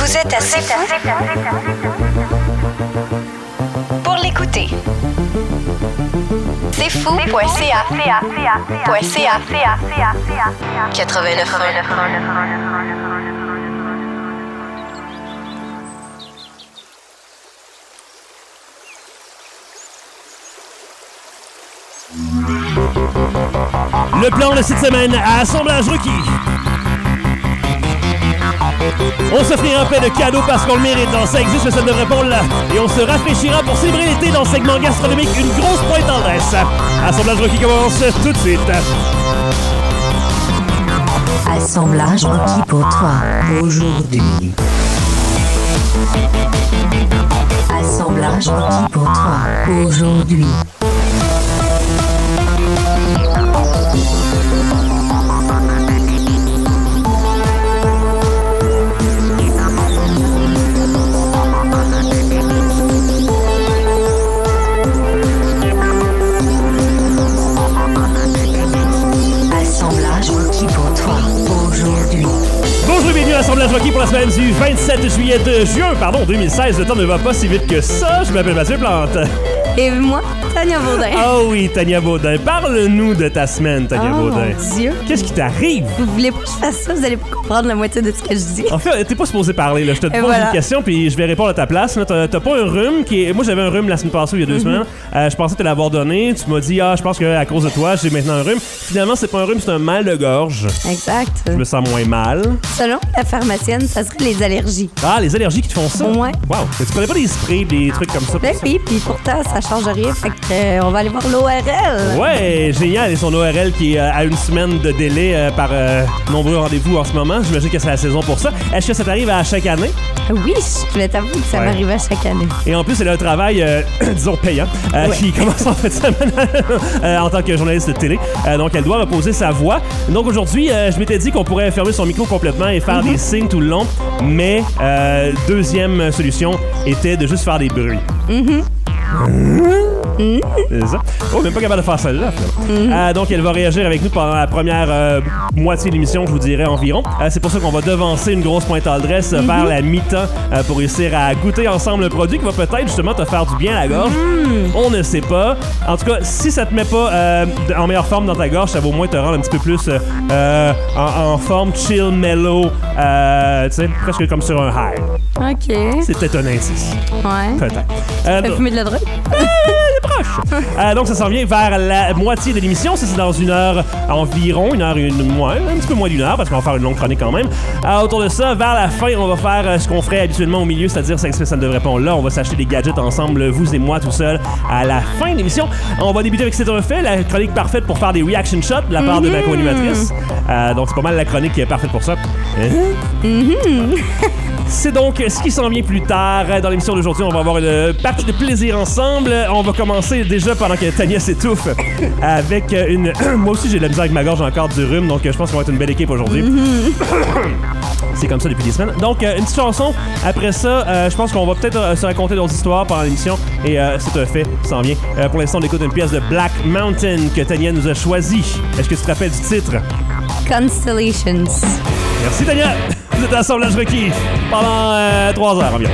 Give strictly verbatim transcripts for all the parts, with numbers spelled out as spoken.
Vous êtes assez fou pour l'écouter. C'est fou point c a quatre-vingt-neuf Le plan de cette semaine à Assemblage Rookie. On s'offrira un peu de cadeaux parce qu'on le mérite dans Ça existe, ça devrait répondre là. Et on se rafraîchira pour célébrer l'été dans le segment gastronomique une grosse pointe en dresse. Assemblage Rookie commence tout de suite. Assemblage Rookie pour toi aujourd'hui. Assemblage Rookie pour toi aujourd'hui. Bonjour et bienvenue à l'Assemblage Rookie pour la semaine du vingt-sept juillet de juin, pardon, deux mille seize. Le temps ne va pas si vite que ça. Je m'appelle Mathieu Plante. Et moi, Tania Baudin. Ah oh oui, Tania Baudin. Parle-nous de ta semaine, Tania oh, Baudin. Mon Dieu. Qu'est-ce qui t'arrive? Vous voulez pas que je fasse ça? Vous allez pas comprendre la moitié de ce que je dis. En fait, t'es pas supposé parler, là. Je te pose voilà. une question, puis je vais répondre à ta place. Là, t'as, t'as pas un rhume qui est... Moi, j'avais un rhume la semaine passée, il y a deux mm-hmm. semaines. Euh, je pensais te l'avoir donné. Tu m'as dit, ah, je pense qu'à cause de toi, j'ai maintenant un rhume. Finalement, c'est pas un rhume, c'est un mal de gorge. Exact. Je me sens moins mal. Selon la pharmacienne, ça serait les allergies. Ah, les allergies qui te font ça? Ouais. Wow. Tu connais pas des sprays, des trucs comme ça? Ben oui, puis pourtant, ça change rien. Fait que, euh, on va aller voir l'O R L. Ouais, génial. Et son O R L qui est euh, à une semaine de délai euh, par euh, nombreux rendez-vous en ce moment. J'imagine que c'est la saison pour ça. Est-ce que ça t'arrive à chaque année? Oui, je vais t'avouer que ça ouais. m'arrive à chaque année. Et en plus, elle a un travail, euh, disons, payant, euh, ouais. qui commence en fait semaine euh, en tant que journaliste de télé. Euh, donc, elle doit reposer sa voix. Donc, aujourd'hui, euh, je m'étais dit qu'on pourrait fermer son micro complètement et faire mm-hmm. des signes tout le long. Mais, euh, deuxième solution était de juste faire des bruits. Mm-hmm. Mmh. C'est ça. Oh, même pas capable de faire celle-là. Mmh. Euh, donc, elle va réagir avec nous pendant la première euh, moitié de l'émission, je vous dirais environ. Euh, c'est pour ça qu'on va devancer une grosse pointe en dresse mmh. vers la mi-temps euh, pour réussir à goûter ensemble un produit qui va peut-être justement te faire du bien à la gorge. Mmh. On ne sait pas. En tout cas, si ça te met pas euh, en meilleure forme dans ta gorge, ça va au moins te rendre un petit peu plus euh, en, en forme chill, mellow, euh, tu sais, presque comme sur un high. OK. C'est peut-être un indice. Ouais. Peut-être. Euh, Fais fumer de la drogue? Euh, donc ça s'en vient vers la moitié de l'émission. Ça, c'est dans une heure environ, une heure et une moins, un petit peu moins d'une heure parce qu'on va faire une longue chronique quand même. Euh, autour de ça, vers la fin, on va faire euh, ce qu'on ferait habituellement au milieu, c'est-à-dire ça, ça ne devrait pas là. On va s'acheter des gadgets ensemble, vous et moi tout seul, à la fin de l'émission. On va débuter avec C'est un fait, la chronique parfaite pour faire des reaction shots de la part mm-hmm. de ma co-animatrice. Euh, donc c'est pas mal la chronique qui est parfaite pour ça. Mm-hmm. C'est donc ce qui s'en vient plus tard. Dans l'émission d'aujourd'hui, on va avoir une partie de plaisir ensemble. On va commencer déjà pendant que Tania s'étouffe avec une... Moi aussi, j'ai de la misère avec ma gorge, encore du rhume, donc je pense qu'on va être une belle équipe aujourd'hui. Mm-hmm. C'est comme ça depuis des semaines. Donc, une petite chanson. Après ça, euh, je pense qu'on va peut-être euh, se raconter d'autres histoires pendant l'émission. Et euh, c'est un fait, ça s'en vient. Euh, pour l'instant, on écoute une pièce de Black Mountain que Tania nous a choisie. Est-ce que tu te rappelles du titre? Constellations. Merci, Tania. Vous êtes à Assemblage Rookie pendant euh, trois heures environ.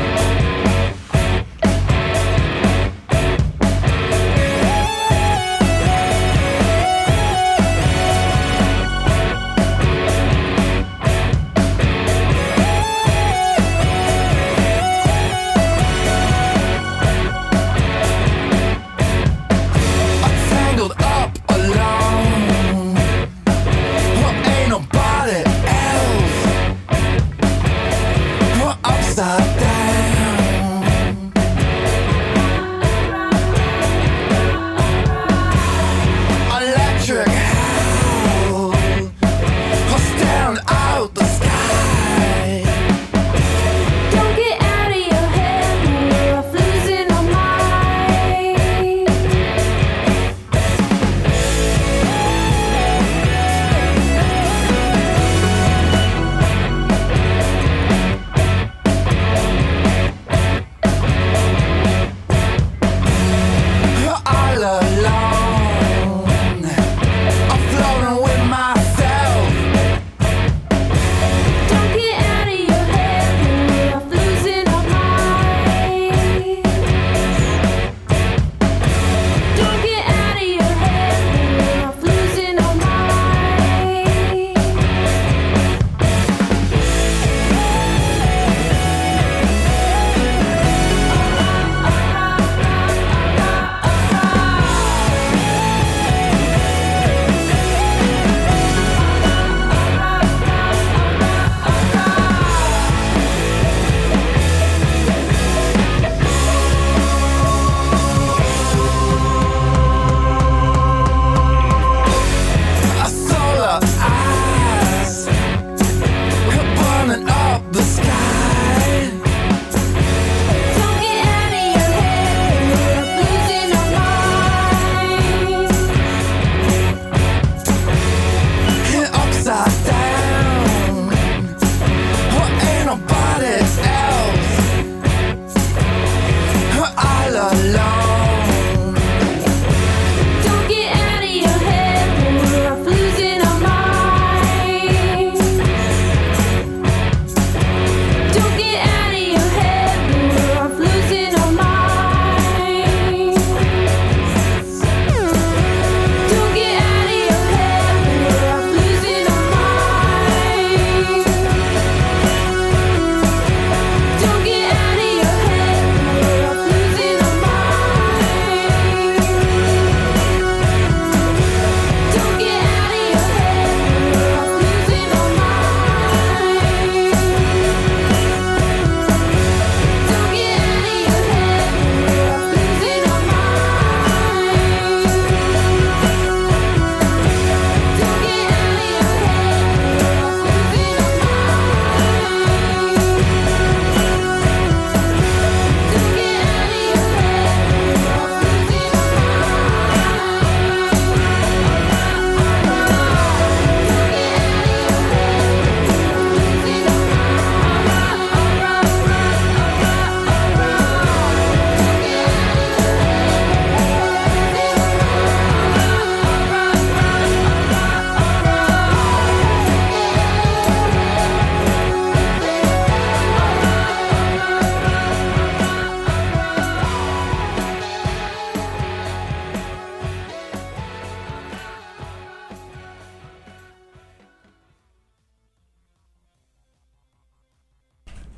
Don't get out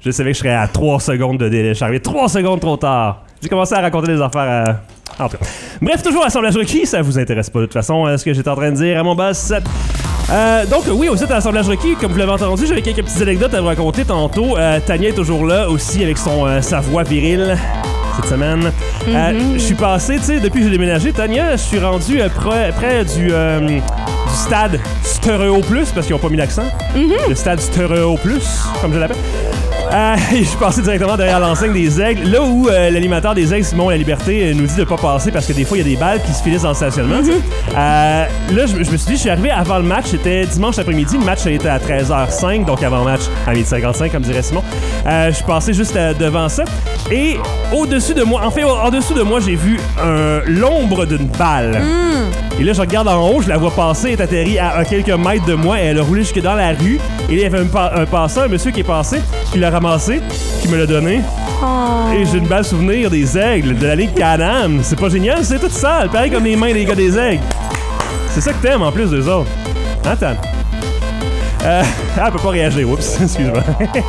Je savais que je serais à trois secondes de délai. Je suis arrivé trois secondes trop tard. J'ai commencé à raconter des affaires à... En tout cas. Bref, toujours assemblage requis, ça vous intéresse pas de toute façon, ce que j'étais en train de dire à mon boss. Euh, donc oui, aussi à l'assemblage requis, comme vous l'avez entendu, j'avais quelques petites anecdotes à vous raconter tantôt. Euh, Tania est toujours là aussi avec son euh, sa voix virile cette semaine. Mm-hmm. Euh, je suis passé, tu sais, depuis que j'ai déménagé, Tania, je suis rendu euh, près, près du, euh, du stade Stéréo Plus, parce qu'ils n'ont pas mis l'accent. Mm-hmm. Le stade Stéréo Plus, comme je l'appelle. Euh, je suis passé directement derrière l'enseigne des Aigles, là où euh, l'animateur des Aigles, Simon La Liberté, euh, nous dit de pas passer parce que des fois, il y a des balles qui se finissent dans le stationnement. Mm-hmm. Euh, là, je, je me suis dit, je suis arrivé avant le match, c'était dimanche après-midi, le match était à treize heures cinq, donc avant le match à midi cinquante-cinq, comme dirait Simon. Euh, je suis passé juste euh, devant ça, et au-dessus de moi, en fait, en dessous de moi, j'ai vu euh, l'ombre d'une balle. Mm. Et là, je regarde en haut, je la vois passer, elle est atterrie à, à quelques mètres de moi, et elle a roulé jusque dans la rue, et là, il y avait un, pa- un passant, un monsieur qui est passé, qui l'a ramassé, qui me l'a donné. Oh. Et j'ai une balle souvenir des Aigles, de la Ligue Can-Am. C'est pas génial, c'est tout sale, pareil comme les mains des gars des Aigles. C'est ça que t'aimes en plus d'eux autres. Hein, Tan? Euh, ah, elle peut pas réagir, oups, excuse-moi.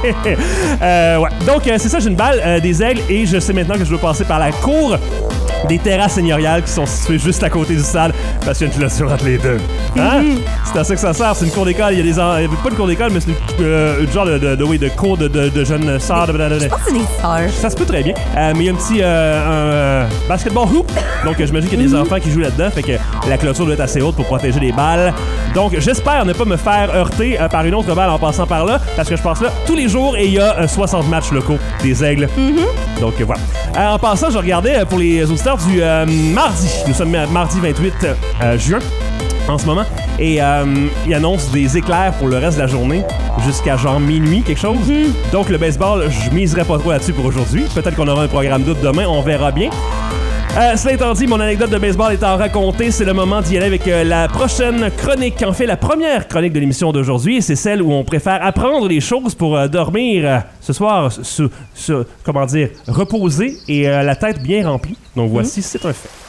euh, ouais. Donc, euh, c'est ça, j'ai une balle euh, des Aigles et je sais maintenant que je dois passer par la cour des terrasses seigneuriales qui sont situées juste à côté du stade parce qu'il y a une clôture entre les deux. Hein? Mm-hmm. C'est à ça que ça sert. C'est une cour d'école. Il y a des en... pas une cour d'école, mais c'est une, euh, une genre de, de, de, oui, de cours de, de, de jeunes sœurs. Je pense que c'est des sœurs. Ça se peut très bien. Euh, mais il y a un petit euh, un, euh, basketball hoop. Donc, j'imagine qu'il y a des mm-hmm. enfants qui jouent là-dedans. Fait que la clôture doit être assez haute pour protéger les balles. Donc, j'espère ne pas me faire heurter euh, par une autre balle en passant par là parce que je passe là tous les jours et il y a euh, soixante matchs locaux des Aigles. Mm-hmm. Donc, euh, voilà. Euh, en passant, je regardais euh, pour les auditeurs du euh, mardi. Nous sommes mardi vingt-huit euh, juin en ce moment. Et euh, il annonce des éclairs pour le reste de la journée jusqu'à genre minuit, quelque chose. Mm-hmm. Donc le baseball, je miserai pas trop là-dessus pour aujourd'hui. Peut-être qu'on aura un programme double demain, on verra bien. Euh, cela étant dit, mon anecdote de baseball étant racontée, c'est le moment d'y aller avec euh, la prochaine chronique. En fait, la première chronique de l'émission d'aujourd'hui, c'est celle où on préfère apprendre les choses pour euh, dormir euh, ce soir, se, se, comment dire, reposer et euh, la tête bien remplie. Donc voici, mm-hmm. c'est un fait.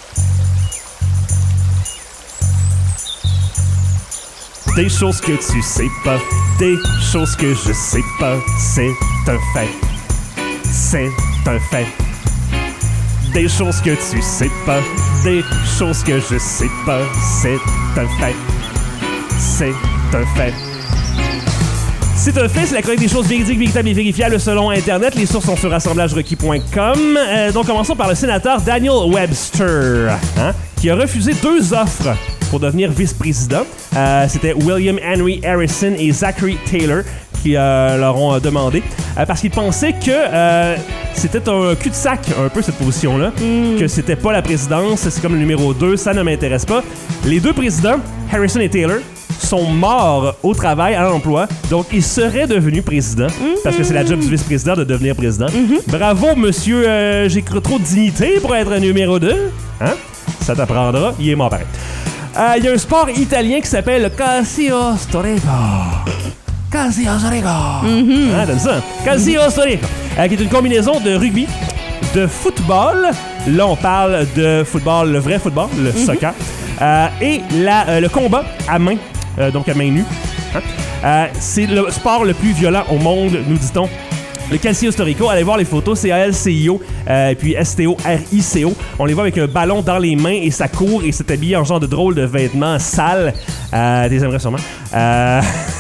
Des choses que tu sais pas, des choses que je sais pas, c'est un fait. C'est un fait. Des choses que tu sais pas, des choses que je sais pas, c'est un fait. C'est un fait. C'est un fait, c'est la chronique des choses véridiques, véritables et vérifiables selon Internet. Les sources sont sur assemblage requis point com. Euh, donc, commençons par le sénateur Daniel Webster, hein, qui a refusé deux offres pour devenir vice-président. Euh, c'était William Henry Harrison et Zachary Taylor qui euh, leur ont euh, demandé, euh, parce qu'ils pensaient que euh, c'était un cul-de-sac un peu cette position-là, mm. que c'était pas la présidence, c'est comme le numéro deux, ça ne m'intéresse pas. Les deux présidents, Harrison et Taylor, sont morts au travail, à l'emploi, donc ils seraient devenus présidents, mm-hmm. parce que c'est la job du vice-président de devenir président. Mm-hmm. Bravo, monsieur, euh, j'ai trop de dignité pour être numéro deux. Hein? Ça t'apprendra, il est mort pareil. Il euh, y a un sport italien qui s'appelle le Calcio Storico. Calcio Storico. Mm-hmm. Ah, t'aimes ça? Calcio Storico. Euh, qui est une combinaison de rugby, de football. Là, on parle de football, le vrai football, le mm-hmm. soccer. Euh, et la, euh, le combat à main, euh, donc à main nue. Hein? Euh, c'est le sport le plus violent au monde, nous dit-on. Le Calcio Storico, allez voir les photos, c'est A L C I O euh, et puis S T O R I C O. On les voit avec un ballon dans les mains et ça court et c'est habillé en genre de drôle de vêtements sales. Euh, T'es aimerais sûrement. Euh...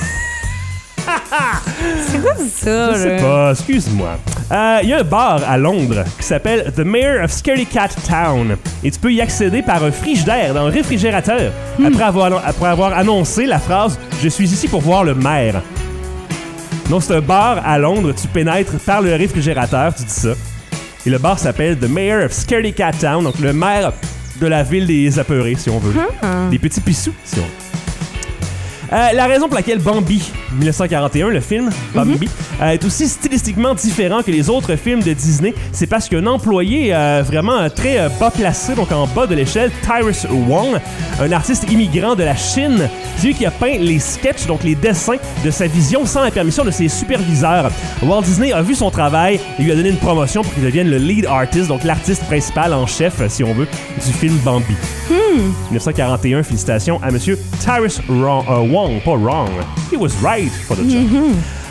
C'est quoi ça? Je sais pas, excuse-moi. Il euh, y a un bar à Londres qui s'appelle The Mayor of Scaredy Cat Town et tu peux y accéder par un frigidaire dans un réfrigérateur hmm. après, avoir, après avoir annoncé la phrase « Je suis ici pour voir le maire ». Donc, c'est un bar à Londres, tu pénètres par le réfrigérateur, tu dis ça. Et le bar s'appelle The Mayor of Scaredy Cat Town, donc le maire de la ville des apeurés, si on veut. Mmh. Des petits pissous, si on veut. Euh, la raison pour laquelle Bambi, dix-neuf cent quarante et un, le film Bambi, mm-hmm. euh, est aussi stylistiquement différent que les autres films de Disney, c'est parce qu'un employé euh, vraiment euh, très euh, bas placé, donc en bas de l'échelle, Tyrus Wong, un artiste immigrant de la Chine, c'est lui qui a peint les sketchs, donc les dessins de sa vision sans la permission de ses superviseurs. Walt Disney a vu son travail et lui a donné une promotion pour qu'il devienne le lead artist, donc l'artiste principal en chef, si on veut, du film Bambi. Hmm. dix-neuf cent quarante et un, félicitations à monsieur Tyrus Wrong, uh, Wong, pas wrong. He was right for the job. Mm-hmm.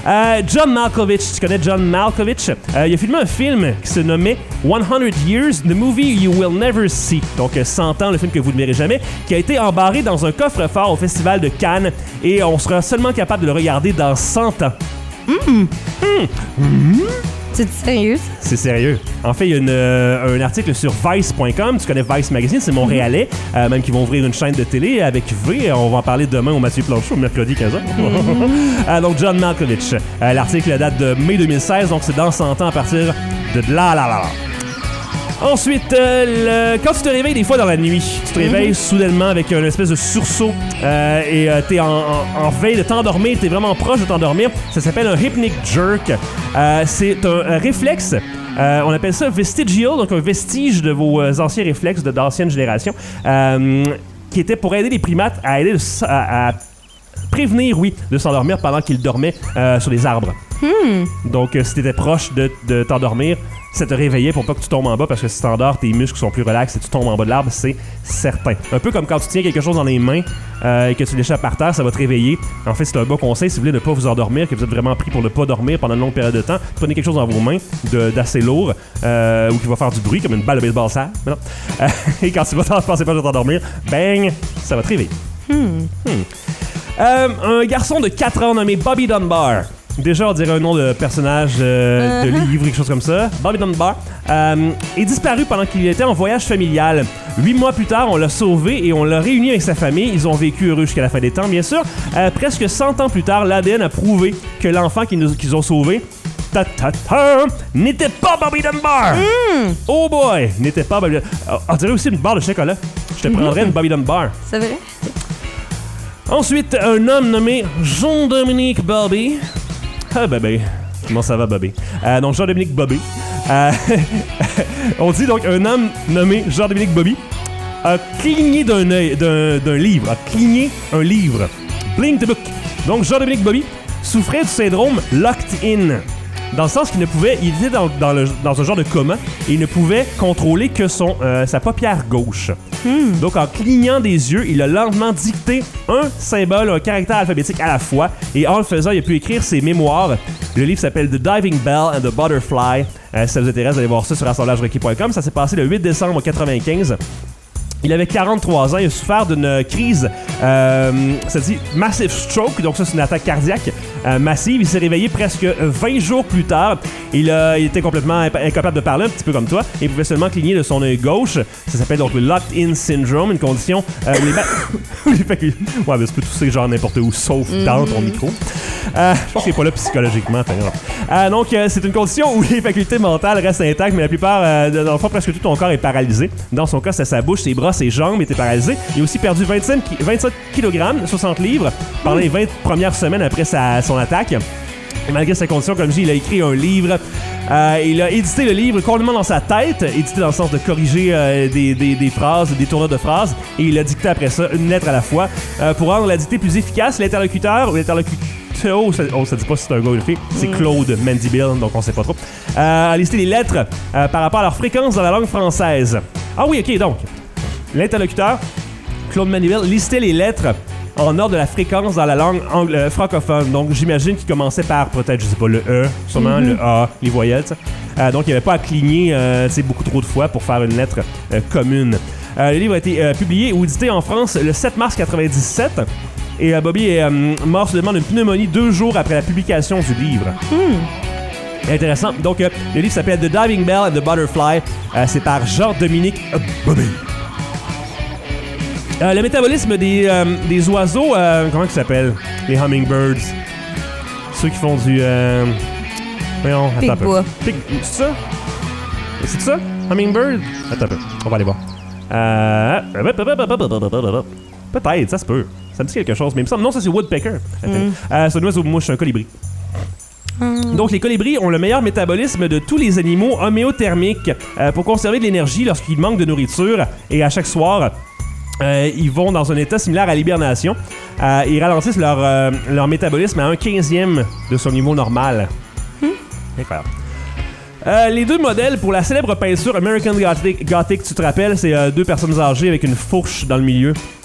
Euh, John Malkovich, tu connais John Malkovich? Euh, il a filmé un film qui se nommait one hundred years, The Movie You Will Never See. Donc cent ans, le film que vous ne verrez jamais, qui a été embarré dans un coffre-fort au Festival de Cannes et on sera seulement capable de le regarder dans cent ans. Mmh. Mmh. Mmh. C'est sérieux, ça? C'est sérieux. En fait, il y a une, euh, un article sur Vice point com. Tu connais Vice Magazine, c'est montréalais. Mm-hmm. Euh, même qu'ils vont ouvrir une chaîne de télé avec V. On va en parler demain au Mathieu Planchot, mercredi quinze heures. Mm-hmm. euh, donc, John Malkovich. Euh, l'article date de mai deux mille seize, donc c'est dans cent ans à partir de là, là, là. Ensuite, euh, le... quand tu te réveilles des fois dans la nuit, tu te réveilles mm-hmm. soudainement avec un espèce de sursaut euh, et euh, t'es en, en, en veille de t'endormir, t'es vraiment proche de t'endormir. Ça s'appelle un hypnic jerk. Euh, c'est un, un réflexe. Euh, on appelle ça vestigial, donc un vestige de vos euh, anciens réflexes de, d'ancienne génération, euh, qui était pour aider les primates à aider à, à prévenir, oui, de s'endormir pendant qu'ils dormaient euh, sur les arbres. Hmm. Donc, euh, si t'étais proche de, de t'endormir, ça te réveillait pour pas que tu tombes en bas, parce que si tu t'endors, tes muscles sont plus relax et tu tombes en bas de l'arbre, c'est certain. Un peu comme quand tu tiens quelque chose dans les mains euh, et que tu l'échappes par terre, ça va te réveiller. En fait, c'est un bon conseil si vous voulez ne pas vous endormir, que vous êtes vraiment pris pour ne pas dormir pendant une longue période de temps. Prenez quelque chose dans vos mains de, d'assez lourd euh, ou qui va faire du bruit, comme une balle de baseball sale. Euh, et quand tu vas t'en penser pas de t'endormir, bang, ça va te réveiller. Hmm. Hmm. Euh, un garçon de quatre ans nommé Bobby Dunbar. Déjà, on dirait un nom de personnage euh, uh-huh. de livre, quelque chose comme ça. Bobby Dunbar euh, est disparu pendant qu'il était en voyage familial. Huit mois plus tard, on l'a sauvé et on l'a réuni avec sa famille. Ils ont vécu heureux jusqu'à la fin des temps, bien sûr. Euh, presque cent ans plus tard, l'A D N a prouvé que l'enfant qu'ils, nous, qu'ils ont sauvé ta, ta, ta, n'était pas Bobby Dunbar. Mm. Oh boy, n'était pas Bobby Dunbar. On dirait aussi une barre de chocolat. Je te mm-hmm. prendrais une Bobby Dunbar. C'est vrai? Ensuite, un homme nommé Jean-Dominique Bobby. Ah, bébé. Comment ça va, Bobby? Euh, donc, Jean-Dominique Bobby. Euh, on dit donc un homme nommé Jean-Dominique Bobby a cligné d'un œil, d'un, d'un livre, a cligné un livre. Blink the book. Donc, Jean-Dominique Bobby souffrait du syndrome locked in. Dans le sens qu'il ne pouvait, il était dans, dans, le, dans un genre de coma et il ne pouvait contrôler que son, euh, sa paupière gauche. Hmm. Donc, en clignant des yeux, il a lentement dicté un symbole, un caractère alphabétique à la fois. Et en le faisant, il a pu écrire ses mémoires. Le livre s'appelle The Diving Bell and the Butterfly. Euh, si ça vous intéresse, allez voir ça sur assemblage requis point com. Ça s'est passé le huit décembre quatre-vingt-quinze. Il avait quarante-trois ans, il a souffert d'une crise, euh, ça dit massive stroke, donc ça c'est une attaque cardiaque euh, massive. Il s'est réveillé presque vingt jours plus tard. Il, a, il était complètement incapable de parler, un petit peu comme toi. Il pouvait seulement cligner de son œil gauche. Ça s'appelle donc le locked-in syndrome, une condition euh, où les, ba- les facultés... Ouais, mais tu peux tousser genre n'importe où, sauf mm-hmm. dans ton micro. Euh, je pense qu'il n'est pas là psychologiquement. Euh, donc, euh, c'est une condition où les facultés mentales restent intactes, mais la plupart, euh, dans le fond, presque tout ton corps est paralysé. Dans son cas, c'est sa bouche, ses bras, ses jambes étaient paralysées. Il a aussi perdu vingt-cinq, vingt-sept kilogrammes, soixante livres, pendant les vingt premières semaines après sa, son attaque. Et malgré sa condition, comme je dis, il a écrit un livre. Euh, il a édité le livre complètement dans sa tête, édité dans le sens de corriger euh, des, des, des phrases, des tournures de phrases, et il a dicté après ça une lettre à la fois. Euh, pour rendre la dictée plus efficace, l'interlocuteur ou l'interlocuteur, oh, ça, oh, ça dit pas si c'est un gars ou une fille, c'est Claude Mandeville, donc on sait pas trop, euh, a listé les lettres euh, par rapport à leur fréquence dans la langue française. Ah oui, ok, donc, l'interlocuteur, Claude Mandeville, listait les lettres en ordre de la fréquence dans la langue anglo- euh, francophone. Donc, j'imagine qu'il commençait par, peut-être, je sais pas, le E, sûrement mm-hmm. le A, les voyelles, euh, donc, il n'y avait pas à cligner euh, beaucoup trop de fois pour faire une lettre euh, commune. Euh, le livre a été euh, publié ou édité en France le sept mars quatre-vingt-dix-sept. Et euh, Bobby est euh, mort soudainement d'une pneumonie deux jours après la publication du livre. Mm. Intéressant. Donc, euh, le livre s'appelle The Diving Bell and the Butterfly. Euh, c'est par Jean-Dominique Bobby. Euh, le métabolisme des, euh, des oiseaux, euh, comment ça s'appelle? Les hummingbirds. Ceux qui font du... Euh... Voyons, attends un peu. Pig... C'est ça? C'est ça? Hummingbird? Attends un peu. On va aller voir. Euh... Peut-être, ça se peut. Ça me dit quelque chose, mais il me semble... Non, ça c'est Woodpecker. Mm. Euh, c'est une oiseau mouche, un colibri. Mm. Donc, les colibris ont le meilleur métabolisme de tous les animaux homéothermiques euh, pour conserver de l'énergie lorsqu'ils manquent de nourriture. Et à chaque soir... Euh, ils vont dans un état similaire à l'hibernation. Euh, ils ralentissent leur, euh, leur métabolisme à un quinzième de son niveau normal. Hmm. Incroyable. Euh, les deux modèles pour la célèbre peinture American Gothic, Gothic tu te rappelles, c'est euh, deux personnes âgées avec une fourche dans le milieu.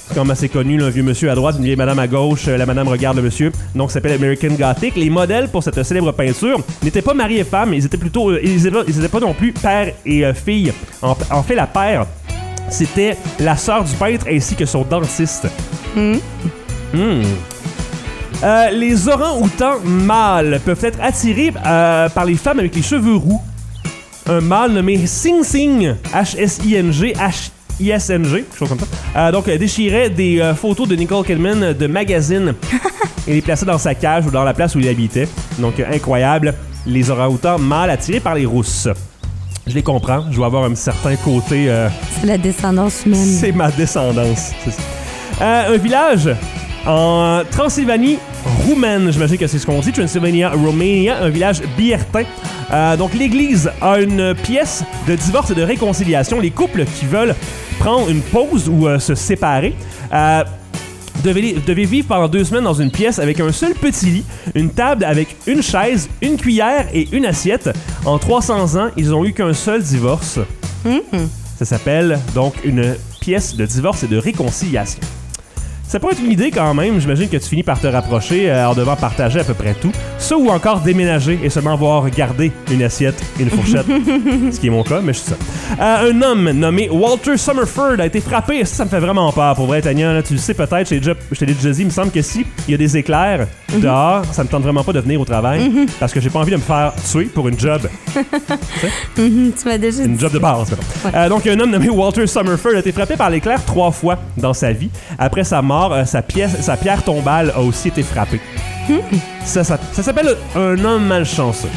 comme assez connu, là, un vieux monsieur à droite, une vieille madame à gauche, euh, la madame regarde le monsieur. Donc, ça s'appelle American Gothic. Les modèles pour cette célèbre peinture n'étaient pas mari et femme, ils étaient plutôt, euh, ils étaient, ils étaient pas non plus père et euh, fille. En, en fait, la paire, c'était la sœur du peintre ainsi que son dentiste. Mm. Mm. Euh, les orang-outans mâles peuvent être attirés euh, par les femmes avec les cheveux roux. Un mâle nommé Sing Sing, H S I N G, H I S N G, quelque chose comme ça. Euh, donc, euh, déchirait des euh, photos de Nicole Kidman de magazines et les plaçait dans sa cage ou dans la place où il habitait. Donc, euh, incroyable. Les orang-outans mâles attirés par les rousses. Je les comprends. Je dois avoir un certain côté... Euh, c'est la descendance humaine. C'est ma descendance. C'est ça. Euh, un village en Transylvanie roumaine, j'imagine que c'est ce qu'on dit, Transylvania, Romania, un village biértain. Euh, donc, l'église a une pièce de divorce et de réconciliation. Les couples qui veulent prendre une pause ou euh, se séparer euh, devaient, devaient vivre pendant deux semaines dans une pièce avec un seul petit lit, une table avec une chaise, une cuillère et une assiette. En trois cents ans, ils ont eu qu'un seul divorce. Mm-hmm. Ça s'appelle donc une pièce de divorce et de réconciliation. Ça pourrait être une idée quand même. J'imagine que tu finis par te rapprocher euh, en devant partager à peu près tout. Ça ou encore déménager et seulement avoir gardé une assiette et une fourchette. Ce qui est mon cas, mais je suis ça. Euh, un homme nommé Walter Summerford a été frappé. Ça, ça me fait vraiment peur. Pour vrai, Tania, là, tu le sais peut-être, je t'ai déjà dit, il me semble que si il y a des éclairs mm-hmm. dehors, ça me tente vraiment pas de venir au travail mm-hmm. parce que j'ai pas envie de me faire tuer pour une job. mm-hmm, tu m'as déjà dit. Une job de base. Ouais. Euh, donc, un homme nommé Walter Summerford a été frappé par l'éclair trois fois dans sa vie. Après sa mort, Euh, sa, pièce, sa pierre tombale a aussi été frappée. Mmh. Ça, ça, ça s'appelle un homme malchanceux.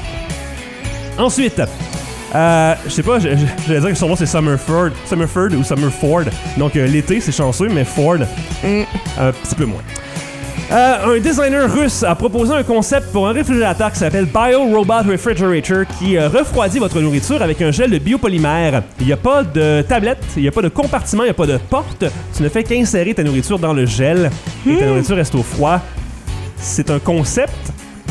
Ensuite, euh, je sais pas, j'allais dire que son nom c'est Summerford, Summerford ou Summerford. Donc euh, l'été c'est chanceux, mais Ford, mmh. un petit peu moins. Euh, un designer russe a proposé un concept pour un réfrigérateur qui s'appelle Bio-Robot Refrigerator qui euh, refroidit votre nourriture avec un gel de biopolymère. Il n'y a pas de tablette, il n'y a pas de compartiment, il n'y a pas de porte. Tu ne fais qu'insérer ta nourriture dans le gel mmh. et ta nourriture reste au froid. C'est un concept,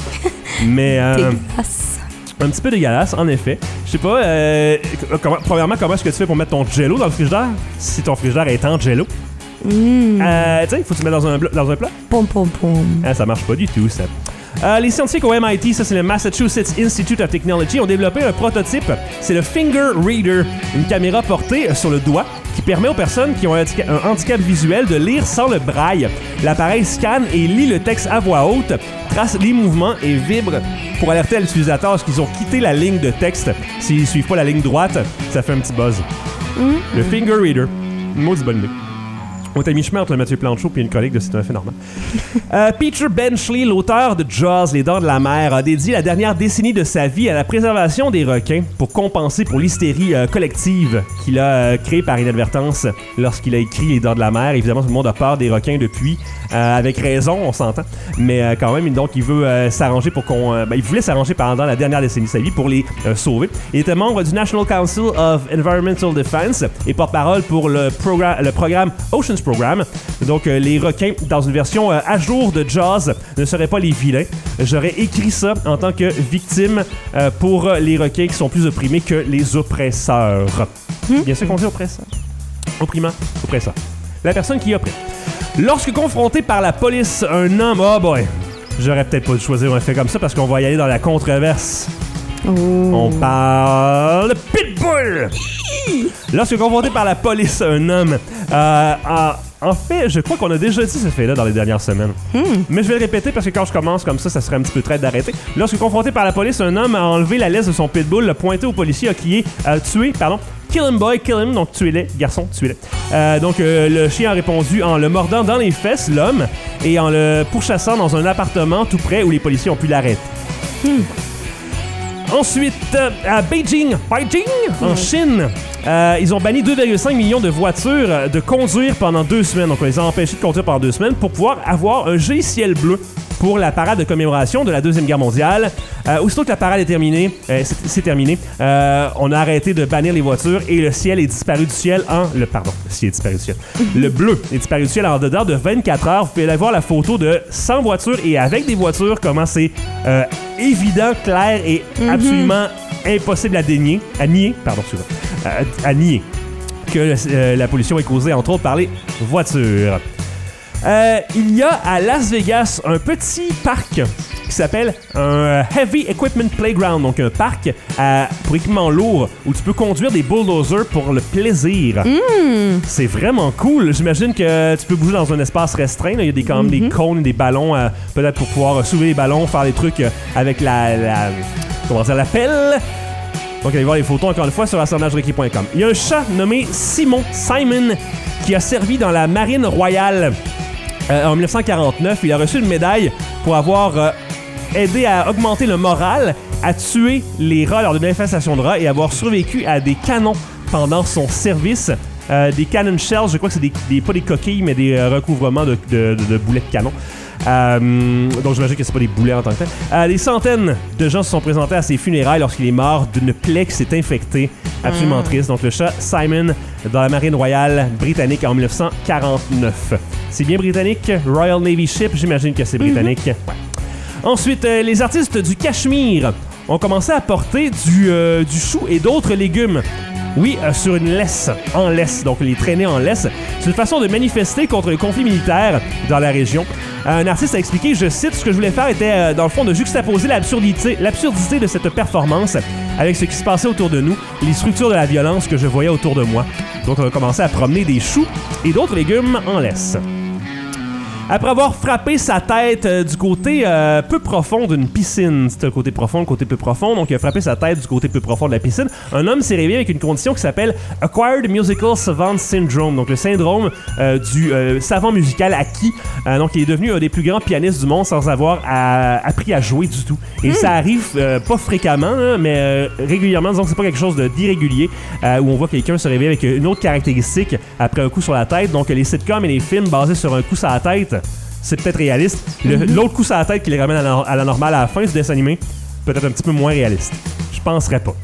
mais... Euh, dégueulasse. Un petit peu dégueulasse, en effet. Je sais pas, euh, comment, premièrement, comment est-ce que tu fais pour mettre ton jello dans le frigidaire si ton frigidaire est en jello? Mmh. Euh, tu sais, faut que tu le mettes dans un, dans un plat. Pom, pom, pom. Ah, ça marche pas du tout, ça. Euh, les scientifiques au M I T, ça c'est le Massachusetts Institute of Technology, ont développé un prototype. C'est le Finger Reader, une caméra portée sur le doigt qui permet aux personnes qui ont un handicap, un handicap visuel de lire sans le braille. L'appareil scanne et lit le texte à voix haute, trace les mouvements et vibre pour alerter à l'utilisateur lorsqu'ils ont quitté la ligne de texte. S'ils suivent pas la ligne droite, ça fait un petit buzz. Mmh. Le Finger Reader. Une maudite bonne idée. On t'a mis chemin entre le Mathieu Planchot et une collègue de C'est un fait normal. euh, Peter Benchley, l'auteur de Jaws, Les Dents de la Mer, a dédié la dernière décennie de sa vie à la préservation des requins pour compenser pour l'hystérie euh, collective qu'il a euh, créée par inadvertance lorsqu'il a écrit Les Dents de la Mer. Évidemment, tout le monde a peur des requins depuis, euh, avec raison, on s'entend. Mais euh, quand même, donc, il veut euh, s'arranger pour qu'on... Euh, ben, il voulait s'arranger pendant la dernière décennie de sa vie pour les euh, sauver. Il était membre du National Council of Environmental Defense et porte-parole pour le, progr- le programme Oceans Programme. Donc, euh, les requins, dans une version euh, à jour de Jaws, ne seraient pas les vilains. J'aurais écrit ça en tant que victime euh, pour euh, les requins qui sont plus opprimés que les oppresseurs. Mmh. Bien sûr qu'on dit oppresseur. Opprimant, oppresseur. La personne qui opprime. Lorsque confronté par la police, un homme... Oh boy! J'aurais peut-être pas dû choisir un fait comme ça parce qu'on va y aller dans la controverse. Oh. On parle de Pitbull! Lorsque confronté par la police, un homme... Euh, a, en fait, je crois qu'on a déjà dit ce fait-là dans les dernières semaines. Mm. Mais je vais le répéter parce que quand je commence comme ça, ça serait un petit peu traite d'arrêter. Lorsque confronté par la police, un homme a enlevé la laisse de son pitbull, l'a pointé au policier, a crié euh, « Tué, pardon, kill him boy, kill him », donc tuez-les, garçon, tuez-les. Euh, donc euh, le chien a répondu en le mordant dans les fesses, l'homme, et en le pourchassant dans un appartement tout près où les policiers ont pu l'arrêter. Mm. Ensuite, euh, à Beijing, Beijing, mmh. en Chine, euh, ils ont banni deux virgule cinq millions de voitures de conduire pendant deux semaines. Donc, on les a empêchés de conduire pendant deux semaines pour pouvoir avoir un joli ciel bleu pour la parade de commémoration de la Deuxième Guerre mondiale. Euh, aussitôt que la parade est terminée, euh, c'est, c'est terminé, euh, on a arrêté de bannir les voitures et le ciel est disparu du ciel en... Le, pardon, le ciel est disparu du ciel. Le bleu est disparu du ciel en dedans de vingt-quatre heures. Vous pouvez aller voir la photo de cent voitures et avec des voitures, comment c'est euh, évident, clair et mm-hmm. absolument impossible à dénier, à nier, pardon, excusez-moi, à, à nier. que euh, la pollution est causée, entre autres, par les voitures. Euh, il y a à Las Vegas un petit parc qui s'appelle un Heavy Equipment Playground, donc un parc euh, pour équipements lourds où tu peux conduire des bulldozers pour le plaisir. Mm. C'est vraiment cool. J'imagine que tu peux bouger dans un espace restreint. Là. Il y a des, quand même mm-hmm. des cônes, des ballons, euh, peut-être pour pouvoir euh, soulever les ballons, faire des trucs euh, avec la, la... comment dire, la pelle. Donc, allez voir les photos encore une fois sur assemblage requis point com. Il y a un chat nommé Simon, Simon, qui a servi dans la marine royale euh, en dix-neuf cent quarante-neuf. Il a reçu une médaille pour avoir euh, aidé à augmenter le moral, à tuer les rats lors d'une infestation de rats et avoir survécu à des canons pendant son service. Euh, des cannon shells, je crois que c'est des, des, pas des coquilles, mais des euh, recouvrements de, de, de, de boulets de canon. Euh, donc j'imagine que c'est pas des boulets en tant que tel. Euh, des centaines de gens se sont présentés à ses funérailles lorsqu'il est mort d'une plaie qui s'est infectée. Absolument mm. triste. Donc le chat Simon dans la marine royale britannique en dix-neuf cent quarante-neuf. C'est bien britannique? Royal Navy Ship, j'imagine que c'est britannique. Mm-hmm. Ouais. Ensuite, euh, les artistes du Cachemire ont commencé à porter du, euh, du chou et d'autres légumes. Oui, euh, sur une laisse, en laisse, donc les traîner en laisse. C'est une façon de manifester contre le conflit militaire dans la région. Euh, un artiste a expliqué, je cite, ce que je voulais faire était, euh, dans le fond, de juxtaposer l'absurdité, l'absurdité de cette performance avec ce qui se passait autour de nous, les structures de la violence que je voyais autour de moi. Donc, on a commencé à promener des choux et d'autres légumes en laisse. Après avoir frappé sa tête euh, du côté euh, peu profond d'une piscine, c'est le côté profond, le côté peu profond, donc il a frappé sa tête du côté peu profond de la piscine, un homme s'est réveillé avec une condition qui s'appelle Acquired Musical Savant Syndrome, donc le syndrome euh, du euh, savant musical acquis. Euh, donc il est devenu un des plus grands pianistes du monde sans avoir à, appris à jouer du tout. Et mmh. ça arrive euh, pas fréquemment, là, mais euh, régulièrement, disons que c'est pas quelque chose de, d'irrégulier, euh, où on voit quelqu'un se réveiller avec une autre caractéristique après un coup sur la tête. Donc les sitcoms et les films basés sur un coup sur la tête, c'est peut-être réaliste. Le, mm-hmm. L'autre coup sur la tête qui les ramène à la, à la normale à la fin du dessin animé, peut-être un petit peu moins réaliste. Je penserais pas.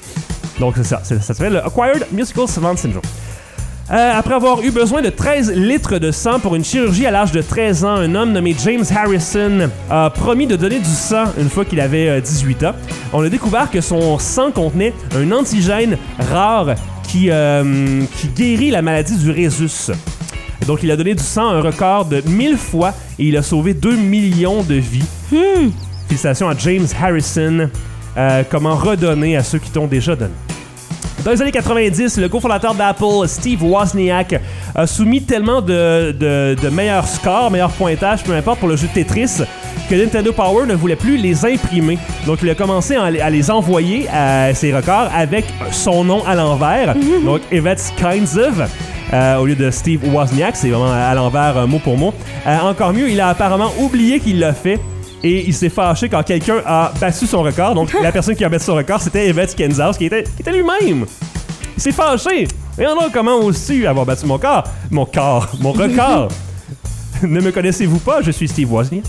Donc c'est ça. C'est, ça s'appelle le Acquired Musical Savant Syndrome. Euh, après avoir eu besoin de treize litres de sang pour une chirurgie à l'âge de treize ans, un homme nommé James Harrison a promis de donner du sang une fois qu'il avait euh, dix-huit ans. On a découvert que son sang contenait un antigène rare qui, euh, qui guérit la maladie du rhésus. Donc, il a donné du sang un record de mille fois et il a sauvé deux millions de vies. Hmm. Félicitations à James Harrison. Euh, comment redonner à ceux qui t'ont déjà donné. Dans les années quatre-vingt-dix, le cofondateur d'Apple, Steve Wozniak, a soumis tellement de, de, de meilleurs scores, meilleurs pointages, peu importe, pour le jeu Tetris, que Nintendo Power ne voulait plus les imprimer. Donc, il a commencé à, à les envoyer à ses records avec son nom à l'envers. Mm-hmm. Donc, Yvette Kindsov. Euh, au lieu de Steve Wozniak, c'est vraiment à l'envers, euh, mot pour mot. Euh, encore mieux, il a apparemment oublié qu'il l'a fait et il s'est fâché quand quelqu'un a battu son record. Donc, la personne qui a battu son record, c'était Yvette Kinzaus, qui était, qui était lui-même. Il s'est fâché. Et on a comment aussi avoir battu mon corps, mon corps, mon record. Ne me connaissez-vous pas? Je suis Steve Wozniak.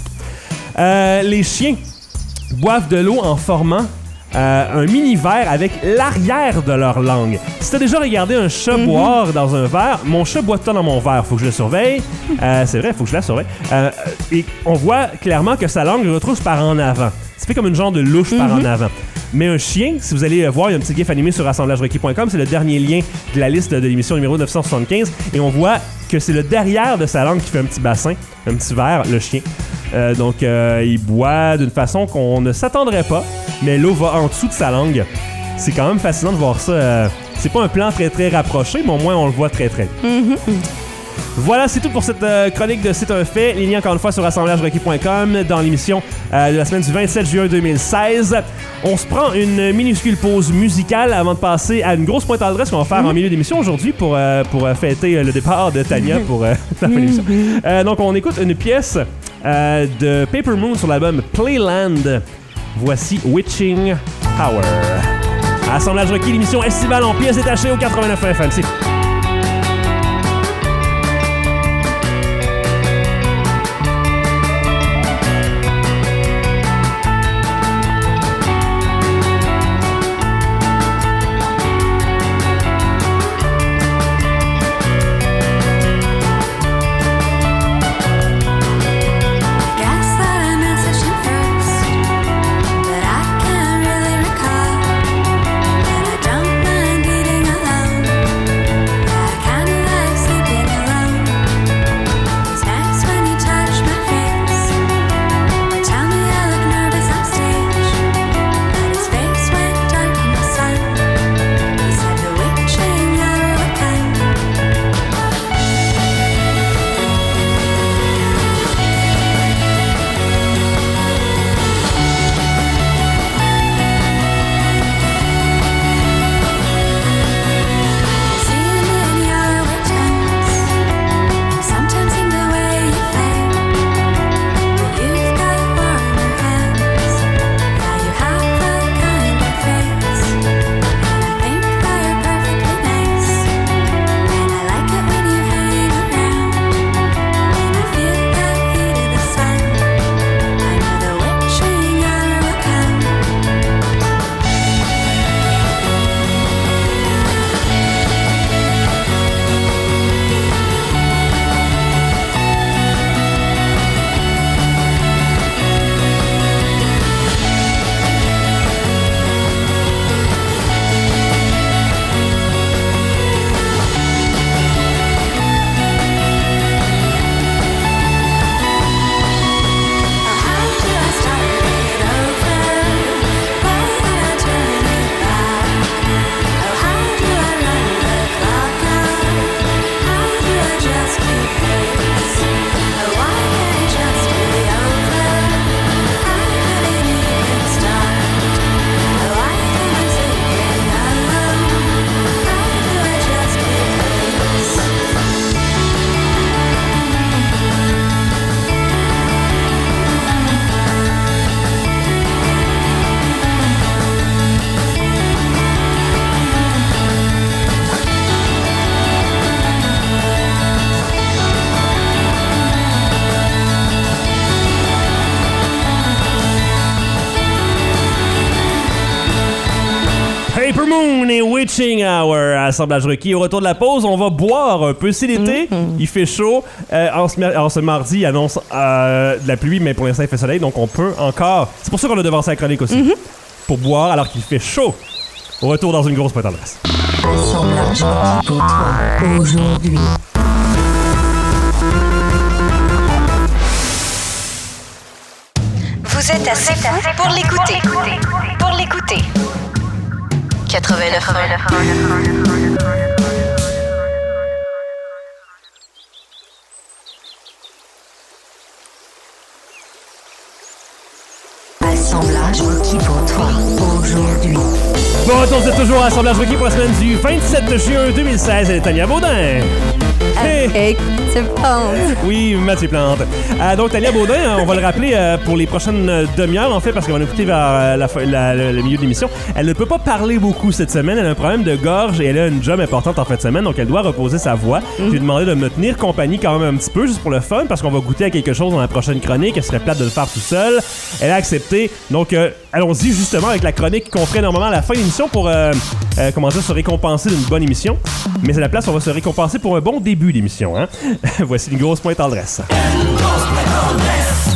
Euh, les chiens boivent de l'eau en formant Euh, un mini-verre avec l'arrière de leur langue. Si t'as déjà regardé un chat mm-hmm. boire dans un verre, mon chat boit tout le temps dans mon verre. Faut que je le surveille. Euh, c'est vrai, faut que je la surveille. Euh, et on voit clairement que sa langue retrousse par en avant. Ça fait comme une genre de louche mm-hmm. par en avant. Mais un chien, si vous allez voir, il y a un petit gif animé sur assemblage requis point com, c'est le dernier lien de la liste de l'émission numéro neuf cent soixante-quinze, et on voit que c'est le derrière de sa langue qui fait un petit bassin, un petit verre, le chien. Euh, donc, euh, il boit d'une façon qu'on ne s'attendrait pas, mais l'eau va en dessous de sa langue. C'est quand même fascinant de voir ça. Euh, c'est pas un plan très très rapproché, mais au moins on le voit très très. Mm-hmm. Voilà, c'est tout pour cette euh, chronique de C'est un fait. Les liens encore une fois sur assemblage requis point com dans l'émission euh, de la semaine du vingt-sept juin deux mille seize. On se prend une minuscule pause musicale avant de passer à une grosse pointe à l'adresse qu'on va faire mm-hmm. en milieu d'émission aujourd'hui pour, euh, pour euh, fêter euh, le départ de Tania pour euh, la fin de l'émission. Euh, donc on écoute une pièce euh, de Paper Moon sur l'album Playland. Voici Witching Power. Assemblage requis, l'émission estivale en pièces détachées au quatre-vingt-neuf F M. C'est Don't mind eating alone. Super Moon et Witching Hour à Assemblage Requis. Au retour de la pause, on va boire un peu. C'est l'été, mm-hmm. il fait chaud. Euh, en, ce, en ce mardi, il annonce euh, de la pluie, mais pour l'instant, il fait soleil, donc on peut encore. C'est pour ça qu'on a devancé la chronique aussi. Mm-hmm. Pour boire alors qu'il fait chaud. Au retour dans une grosse pointe en adresse. Assemblage requis pour toi aujourd'hui. Vous êtes assez fou pour l'écouter. Pour l'écouter. quatre-vingt-neuf Assemblage requis pour toi aujourd'hui. Bon retour, vous êtes toujours à Assemblage Requis pour la semaine du vingt-sept juin deux mille seize. Elle est Tania Baudin. Avec tu penses. Oui, Mathieu Plante. Euh, donc, Tania Baudin, on va le rappeler euh, pour les prochaines euh, demi-heures, en fait, parce qu'on va écouter vers euh, la, la, la, le milieu de l'émission. Elle ne peut pas parler beaucoup cette semaine. Elle a un problème de gorge et elle a une job importante en fin de semaine, donc elle doit reposer sa voix. Mm-hmm. Je lui ai demandé de me tenir compagnie quand même un petit peu, juste pour le fun, parce qu'on va goûter à quelque chose dans la prochaine chronique. Elle serait plate de le faire tout seul. Elle a accepté. Donc, euh, allons-y justement avec la chronique qu'on ferait normalement à la fin de l'émission pour, euh, euh, comment dire, se récompenser d'une bonne émission. Mais à la place, on va se récompenser pour un bon début d'émission. Hein? Voici une grosse pointe en dresse. Une grosse pointe en dresse.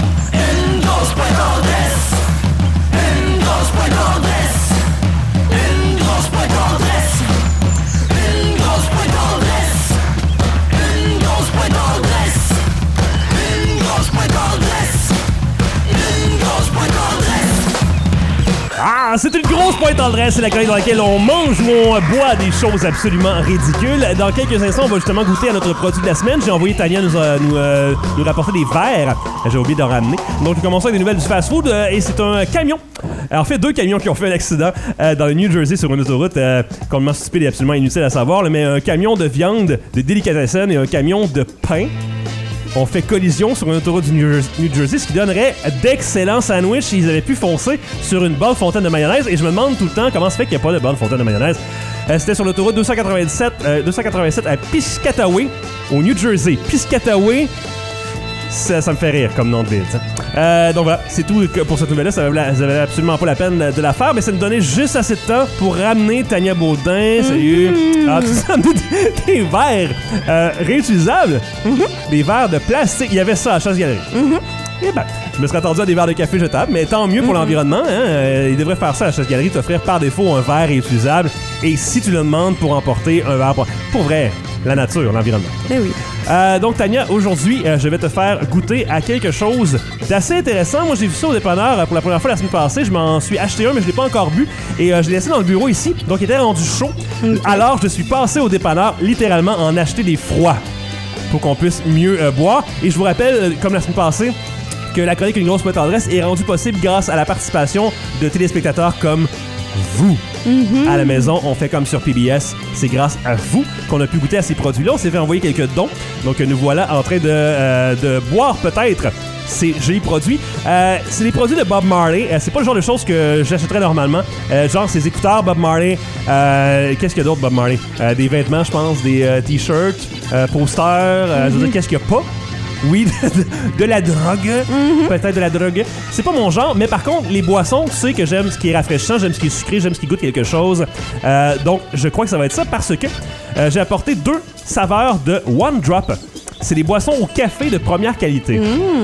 Une grosse pointe en dresse. Une grosse pointe en dresse. Une grosse pointe en dresse. Une grosse pointe en dresse. Une grosse pointe en dresse. Une grosse pointe en dresse. Une grosse pointe en dresse. Ah, c'est une grosse pointe en dresse, c'est la chronique dans laquelle on mange ou on boit des choses absolument ridicules. Dans quelques instants, on va justement goûter à notre produit de la semaine. J'ai envoyé Tania nous, euh, nous, euh, nous rapporter des verres. J'ai oublié d'en ramener. Donc, nous commençons avec des nouvelles du fast-food euh, et c'est un camion. En fait, deux camions qui ont fait un accident euh, dans le New Jersey sur une autoroute euh, complètement stupide et absolument inutile à savoir. Là, mais un camion de viande, de délicatessen et un camion de pain ont fait collision sur une autoroute du New Jersey, ce qui donnerait d'excellents sandwichs. Ils avaient pu foncer sur une bonne fontaine de mayonnaise. Et je me demande tout le temps comment ça fait qu'il n'y a pas de bonne fontaine de mayonnaise. Euh, c'était sur l'autoroute deux cent quatre-vingt-sept, euh, deux cent quatre-vingt-sept à Piscataway, au New Jersey. Piscataway, ça, ça me fait rire comme nom de ville. Euh, donc voilà, c'est tout pour cette nouvelle-là. Ça valait, ça valait absolument pas la peine de la faire, mais ça nous donnait juste assez de temps pour ramener Tania Baudin. Salut! Mm-hmm. Ah, tout ça, des, des verres euh, réutilisables, mm-hmm. des verres de plastique. Il y avait ça à Chasse-Galerie. Mm-hmm. Et ben, je me serais attendu à des verres de café jetables, mais tant mieux pour mm-hmm. l'environnement. Hein? Euh, ils devraient faire ça à la Chasse-Galerie, t'offrir par défaut un verre réutilisable. Et si tu le demandes pour emporter un verre, pour, pour vrai, la nature, l'environnement. Ben oui. Euh, donc, Tania, aujourd'hui, euh, je vais te faire goûter à quelque chose d'assez intéressant. Moi, j'ai vu ça au dépanneur euh, pour la première fois la semaine passée. Je m'en suis acheté un, mais je l'ai pas encore bu. Et euh, je l'ai laissé dans le bureau ici. Donc, il était rendu chaud. Okay. Alors, je suis passé au dépanneur, littéralement, en acheter des froids pour qu'on puisse mieux euh, boire. Et je vous rappelle, euh, comme la semaine passée, que la chronique Une grosse pointe en dresse est rendue possible grâce à la participation de téléspectateurs comme vous. Mm-hmm. À la maison, on fait comme sur P B S. C'est grâce à vous qu'on a pu goûter à ces produits-là. On s'est fait envoyer quelques dons. Donc, nous voilà en train de, euh, de boire peut-être ces jolis produits. Euh, c'est des produits de Bob Marley. Euh, c'est pas le genre de choses que j'achèterais normalement. Euh, genre, ces écouteurs Bob Marley. Euh, qu'est-ce qu'il y a d'autre, Bob Marley? Euh, des vêtements, je pense, des euh, t-shirts, euh, posters. Euh, mm-hmm. Je veux dire, qu'est-ce qu'il y a pas? Oui, de, de, de la drogue. Mm-hmm. Peut-être de la drogue. C'est pas mon genre, mais par contre, les boissons, tu sais que j'aime ce qui est rafraîchissant, j'aime ce qui est sucré, j'aime ce qui goûte quelque chose. Euh, donc, je crois que ça va être ça parce que euh, j'ai apporté deux saveurs de One Drop. C'est des boissons au café de première qualité. Mm.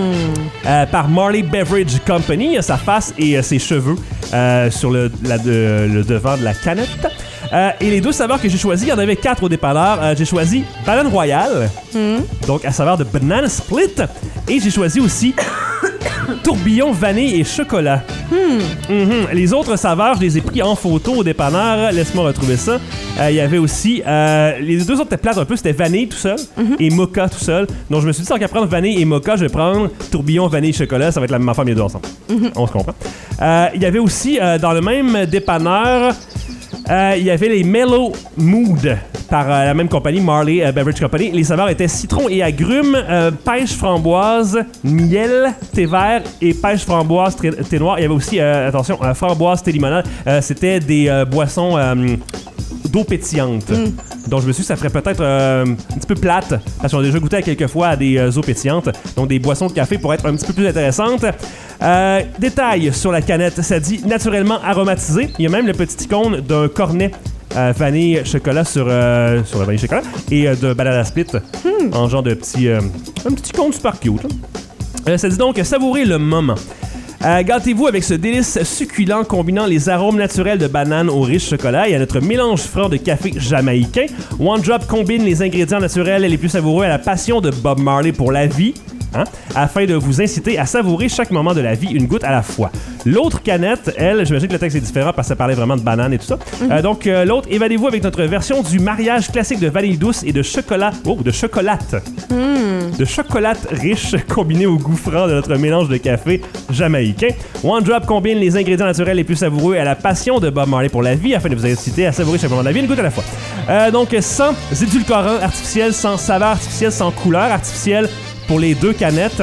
Euh, par Marley Beverage Company. Il y a sa face et euh, ses cheveux euh, sur le, la, de, le devant de la canette. Euh, et les deux saveurs que j'ai choisies, il y en avait quatre au dépanneur. Euh, j'ai choisi Banane Royale, mm. donc à saveur de Banana Split. Et j'ai choisi aussi Tourbillon Vanille et Chocolat. Mm. Mm-hmm. Les autres saveurs, je les ai pris en photo au dépanneur. Laisse-moi retrouver ça. Euh, il y avait aussi... Euh, les deux autres étaient plates un peu. C'était Vanille tout seul mm-hmm. et Mocha tout seul. Donc je me suis dit, sans qu'à prendre Vanille et Mocha, je vais prendre Tourbillon Vanille et Chocolat. Ça va être la même affaire, les deux ensemble. Mm-hmm. On se comprend. Euh, il y avait aussi, euh, dans le même dépanneur... Euh, il y avait les Mellow Mood par euh, la même compagnie, Marley euh, Beverage Company. Les saveurs étaient citron et agrumes, euh, pêche framboise, miel, thé vert et pêche framboise, thé, thé noir. Il y avait aussi, euh, attention, euh, framboise, thé limonade. Euh, c'était des euh, boissons euh, d'eau pétillante. Mm. Donc, je me suis dit que ça ferait peut-être euh, un petit peu plate, parce qu'on a déjà goûté à quelques fois à des euh, eaux pétillantes, donc des boissons de café pour être un petit peu plus intéressantes. Euh, détail sur la canette, ça dit naturellement aromatisé. Il y a même le petit icône d'un cornet euh, vanille chocolat sur, euh, sur le vanille chocolat et euh, de banana split hmm. en genre de petit, euh, un petit icône super cute. Euh, ça dit donc savourer le moment. Euh, gâtez-vous avec ce délice succulent combinant les arômes naturels de banane au riche chocolat et à notre mélange franc de café jamaïcain. One Drop combine les ingrédients naturels les plus savoureux à la passion de Bob Marley pour la vie, hein, afin de vous inciter à savourer chaque moment de la vie une goutte à la fois. L'autre canette, elle, j'imagine que le texte est différent parce que ça parlait vraiment de banane et tout ça. Mm-hmm. Euh, donc euh, l'autre, évadez-vous avec notre version du mariage classique de vanille douce et de chocolat, oh, de chocolate. Mm. De chocolate riche combiné au goût franc de notre mélange de café jamaïcain. One Drop combine les ingrédients naturels les plus savoureux à la passion de Bob Marley pour la vie afin de vous inciter à savourer chaque moment de la vie une goutte à la fois. Euh, donc sans édulcorant artificiel, sans saveur artificielle, sans couleur artificielle pour les deux canettes.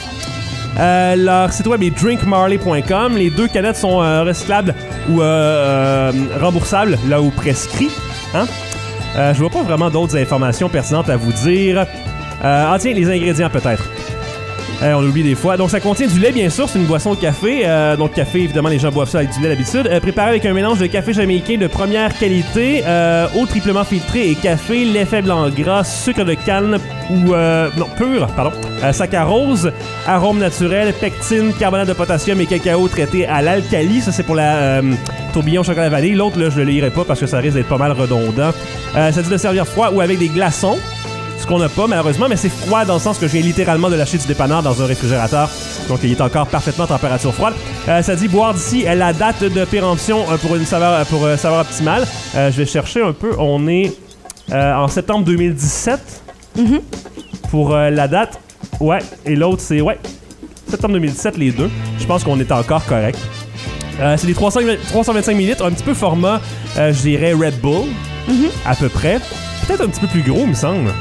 Euh, leur site web est drink marley point com. Les deux canettes sont euh, recyclables ou euh, euh, remboursables, là où prescrit. Hein? Euh, je vois pas vraiment d'autres informations pertinentes à vous dire. Euh, ah tiens, les ingrédients peut-être. Euh, on l'oublie des fois. Donc, ça contient du lait, bien sûr. C'est une boisson de café. Euh, donc, café, évidemment, les gens boivent ça avec du lait d'habitude. Euh, préparé avec un mélange de café jamaïcain de première qualité, euh, eau triplement filtrée et café, lait faible en gras, sucre de canne ou... Euh, non, pur, pardon. Euh, saccharose, arôme naturel, pectine, carbonate de potassium et cacao traité à l'alcali. Ça, c'est pour la euh, tourbillon chocolat vanille. L'autre, là, je le lirai pas parce que ça risque d'être pas mal redondant. Euh, ça dit de servir froid ou avec des glaçons. Ce qu'on n'a pas, malheureusement, mais c'est froid dans le sens que je viens littéralement de lâcher du dépanneur dans un réfrigérateur. Donc, il est encore parfaitement température froide. Euh, ça dit boire d'ici la date de péremption euh, pour une saveur, pour, euh, saveur optimale. Euh, je vais chercher un peu. On est euh, en septembre deux mille dix-sept mm-hmm. pour euh, la date. Ouais, et l'autre, c'est, ouais, septembre deux mille dix-sept, les deux. Je pense qu'on est encore correct. Euh, c'est des trois cent vingt-cinq millilitres, un petit peu format, euh, je dirais Red Bull, mm-hmm. à peu près. Peut-être un petit peu plus gros, il me semble.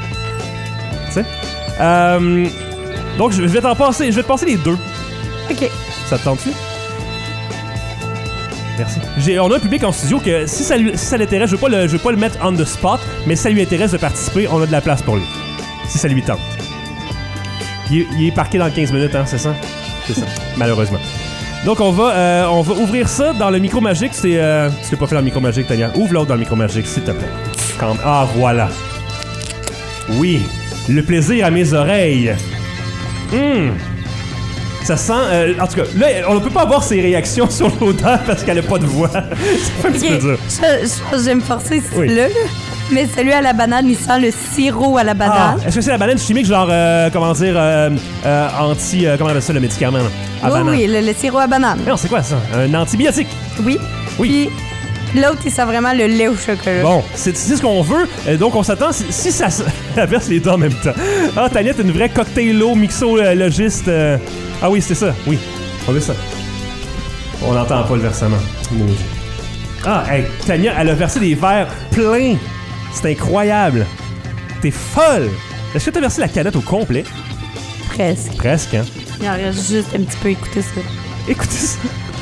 Euh, donc, je vais t'en passer. Je vais te passer les deux. OK. Ça te tente-tu? Merci. J'ai, on a un public en studio que si ça, lui, si ça l'intéresse, je veux pas le, je veux pas le mettre on the spot, mais si ça lui intéresse de participer, on a de la place pour lui. Si ça lui tente. Il est, il est parqué dans quinze minutes, hein, c'est ça? C'est ça, malheureusement. Donc, on va, euh, on va ouvrir ça dans le micro magique. C'est, euh, tu l'as pas fait dans le micro magique, Tania. Ouvre l'autre dans le micro magique, s'il te plaît. Quand... Ah, voilà. Oui. Le plaisir à mes oreilles. Hum. Ça sent... Euh, en tout cas, là, on ne peut pas avoir ses réactions sur l'odeur parce qu'elle n'a pas de voix. C'est un petit okay. peu dur. Je, je, je vais me forcer oui. là, mais celui à la banane, il sent le sirop à la banane. Ah, est-ce que c'est la banane chimique, genre, euh, comment dire, euh, euh, anti... Euh, comment on appelle ça, le médicament? À oui, banane. oui, le, le sirop à banane. Non, c'est quoi ça? Un antibiotique? Oui. Oui. Puis, l'autre, il sent vraiment le lait au chocolat. Bon, c'est, c'est ce qu'on veut. Euh, donc, on s'attend... Si, si ça... Elle verse les deux en même temps. Ah, Tania, t'es une vraie cocktailo mixologiste. Euh... Ah oui, c'est ça. Oui. On veut ça. On n'entend pas le versement. Maudit. Ah, hey, Tania, elle a versé des verres pleins. C'est incroyable. T'es folle. Est-ce que t'as versé la canette au complet? Presque. Presque, hein? Il en reste juste un petit peu. Écoutez ça. Écoutez ça.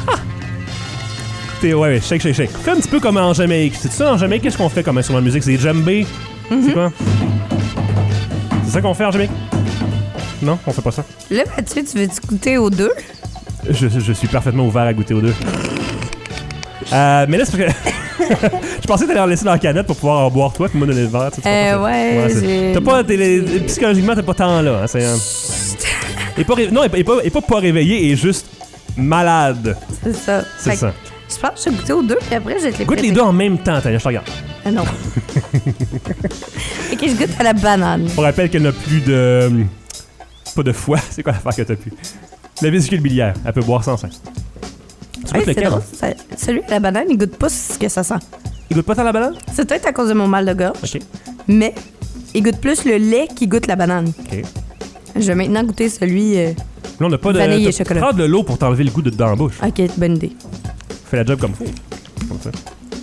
T'es, ouais, ouais, shake, shake, shake. Fais un petit peu comme en Jamaïque. C'est ça, en Jamaïque, qu'est-ce qu'on fait comme instrument de musique? C'est des djembés? Mm-hmm. C'est quoi? C'est ça qu'on fait en Jamaïque? Non, on fait pas ça. Là, Mathieu, tu veux-tu goûter aux deux? Je, je suis parfaitement ouvert à goûter aux deux. Euh, mais là, c'est parce que... je pensais que t'allais en laisser dans la canette pour pouvoir en boire toi, puis moi donner le verre. Tu sais, euh, ouais, ouais j'ai... T'as pas... T'es, les, psychologiquement, t'as pas tant là. Hein, c'est, euh... et pas ré... Non, et pas, et pas pas réveillé, et juste malade. C'est ça. C'est fait ça. Je pense que je vais goûter aux deux, puis après, je vais te les Goûte prêter. les deux en même temps, Tania, je te regarde. Ah non. Ok, je goûte à la banane. On rappelle qu'elle n'a plus de... Pas de foie. C'est quoi l'affaire que t'as plus? La vésicule biliaire. Elle peut boire sans sein. Tu ouais, goûtes lequel? drôle, ça, celui à la banane, il goûte pas ce que ça sent. Il goûte pas tant la banane? C'est peut-être à cause de mon mal de gorge. OK. Mais il goûte plus le lait qui goûte la banane. OK. Je vais maintenant goûter celui... Euh, Là, on n'a pas de... vanille et chocolat. Prends de l'eau pour t'enlever le goût de dans la bouche. OK, bonne idée. Fais la job comme faut. Comme ça.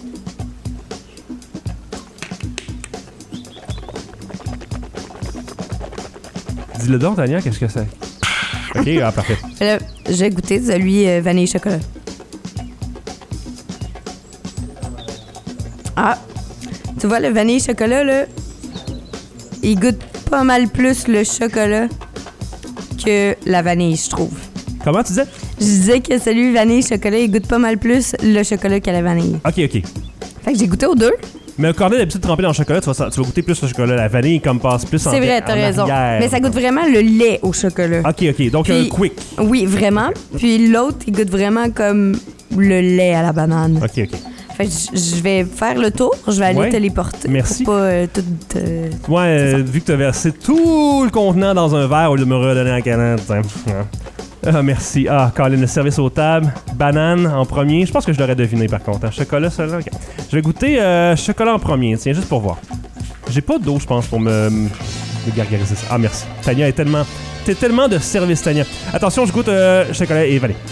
Dis-le donc, Tania, qu'est-ce que c'est? OK, ah, parfait. Là, j'ai goûté celui euh, vanille et chocolat. Ah, Tu vois, le vanille chocolat, là, il goûte pas mal plus le chocolat que la vanille, je trouve. Comment tu disais? Je disais que celui vanille chocolat, il goûte pas mal plus le chocolat que la vanille. OK, OK. Fait que j'ai goûté aux deux. Mais un cornet d'habitude trempé dans le chocolat, tu vas, tu vas goûter plus le chocolat. La vanille, comme passe plus en C'est vrai, t'as en raison. arrière. Mais ça goûte vraiment le lait au chocolat. OK, OK. Donc, Puis- un quick. Oui, vraiment. Puis l'autre, il goûte vraiment comme le lait à la banane. OK, OK. Fait que je je vais faire le tour. Je vais aller Ouais. te les porter. Merci. Pour pas euh, tout... euh, Ouais, euh, vu que t'as versé tout le contenant dans un verre au lieu de me redonner en canette. Hein. Ah, merci. Ah, Colin, le service aux tables. Banane en premier. Je pense que je l'aurais deviné par contre. Hein. Chocolat, celui-là. Okay. Je vais goûter euh, chocolat en premier. Tiens, juste pour voir. J'ai pas d'eau, je pense, pour me, me gargariser ça. Ah, merci. Tania est tellement. T'es tellement de service, Tania. Attention, je goûte euh, chocolat et vanille.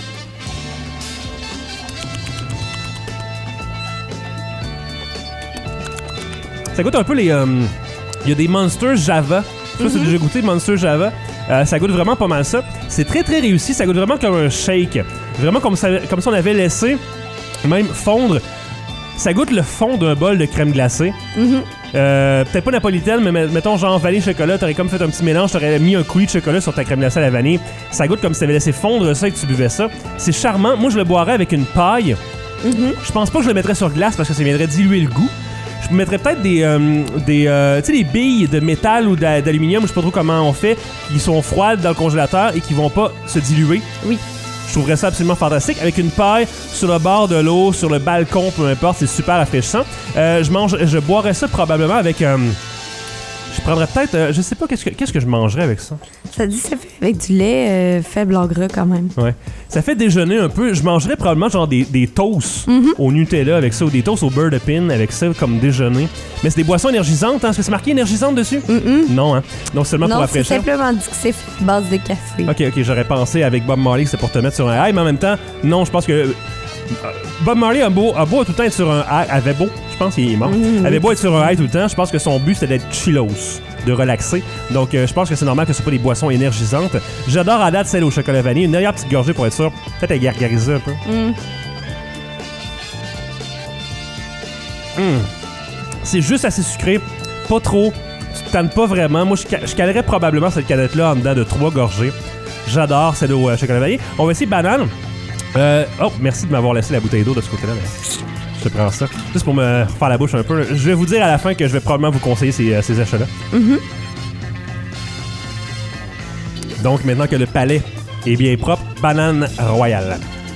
Ça goûte un peu les. Il euh, y a des Monster Java. Je sais pas si tu as déjà goûté Monster Java. Euh, ça goûte vraiment pas mal ça. C'est très très réussi. Ça goûte vraiment comme un shake. Vraiment comme, ça, comme si on avait laissé même fondre. Ça goûte le fond d'un bol de crème glacée. Mm-hmm. Euh, peut-être pas napolitaine, mais mettons genre vanille chocolat. T'aurais comme fait un petit mélange. T'aurais mis un coulis de chocolat sur ta crème glacée à la vanille. Ça goûte comme si t'avais laissé fondre ça et que tu buvais ça. C'est charmant. Moi, je le boirais avec une paille. Mm-hmm. Je pense pas que je le mettrais sur glace parce que ça viendrait diluer le goût. Je mettrais peut-être des, euh, des, euh, tu sais, des billes de métal ou d'a- d'aluminium, je sais pas trop comment on fait, qui sont froides dans le congélateur et qui vont pas se diluer. Oui. Je trouverais ça absolument fantastique. Avec une paille sur le bord de l'eau, sur le balcon, peu importe, c'est super rafraîchissant. Euh, je mange, je boirais ça probablement avec. Euh, je prendrais peut-être, euh, je sais pas qu'est-ce que qu'est-ce que je mangerais avec ça. Ça dit que ça fait avec du lait euh, faible en gras quand même. Ouais. Ça fait déjeuner un peu. Je mangerais probablement genre des, des toasts Mm-hmm. au Nutella avec ça ou des toasts au beurre de pin avec ça comme déjeuner. Mais c'est des boissons énergisantes. Hein? Est-ce que c'est marqué énergisante dessus? Mm-mm. Non, hein? Donc seulement pour Non, c'est rafraîchir. simplement dit que c'est fait à base de café. Ok, ok, j'aurais pensé avec Bob Marley que c'était pour te mettre sur un high, mais en même temps, non, je pense que. euh, Bob Marley a beau, a beau tout le temps être sur un high, avait beau, je pense qu'il est mort, Mmh. avait beau être sur un high tout le temps, je pense que son but c'était d'être chillos, de relaxer. Donc euh, je pense que c'est normal que ce soit pas des boissons énergisantes. J'adore à date celle au chocolat vanille, une dernière petite gorgée pour être sûr, peut-être à gargariser un peu. Mm. Hum. C'est juste assez sucré, pas trop, tu te tannes pas vraiment. Moi je, ca- je calerais probablement cette canette-là en dedans de trois gorgées. J'adore celle au euh, chocolat vanille. On va essayer banane. Euh, oh, merci de m'avoir laissé la bouteille d'eau de ce côté-là. Mais je te prends ça. Juste pour me faire la bouche un peu. Je vais vous dire à la fin que je vais probablement vous conseiller ces, euh, ces achats-là. Mhm. Donc, maintenant que le palais est bien propre, banane royale.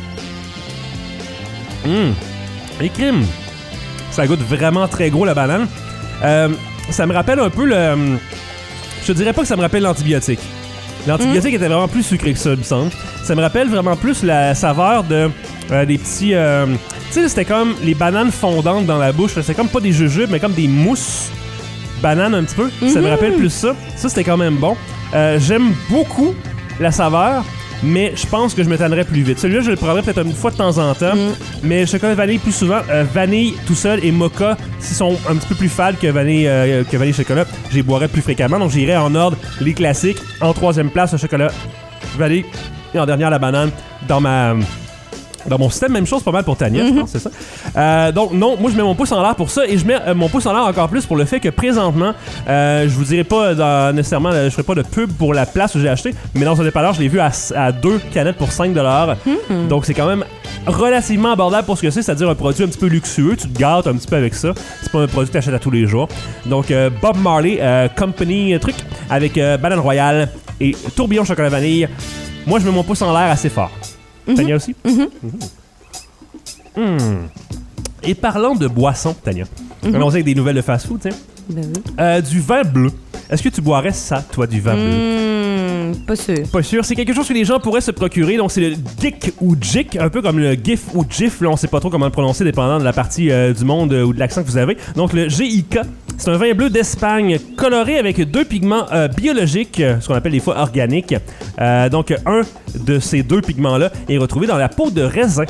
Hum, les crimes. Ça goûte vraiment très gros, la banane. Euh, ça me rappelle un peu le... Je te dirais pas que ça me rappelle l'antibiotique. L'antibiotique était vraiment plus sucré que ça, il me semble. Ça me rappelle vraiment plus la saveur de euh, des petits... Euh, tu sais, c'était comme les bananes fondantes dans la bouche. C'était comme pas des jujubes, mais comme des mousses bananes un petit peu. Ça me rappelle plus ça. Ça, c'était quand même bon. Euh, j'aime beaucoup la saveur, mais je pense que je me tannerais plus vite. Celui-là, je le prendrais peut-être une fois de temps en temps, Mm. mais chocolat vanille plus souvent. Euh, vanille tout seul et mocha, s'ils sont un petit peu plus fades que vanille, euh, que vanille chocolat, j'y boirais plus fréquemment. Donc, j'irais en ordre les classiques. En troisième place, le chocolat vanille. Et en dernière, la banane. Dans ma... Dans mon système, même chose pas mal pour Tania, mm-hmm. je pense, c'est ça. Euh, donc non, moi je mets mon pouce en l'air pour ça et je mets euh, mon pouce en l'air encore plus pour le fait que présentement, euh, je vous dirai pas dans, nécessairement, je ferai pas de pub pour la place où j'ai acheté, mais dans un dépanneur, je l'ai vu à, à deux canettes pour cinq dollars. Mm-hmm. Donc c'est quand même relativement abordable pour ce que c'est, c'est-à-dire un produit un petit peu luxueux, tu te gâtes un petit peu avec ça. C'est pas un produit que tu achètes à tous les jours. Donc euh, Bob Marley euh, Company euh, truc avec euh, banane royale et tourbillon chocolat vanille. Moi je mets mon pouce en l'air assez fort. Mm-hmm. Tania aussi? Mm-hmm. Mm-hmm. Mm. Et parlant de boissons, Tania, mm-hmm. allons-y avec des nouvelles de fast-food, tiens. Ben oui. Euh, du vin bleu. Est-ce que tu boirais ça, toi, du vin Mm, bleu? pas sûr. Pas sûr. C'est quelque chose que les gens pourraient se procurer. Donc, c'est le Gick ou Gick, un peu comme le GIF ou GIF. Là, on sait pas trop comment le prononcer, dépendant de la partie euh, du monde euh, ou de l'accent que vous avez. Donc, le G I K. C'est un vin bleu d'Espagne coloré avec deux pigments euh, biologiques, euh, ce qu'on appelle des fois organiques. Euh, donc, un de ces deux pigments-là est retrouvé dans la peau de raisin.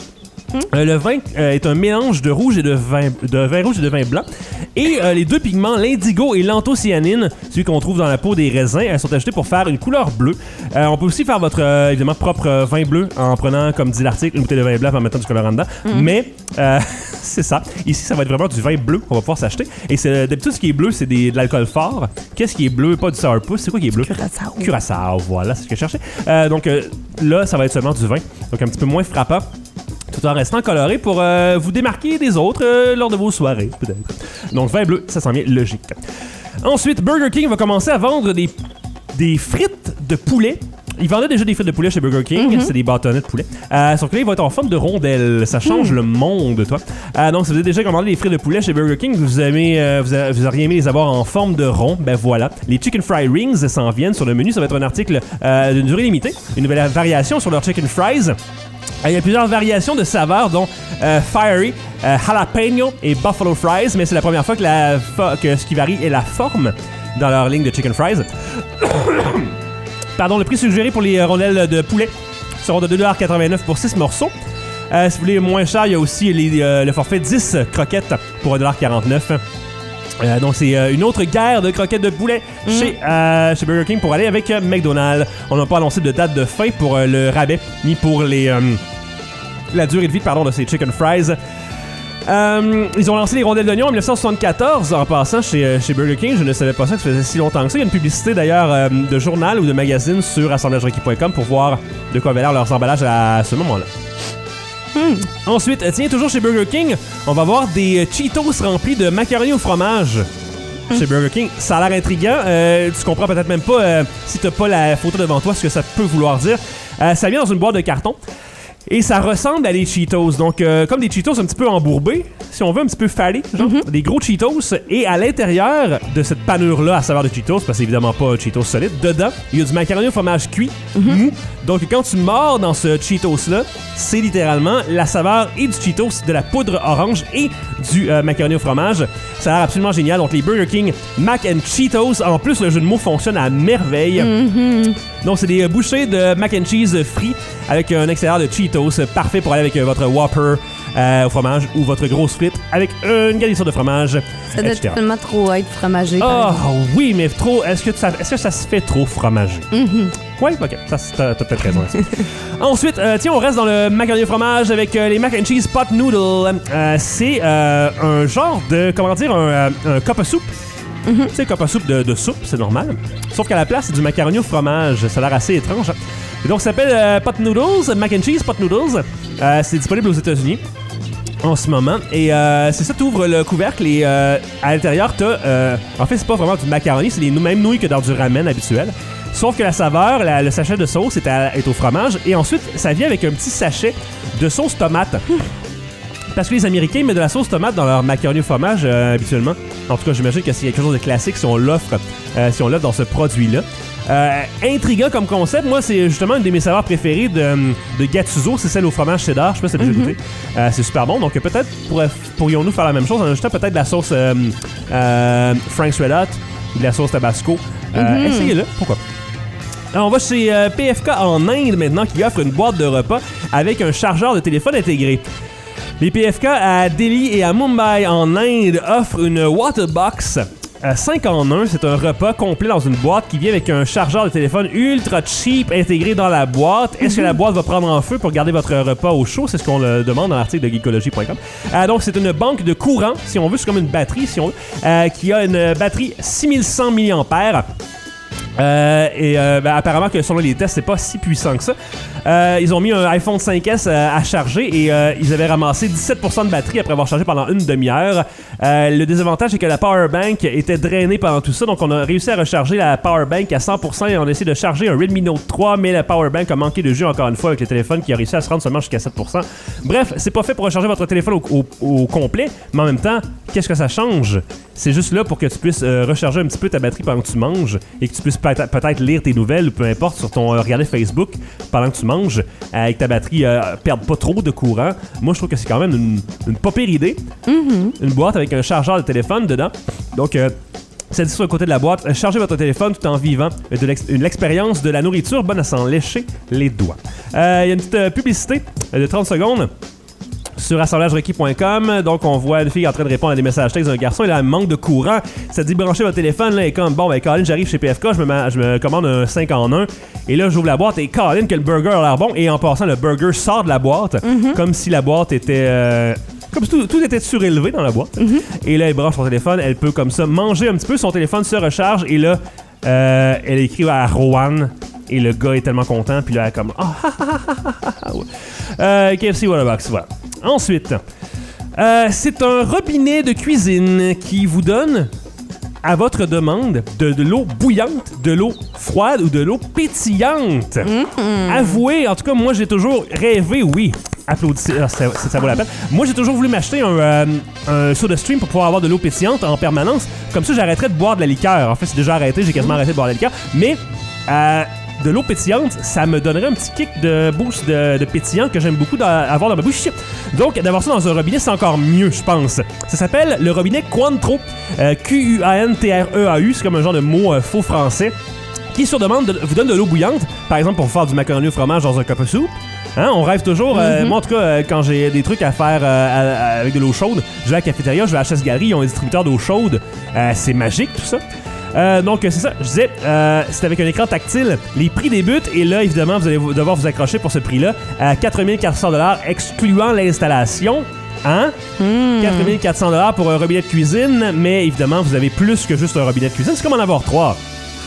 Mmh. Euh, le vin euh, est un mélange de rouge et de vin, de vin rouge et de vin blanc. Et euh, les deux pigments, l'indigo et l'anthocyanine, celui qu'on trouve dans la peau des raisins, elles sont ajoutés pour faire une couleur bleue. Euh, on peut aussi faire votre euh, évidemment propre euh, vin bleu en prenant, comme dit l'article, une bouteille de vin blanc et en mettant du colorant dedans. Mmh. Mais euh, c'est ça. Ici, ça va être vraiment du vin bleu qu'on va pouvoir s'acheter. Et c'est, d'habitude, ce qui est bleu, c'est des, de l'alcool fort. Qu'est-ce qui est bleu? Pas du sourpuss. C'est quoi qui est bleu? Curaçao. Curaçao, voilà, c'est ce que je cherchais. Euh, donc euh, là, ça va être seulement du vin. Donc un petit peu moins frappant, tout en restant coloré pour euh, vous démarquer des autres euh, lors de vos soirées, peut-être. Donc, vin bleu, ça s'en vient logique. Ensuite, Burger King va commencer à vendre des, des frites de poulet. Ils vendaient déjà des frites de poulet chez Burger King, mm-hmm. c'est des bâtonnets de poulet. Euh, sauf que là, ils vont être en forme de rondelles. Ça change mm. le monde, toi. Euh, donc, si vous avez déjà commandé des frites de poulet chez Burger King, vous aimez, euh, vous, a, vous auriez aimé les avoir en forme de rond, ben voilà. Les Chicken Fry Rings s'en viennent sur le menu. Ça va être un article euh, d'une durée limitée. Une nouvelle variation sur leur Chicken Fries. Il y a plusieurs variations de saveurs, dont euh, Fiery, euh, Jalapeno et Buffalo Fries, mais c'est la première fois que, la fo- que ce qui varie est la forme dans leur ligne de Chicken Fries. Pardon, le prix suggéré pour les rondelles de poulet seront de deux dollars quatre-vingt-neuf pour six morceaux. Euh, si vous voulez moins cher, il y a aussi les, euh, le forfait dix croquettes pour un dollar quarante-neuf. Euh, donc c'est euh, une autre guerre de croquettes de poulet mm. chez, euh, chez Burger King pour aller avec euh, McDonald's. On n'a pas annoncé de date de fin pour euh, le rabais ni pour les euh, la durée de vie pardon, de ces chicken fries. Euh, ils ont lancé les rondelles d'oignon en dix-neuf cent soixante-quatorze en passant chez, chez Burger King. Je ne savais pas ça que ça faisait si longtemps que ça. Il y a une publicité d'ailleurs euh, de journal ou de magazine sur assemblage requis point com pour voir de quoi avaient l'air leurs emballages à ce moment-là. Hmm. Ensuite, tiens, toujours chez Burger King, on va voir des Cheetos remplis de macaroni au fromage. Hmm. Chez Burger King, ça a l'air intriguant. Euh, tu comprends peut-être même pas, euh, si t'as pas la photo devant toi, ce que ça peut vouloir dire. Euh, ça vient dans une boîte de carton. Et ça ressemble à des Cheetos. Donc, euh, comme des Cheetos un petit peu embourbés, si on veut, un petit peu falés, genre, mm-hmm. des gros Cheetos. Et à l'intérieur de cette panure-là à saveur de Cheetos, parce que c'est évidemment pas un Cheetos solide, dedans, il y a du macaroni au fromage cuit, mm-hmm. mou. Donc, quand tu mords dans ce Cheetos-là, c'est littéralement la saveur et du Cheetos, de la poudre orange et du euh, macaroni au fromage. Ça a l'air absolument génial. Donc, les Burger King Mac and Cheetos. En plus, le jeu de mots fonctionne à merveille. Mm-hmm. Donc, c'est des euh, bouchées de mac and cheese frits avec un extérieur de Cheetos. Parfait pour aller avec euh, votre Whopper euh, au fromage ou votre grosse frite avec euh, une garniture de fromage. Ça doit tellement trop être fromagé. Ah oh, oui, mais trop. Est-ce que, ça, est-ce que ça se fait trop fromagé? Mm-hmm. Oui, ok, ça, t'as, t'as peut-être raison. Ensuite, euh, tiens, on reste dans le macaroni au fromage avec euh, les mac and cheese pot noodle. Euh, c'est euh, un genre de, comment dire, un, un cup of soup. Mm-hmm. Tu sais, cup of soup de, de soupe, c'est normal. Sauf qu'à la place, c'est du macaroni au fromage. Ça a l'air assez étrange. Et donc, ça s'appelle euh, pot noodles, mac and cheese pot noodles. Euh, c'est disponible aux États-Unis en ce moment. Et euh, c'est ça, tu ouvres le couvercle et euh, à l'intérieur, t'as. Euh, en fait, c'est pas vraiment du macaroni, c'est les mêmes nouilles que dans du ramen habituel. Sauf que la saveur, la, le sachet de sauce est, à, est au fromage. Et ensuite, ça vient avec un petit sachet de sauce tomate. Parce que les Américains mettent de la sauce tomate dans leur macaroni au fromage euh, habituellement. En tout cas, j'imagine que c'est quelque chose de classique si on l'offre, euh, si on l'offre dans ce produit-là. Euh, intriguant comme concept, moi c'est justement une de mes saveurs préférées de, de Gattuso, c'est celle au fromage cheddar, je sais pas si t'as déjà goûté. Euh, c'est super bon, donc peut-être pourrait, pourrions-nous faire la même chose en ajoutant peut-être de la sauce euh, euh, Frank's Red Hot ou de la sauce Tabasco. Euh, mm-hmm. Essayez-le, pourquoi pas. Alors, on va chez euh, P F K en Inde maintenant qui offre une boîte de repas avec un chargeur de téléphone intégré. Les P F K à Delhi et à Mumbai en Inde offrent une Waterbox cinq en un, c'est un repas complet dans une boîte qui vient avec un chargeur de téléphone ultra cheap intégré dans la boîte. Est-ce que la boîte va prendre en feu pour garder votre repas au chaud? C'est ce qu'on le demande dans l'article de geekology point com. Euh, donc, c'est une banque de courant, si on veut, c'est comme une batterie, si on veut, euh, qui a une batterie six mille cent milliampères. Euh, et euh, ben, apparemment que selon les tests, c'est pas si puissant que ça. Euh, ils ont mis un iPhone cinq S euh, à charger et euh, ils avaient ramassé dix-sept pour cent de batterie après avoir chargé pendant une demi-heure. Euh, le désavantage, c'est que la powerbank était drainée pendant tout ça, donc on a réussi à recharger la powerbank à cent pour cent et on a essayé de charger un Redmi Note trois, mais la powerbank a manqué de jus encore une fois avec le téléphone qui a réussi à se rendre seulement jusqu'à sept pour cent. Bref, c'est pas fait pour recharger votre téléphone au, au, au complet, mais en même temps, qu'est-ce que ça change? C'est juste là pour que tu puisses euh, recharger un petit peu ta batterie pendant que tu manges et que tu puisses peut-être, peut-être lire tes nouvelles ou peu importe sur ton euh, regarder Facebook pendant que tu manges euh, et que ta batterie euh, perde pas trop de courant. Moi, je trouve que c'est quand même une, une pas pire idée. Mm-hmm. Une boîte avec un chargeur de téléphone dedans. Donc, euh, ça dit sur le côté de la boîte, chargez votre téléphone tout en vivant de l'ex- une expérience de la nourriture bonne à s'en lécher les doigts. Il euh, y a une petite euh, publicité de trente secondes. sur assemblage requis point com. Donc, on voit une fille en train de répondre à des messages textes d'un garçon. Il a un manque de courant. Ça dit brancher votre téléphone. Là, et comme, bon, ben, Colin, j'arrive chez P F K, je me, ma- je me commande un cinq en un. Et là, j'ouvre la boîte et Colin, que le burger a l'air bon. Et en passant, le burger sort de la boîte, mm-hmm. comme si la boîte était. Euh, comme si tout, tout était surélevé dans la boîte. Mm-hmm. Et là, elle branche son téléphone. Elle peut, comme ça, manger un petit peu. Son téléphone se recharge. Et là, euh, elle écrit à Rowan. Et le gars est tellement content. Puis là, elle est comme. Oh, euh, K F C Waterbox, voilà. Ensuite, euh, c'est un robinet de cuisine qui vous donne, à votre demande, de, de l'eau bouillante, de l'eau froide ou de l'eau pétillante. Mm-hmm. Avouez, en tout cas, moi, j'ai toujours rêvé, oui. Applaudissez, ah, ça, ça, ça vaut la peine. Moi, j'ai toujours voulu m'acheter un, euh, un SodaStream pour pouvoir avoir de l'eau pétillante en permanence. Comme ça, j'arrêterais de boire de la liqueur. En fait, c'est déjà arrêté, j'ai quasiment arrêté de boire de la liqueur. Mais euh, de l'eau pétillante, ça me donnerait un petit kick de boost de, de pétillant que j'aime beaucoup avoir dans ma bouche. Donc, d'avoir ça dans un robinet, c'est encore mieux, je pense. Ça s'appelle le robinet Cointreau. Euh, Q U A N T R E A U, c'est comme un genre de mot euh, faux français, qui, sur demande, de, vous donne de l'eau bouillante, par exemple, pour faire du macaroni au fromage dans un cup of soup. Hein, on rêve toujours. Euh, mm-hmm. Moi, en tout cas, euh, quand j'ai des trucs à faire euh, à, à, avec de l'eau chaude, je vais à la cafétéria, je vais à la chasse galerie, ils ont un distributeur d'eau chaude. Euh, c'est magique, tout ça. Euh, donc, c'est ça. Je disais, euh, c'est avec un écran tactile. Les prix débutent et là, évidemment, vous allez devoir vous accrocher pour ce prix-là à quatre mille quatre cents dollars, excluant l'installation. Hein? Mm. quatre mille quatre cents dollars pour un robinet de cuisine, mais évidemment, vous avez plus que juste un robinet de cuisine. C'est comme en avoir trois.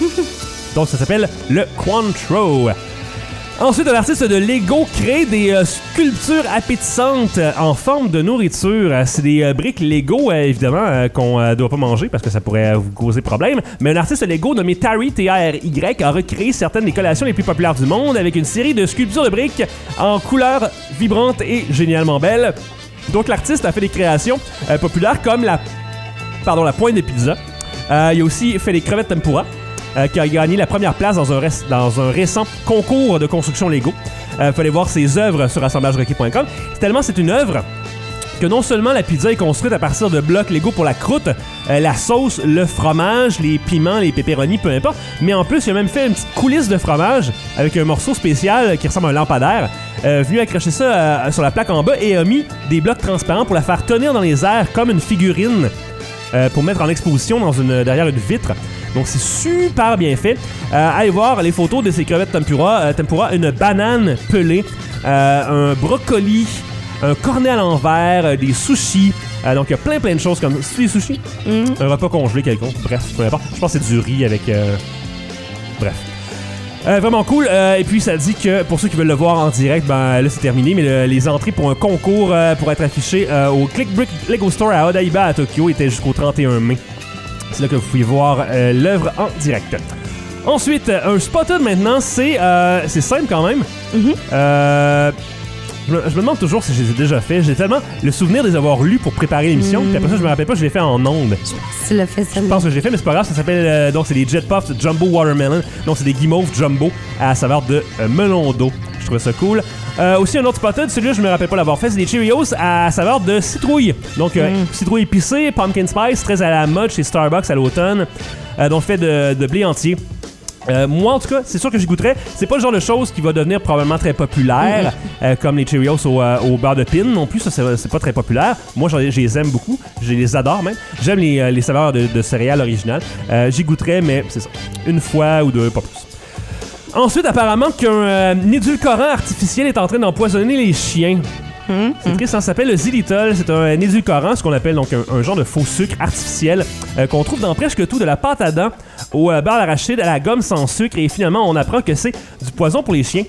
Donc, ça s'appelle le Cointreau. Ensuite, un artiste de Lego crée des euh, sculptures appétissantes euh, en forme de nourriture. Euh, c'est des euh, briques Lego, euh, évidemment, euh, qu'on ne euh, doit pas manger parce que ça pourrait euh, vous causer problème. Mais un artiste Lego nommé Tari, T A R Y, a recréé certaines des collations les plus populaires du monde avec une série de sculptures de briques en couleurs vibrantes et génialement belles. Donc, l'artiste a fait des créations euh, populaires comme la, pardon, la pointe de pizza. Euh, il a aussi fait des crevettes tempura. Euh, qui a gagné la première place dans un, ré- dans un récent concours de construction Lego. Il euh, fallait voir ses œuvres sur assemblage requis point com. Tellement c'est une œuvre que non seulement la pizza est construite à partir de blocs Lego pour la croûte, euh, la sauce, le fromage, les piments, les pepperonis, peu importe, mais en plus, il a même fait une petite coulisse de fromage avec un morceau spécial qui ressemble à un lampadaire, euh, venu accrocher ça euh, sur la plaque en bas et a mis des blocs transparents pour la faire tenir dans les airs comme une figurine euh, pour mettre en exposition dans une, derrière une vitre. Donc, c'est super bien fait. Euh, allez voir les photos de ces crevettes tempura. Euh, tempura, une banane pelée, euh, un brocoli, un cornet à l'envers, euh, des sushis. Euh, donc, il y a plein, plein de choses comme... C'est des sushis? Mm. Un repas congelé quelconque. Bref, peu importe. Je pense que c'est du riz avec... Euh... Bref. Euh, vraiment cool. Euh, et puis, ça dit que pour ceux qui veulent le voir en direct, ben là, c'est terminé. Mais le, les entrées pour un concours euh, pour être affiché euh, au Click Brick Lego Store à Odaiba à Tokyo étaient jusqu'au trente et un mai. C'est là que vous pouvez voir euh, l'œuvre en direct. Ensuite, un spotted maintenant, c'est euh, c'est simple quand même. Mm-hmm. Euh, je, me, je me demande toujours si je les ai déjà fait. J'ai tellement le souvenir de les avoir lus pour préparer l'émission. Mm. Puis après ça, je me rappelle pas, je l'ai fait en ondes. Je pense que tu l'as fait ça. Je pense que je l'ai fait, mais c'est pas grave. Ça s'appelle euh, donc c'est des Jet Puffs Jumbo Watermelon. Donc c'est des guimauves jumbo à la saveur de euh, melon d'eau. Je trouvais ça cool. Euh, aussi un autre spotted, celui-là je me rappelle pas l'avoir fait, c'est des Cheerios à saveur de citrouille. Donc euh, mm. citrouille épicée, pumpkin spice, très à la mode chez Starbucks à l'automne. Euh, donc fait de, de blé entier. Euh, moi en tout cas, c'est sûr que j'y goûterais. C'est pas le genre de chose qui va devenir probablement très populaire, mm-hmm. euh, comme les Cheerios au, euh, au beurre de pin non plus, ça c'est, c'est pas très populaire. Moi je les aime beaucoup, je les adore même. J'aime les, euh, les saveurs de, de céréales originales. Euh, j'y goûterais, mais c'est ça, une fois ou deux, pas plus. Ensuite, apparemment qu'un euh, édulcorant artificiel est en train d'empoisonner les chiens. Mmh, c'est triste, ça s'appelle le xylitol. C'est un édulcorant, ce qu'on appelle donc un, un genre de faux sucre artificiel euh, qu'on trouve dans presque tout, de la pâte à dents au euh, beurre d'arachide à la gomme sans sucre. Et finalement, on apprend que c'est du poison pour les chiens.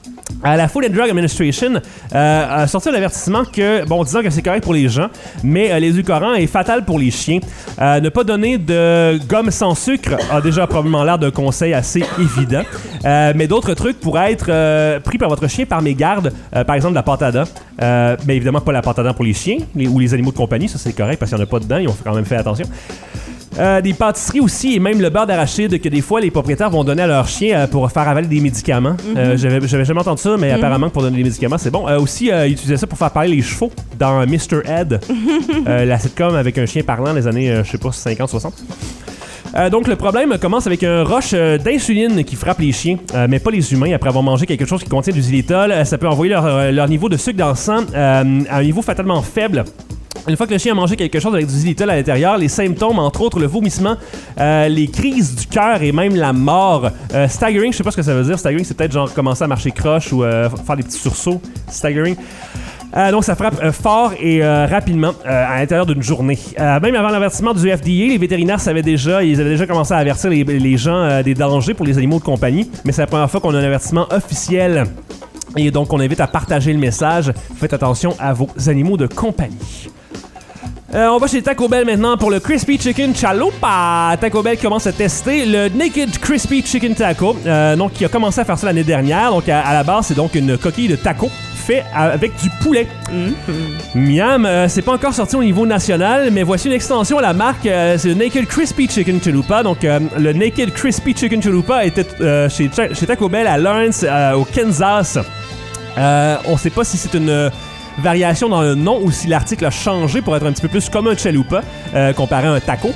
À la Food and Drug Administration euh, a sorti un avertissement que, bon, disant que c'est correct pour les gens, mais euh, l'édulcorant est fatal pour les chiens. Euh, ne pas donner de gomme sans sucre a déjà probablement l'air d'un conseil assez évident. Euh, mais d'autres trucs pourraient être euh, pris par votre chien par mégarde, euh, par exemple la pâte à dents. Euh, mais évidemment pas la pâte à dents pour les chiens les, ou les animaux de compagnie, ça c'est correct parce qu'il n'y en a pas dedans, ils ont quand même fait attention. Euh, des pâtisseries aussi et même le beurre d'arachide que des fois les propriétaires vont donner à leurs chiens euh, pour faire avaler des médicaments. Mm-hmm. Euh, j'avais, j'avais jamais entendu ça, mais mm-hmm. apparemment que pour donner des médicaments c'est bon. Euh, aussi, euh, ils utilisaient ça pour faire parler les chevaux dans mister Ed, euh, la sitcom avec un chien parlant des années, euh, je sais pas, cinquante soixante. Euh, donc, le problème commence avec un rush euh, d'insuline qui frappe les chiens, euh, mais pas les humains. Après avoir mangé quelque chose qui contient du xylitol, euh, ça peut envoyer leur, euh, leur niveau de sucre dans le sang euh, à un niveau fatalement faible. Une fois que le chien a mangé quelque chose avec du xylitol à l'intérieur, les symptômes, entre autres le vomissement, euh, les crises du cœur et même la mort. Euh, staggering, je sais pas ce que ça veut dire. Staggering, c'est peut-être genre commencer à marcher croche ou euh, faire des petits sursauts. Staggering. Euh, donc, ça frappe euh, fort et euh, rapidement euh, à l'intérieur d'une journée. Euh, même avant l'avertissement du F D A, les vétérinaires savaient déjà, ils avaient déjà commencé à avertir les, les gens euh, des dangers pour les animaux de compagnie. Mais c'est la première fois qu'on a un avertissement officiel. Et donc, on invite à partager le message. Faites attention à vos animaux de compagnie. Euh, on va chez Taco Bell maintenant pour le Crispy Chicken Chalupa. Taco Bell commence à tester le Naked Crispy Chicken Taco, euh, donc qui a commencé à faire ça l'année dernière. Donc à, à la base, c'est donc une coquille de taco fait avec du poulet. Mm-hmm. Miam, euh, c'est pas encore sorti au niveau national, mais voici une extension à la marque. Euh, c'est le Naked Crispy Chicken Chalupa. Donc euh, le Naked Crispy Chicken Chalupa était euh, chez, chez Taco Bell à Lawrence, euh, au Kansas. Euh, on sait pas si c'est une variation dans le nom ou si l'article a changé pour être un petit peu plus comme un chalupa euh, comparé à un taco.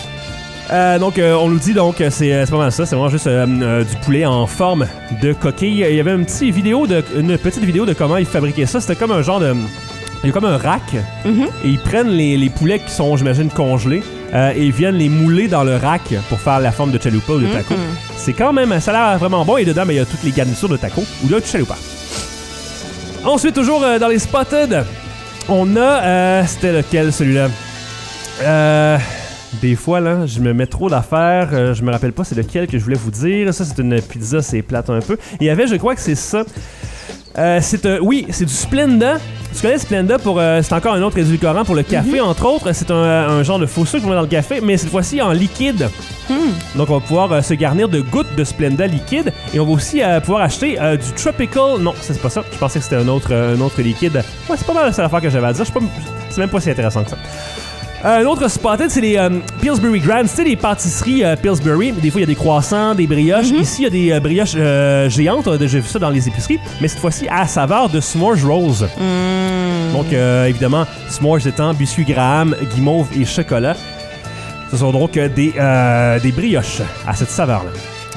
Euh, donc, euh, on nous dit donc c'est, c'est pas mal ça, c'est vraiment juste euh, euh, du poulet en forme de coquille. Il y avait une petite vidéo de, une petite vidéo de comment ils fabriquaient ça. C'était comme un genre de... Il y a comme un rack, mm-hmm. et ils prennent les, les poulets qui sont, j'imagine, congelés, euh, et ils viennent les mouler dans le rack pour faire la forme de chalupa ou de taco. Mm-hmm. C'est quand même, ça a l'air vraiment bon, et dedans, ben, il y a toutes les garnitures de taco ou de chalupa. Ensuite, toujours euh, dans les Spotted, on a... Euh, c'était lequel, celui-là? Euh... Des fois, là, je me mets trop d'affaires. Euh, je me rappelle pas c'est lequel que je voulais vous dire. Ça, c'est une pizza, c'est plate un peu. Il y avait, je crois que c'est ça. Euh, c'est euh, oui, c'est du Splenda. Tu connais Splenda pour... Euh, c'est encore un autre édulcorant pour le café, mm-hmm. entre autres. C'est un, un genre de faux sucre qu'on met dans le café, mais cette fois-ci en liquide. Mm. Donc, on va pouvoir euh, se garnir de gouttes de Splenda liquide. Et on va aussi euh, pouvoir acheter euh, du Tropical... Non, c'est pas ça. Je pensais que c'était un autre, euh, un autre liquide. Ouais, c'est pas mal la seule affaire que j'avais à dire. Je pas, c'est même pas si intéressant que ça. Euh, un autre Spotted, c'est les euh, Pillsbury Grands. Tu sais, les pâtisseries euh, Pillsbury. Des fois, il y a des croissants, des brioches. Mm-hmm. Ici, il y a des euh, brioches euh, géantes. On a déjà vu ça dans les épiceries. Mais cette fois-ci, à saveur de S'mores Rose. Mm. Donc, euh, évidemment, S'mores étant biscuits Graham, guimauve et chocolat. Ce sont donc euh, des, euh, des brioches à cette saveur-là.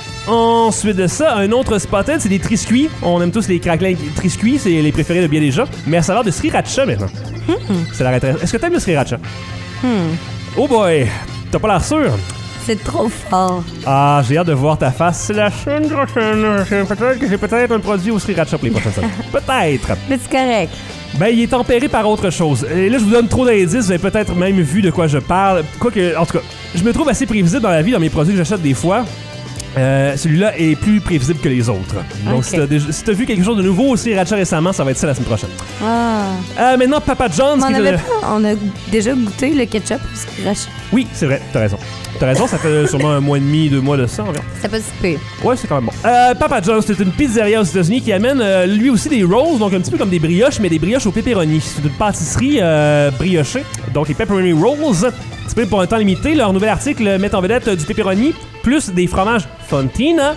Ensuite de ça, un autre Spotted, c'est des Triscuits. On aime tous les craquelins Triscuits, c'est les préférés de bien des gens. Mais à saveur de Sriracha maintenant. Mm. C'est la retraite. Est-ce que t'aimes le Sriracha? Hmm. Oh boy, t'as pas l'air sûr? C'est trop fort. Ah, j'ai hâte de voir ta face. C'est la semaine prochaine. Peut-être que j'ai peut-être un produit au Sriracha pour les prochaines semaines. Peut-être. Mais c'est correct. Ben, il est tempéré par autre chose. Et là, je vous donne trop d'indices. Vous avez peut-être même vu de quoi je parle. Quoique, en tout cas, je me trouve assez prévisible dans la vie, dans mes produits que j'achète des fois. Euh, celui-là est plus prévisible que les autres. Donc, okay. si, t'as déjà, si t'as vu quelque chose de nouveau au Sriracha récemment, ça va être ça la semaine prochaine. Ah. Euh, maintenant, Papa John's. On, qui avait est... pas, on a déjà goûté le ketchup au Sriracha. Oui, c'est vrai, t'as raison. T'as raison, ça fait sûrement un mois et demi, deux mois de ça environ. C'est pas si pire. Ouais, c'est quand même bon. Euh, Papa John's, c'est une pizzeria aux États-Unis qui amène euh, lui aussi des rolls, donc un petit peu comme des brioches, mais des brioches au pepperoni. C'est une pâtisserie euh, briochée, donc les pepperoni rolls. Disponible pour un temps limité. Leur nouvel article met en vedette du pepperoni, plus des fromages Fontina,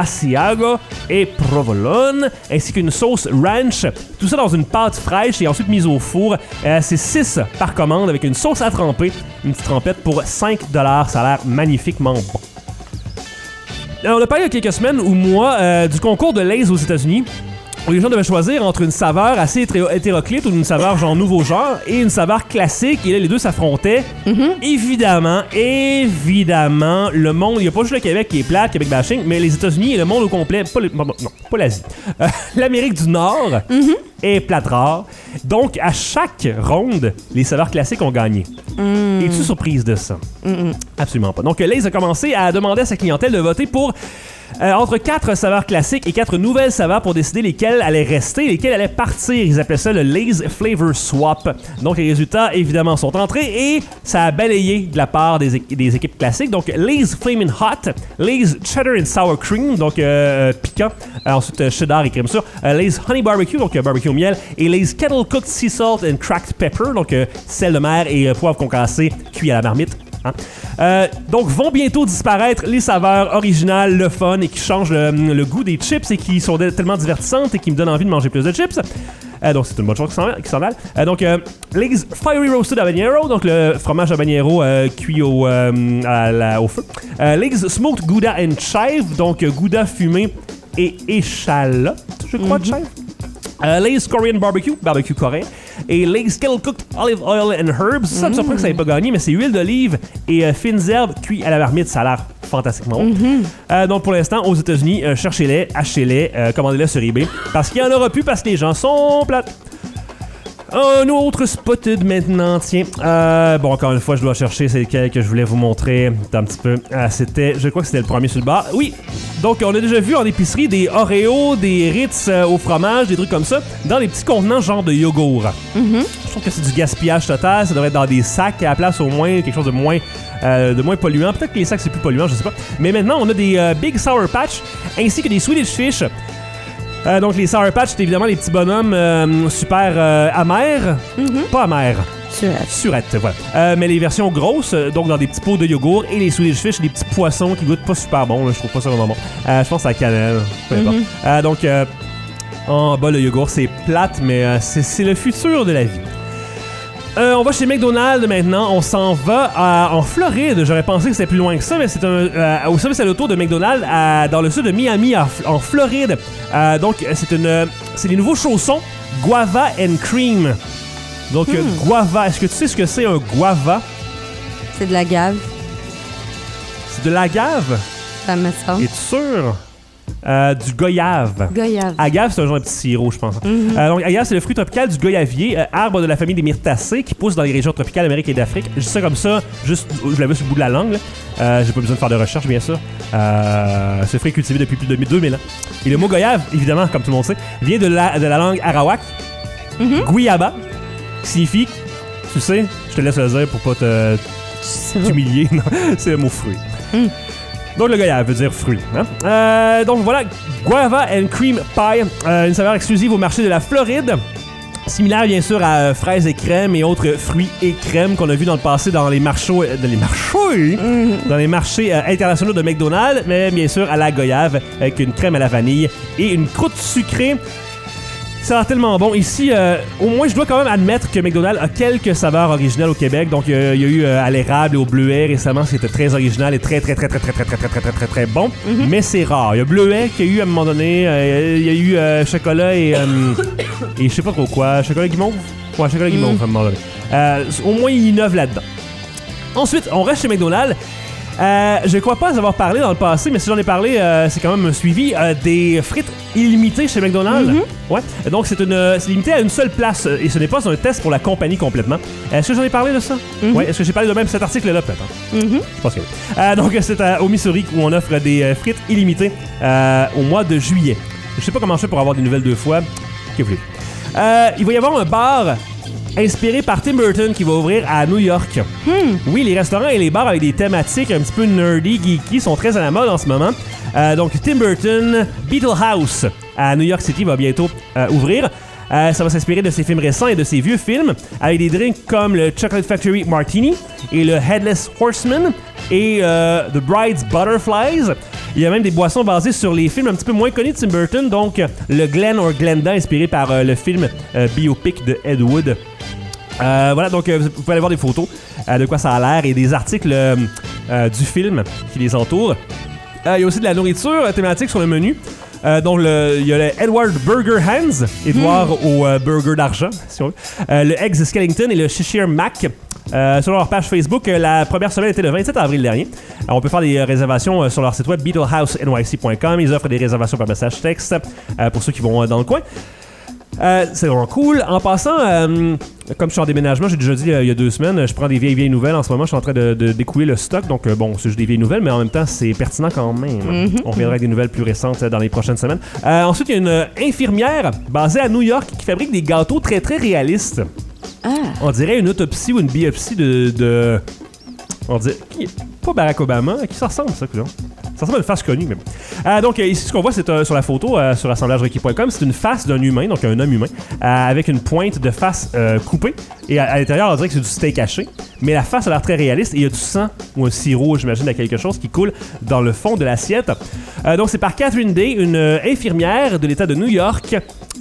Asiago et Provolone, ainsi qu'une sauce ranch. Tout ça dans une pâte fraîche et ensuite mise au four. Euh, c'est six par commande avec une sauce à tremper. Une petite trempette pour cinq dollars. Ça a l'air magnifiquement bon. Alors, on a parlé il y a quelques semaines ou mois euh, du concours de Lay's aux États-Unis, où les gens devaient choisir entre une saveur assez hétéroclite ou une saveur genre nouveau genre et une saveur classique. Et là, les deux s'affrontaient. Mm-hmm. Évidemment, évidemment, le monde, il n'y a pas juste le Québec qui est plate, Québec bashing, mais les États-Unis et le monde au complet, pas le, non, non, pas l'Asie, euh, l'Amérique du Nord mm-hmm. est plate rare. Donc, à chaque ronde, les saveurs classiques ont gagné. Mm. Es-tu surprise de ça? Mm-mm. Absolument pas. Donc, Lay's a commencé à demander à sa clientèle de voter pour Euh, entre quatre saveurs classiques et quatre nouvelles saveurs pour décider lesquelles allaient rester et lesquelles allaient partir. Ils appelaient ça le Lay's Flavor Swap. Donc, les résultats, évidemment, sont entrés et ça a balayé de la part des, é- des équipes classiques. Donc, Lay's Flamin' Hot, Lay's Cheddar and Sour Cream, donc euh, piquant. Euh, ensuite, euh, cheddar et crème sûre. Euh, Lay's Honey Barbecue, donc euh, barbecue au miel. Et Lay's Kettle Cooked Sea Salt and Cracked Pepper, donc euh, sel de mer et euh, poivre concassé cuit à la marmite. Hein? Euh, donc vont bientôt disparaître les saveurs originales, le fun et qui changent le, le goût des chips et qui sont de, tellement divertissantes et qui me donnent envie de manger plus de chips. Euh, donc, c'est une bonne chose qui s'en, qui s'en va. Euh, donc, euh, Lay's Fiery Roasted Habanero, donc le fromage habanero euh, cuit au, euh, à la, au feu. Euh, Lay's Smoked Gouda and Chive, donc euh, Gouda fumé et échalote, je crois, mm-hmm. de chive. Euh, Lay's Korean Barbecue, barbecue coréen. Et Lay's Kettle Cooked Olive Oil and Herbs. Ça me surprend que ça n'ait pas gagné, mais c'est huile d'olive et euh, fines herbes cuites à la marmite. Ça a l'air fantastiquement bon. Mm-hmm. Euh, donc pour l'instant, aux États-Unis, euh, cherchez-les, achetez-les, euh, commandez-les sur eBay. Parce qu'il n'y en aura plus parce que les gens sont plates. Un autre spotted maintenant, tiens. Euh, bon, encore une fois, je dois chercher, c'est lequel que je voulais vous montrer un petit peu. Euh, c'était, je crois que c'était le premier sur le bar. Oui, donc on a déjà vu en épicerie des Oreos, des Ritz euh, au fromage, des trucs comme ça, dans des petits contenants genre de yogourt. Mm-hmm. Je trouve que c'est du gaspillage total, ça devrait être dans des sacs à la place au moins, quelque chose de moins, euh, de moins polluant. Peut-être que les sacs c'est plus polluant, je sais pas. Mais maintenant, on a des euh, Big Sour Patch ainsi que des Swedish Fish. Euh, donc, les Sour Patch, c'est évidemment les petits bonhommes euh, super euh, amers. Mm-hmm. Pas amers. Surette. Surette, voilà. Euh, mais les versions grosses, euh, donc dans des petits pots de yogourt. Et les Swedish Fish, des petits poissons qui goûtent pas super bon. Là, je trouve pas ça vraiment bon. Euh, je pense à la cannelle. Peu importe. Mm-hmm. Euh, donc, euh, en bas, le yogourt, c'est plate, mais euh, c'est, c'est le futur de la vie. Euh, on va chez McDonald's maintenant. On s'en va à, en Floride. J'aurais pensé que c'était plus loin que ça, mais c'est un, euh, au service à l'auto de McDonald's à, dans le sud de Miami, à, en Floride. Euh, donc, c'est une, c'est les nouveaux chaussons Guava and Cream. Donc, mm. euh, Guava. Est-ce que tu sais ce que c'est un Guava? C'est de la gave. C'est de l'agave? Ça me semble. Es-tu sûr? Euh, du goyave. Goyave. Agave, c'est un genre de petit sirop, je pense. Mm-hmm. Euh, donc, agave, c'est le fruit tropical du goyavier, euh, arbre de la famille des myrtacées qui pousse dans les régions tropicales d'Amérique et d'Afrique. Je dis ça comme ça, juste, je l'avais sur le bout de la langue. Euh, j'ai pas besoin de faire de recherche, bien sûr. Euh, ce fruit est cultivé depuis plus de deux mille ans. Et le mot goyave, évidemment, comme tout le monde sait, vient de la, de la langue arawak. Mm-hmm. Guiaba, qui signifie, tu sais, je te laisse le dire pour pas te, t'humilier. Non, c'est le mot fruit. Mm. Donc, le goyave veut dire fruit. Hein? Euh, donc, voilà, Guava and Cream Pie, euh, une saveur exclusive au marché de la Floride. Similaire, bien sûr, à euh, fraises et crème et autres fruits et crèmes qu'on a vu dans le passé dans les marchés, euh, dans les marchés, mm-hmm. dans les marchés euh, internationaux de McDonald's, mais bien sûr à la goyave avec une crème à la vanille et une croûte sucrée. Ça a l'air tellement bon. Ici, euh, au moins, je dois quand même admettre que McDonald's a quelques saveurs originales au Québec. Donc, euh, il y a eu euh, à l'érable et au bleuet récemment, c'était très original et très, très, très, très, très, très, très, très, très, très, très, très bon. Mm-hmm. Mais c'est rare. Il y a bleuet qu'il y a eu à un moment donné. Euh, il y a eu euh, chocolat et, euh, et je sais pas trop quoi. Chocolat guimauve? Ouais, chocolat guimauve mm. à un moment donné. Euh, au moins, il innove là-dedans. Ensuite, on reste chez McDonald's. Euh, je ne crois pas avoir parlé dans le passé, mais si j'en ai parlé, euh, c'est quand même un suivi euh, des frites illimitées chez McDonald's. Mm-hmm. Ouais. Donc, c'est, une, c'est limité à une seule place et ce n'est pas un test pour la compagnie complètement. Est-ce que j'en ai parlé de ça? Mm-hmm. Ouais. Est-ce que j'ai parlé de même cet article-là, peut-être? Hein? Mm-hmm. Je pense que oui. Euh, donc, c'est à, au Missouri où on offre des euh, frites illimitées euh, au mois de juillet. Je sais pas comment je fais pour avoir des nouvelles deux fois. Que voulez-vous? Euh, il va y avoir un bar inspiré par Tim Burton qui va ouvrir à New York. Hmm. Oui, les restaurants et les bars avec des thématiques un petit peu nerdy, geeky sont très à la mode en ce moment. Euh, donc, Tim Burton Beetle House à New York City va bientôt euh, ouvrir. Euh, ça va s'inspirer de ses films récents et de ses vieux films avec des drinks comme le Chocolate Factory Martini et le Headless Horseman et euh, The Bride's Butterflies. Il y a même des boissons basées sur les films un petit peu moins connus de Tim Burton, donc le Glen or Glenda inspiré par euh, le film euh, biopic de Ed Wood. Euh, voilà, donc euh, vous pouvez aller voir des photos euh, de quoi ça a l'air et des articles euh, euh, du film qui les entourent. Euh, il y a aussi de la nourriture euh, thématique sur le menu. Euh, donc, le, il y a le Edward Burger Hands, Edouard mm. au euh, burger d'argent, si on veut. Euh, le Eggs Skellington et le Cheshire Mac. Euh, sur leur page Facebook, euh, la première semaine était le vingt-sept avril dernier. Alors, on peut faire des euh, réservations euh, sur leur site web beetle house n y c point com. Ils offrent des réservations par message texte euh, pour ceux qui vont euh, dans le coin. Euh, c'est vraiment cool. En passant, euh, comme je suis en déménagement, j'ai déjà dit euh, il y a deux semaines, je prends des vieilles vieilles nouvelles. En ce moment, je suis en train de, de découler le stock. Donc, euh, bon, c'est juste des vieilles nouvelles, mais en même temps, c'est pertinent quand même. Mm-hmm. On reviendra avec des nouvelles plus récentes euh, dans les prochaines semaines. Euh, ensuite, il y a une euh, infirmière basée à New York qui fabrique des gâteaux très, très réalistes. Ah. On dirait une autopsie ou une biopsie de... de on dirait... Qui, pas Barack Obama. À qui ça ressemble, ça, coudonc? Ça ressemble à une face connue, mais bon. Euh, donc, ici, ce qu'on voit, c'est euh, sur la photo, euh, sur assemblage requis point com, c'est une face d'un humain, donc un homme humain, euh, avec une pointe de face euh, coupée. Et à, à l'intérieur, on dirait que c'est du steak haché. Mais la face a l'air très réaliste et il y a du sang ou un sirop, j'imagine, à quelque chose qui coule dans le fond de l'assiette. Euh, donc, c'est par Catherine Day, une euh, infirmière de l'État de New York.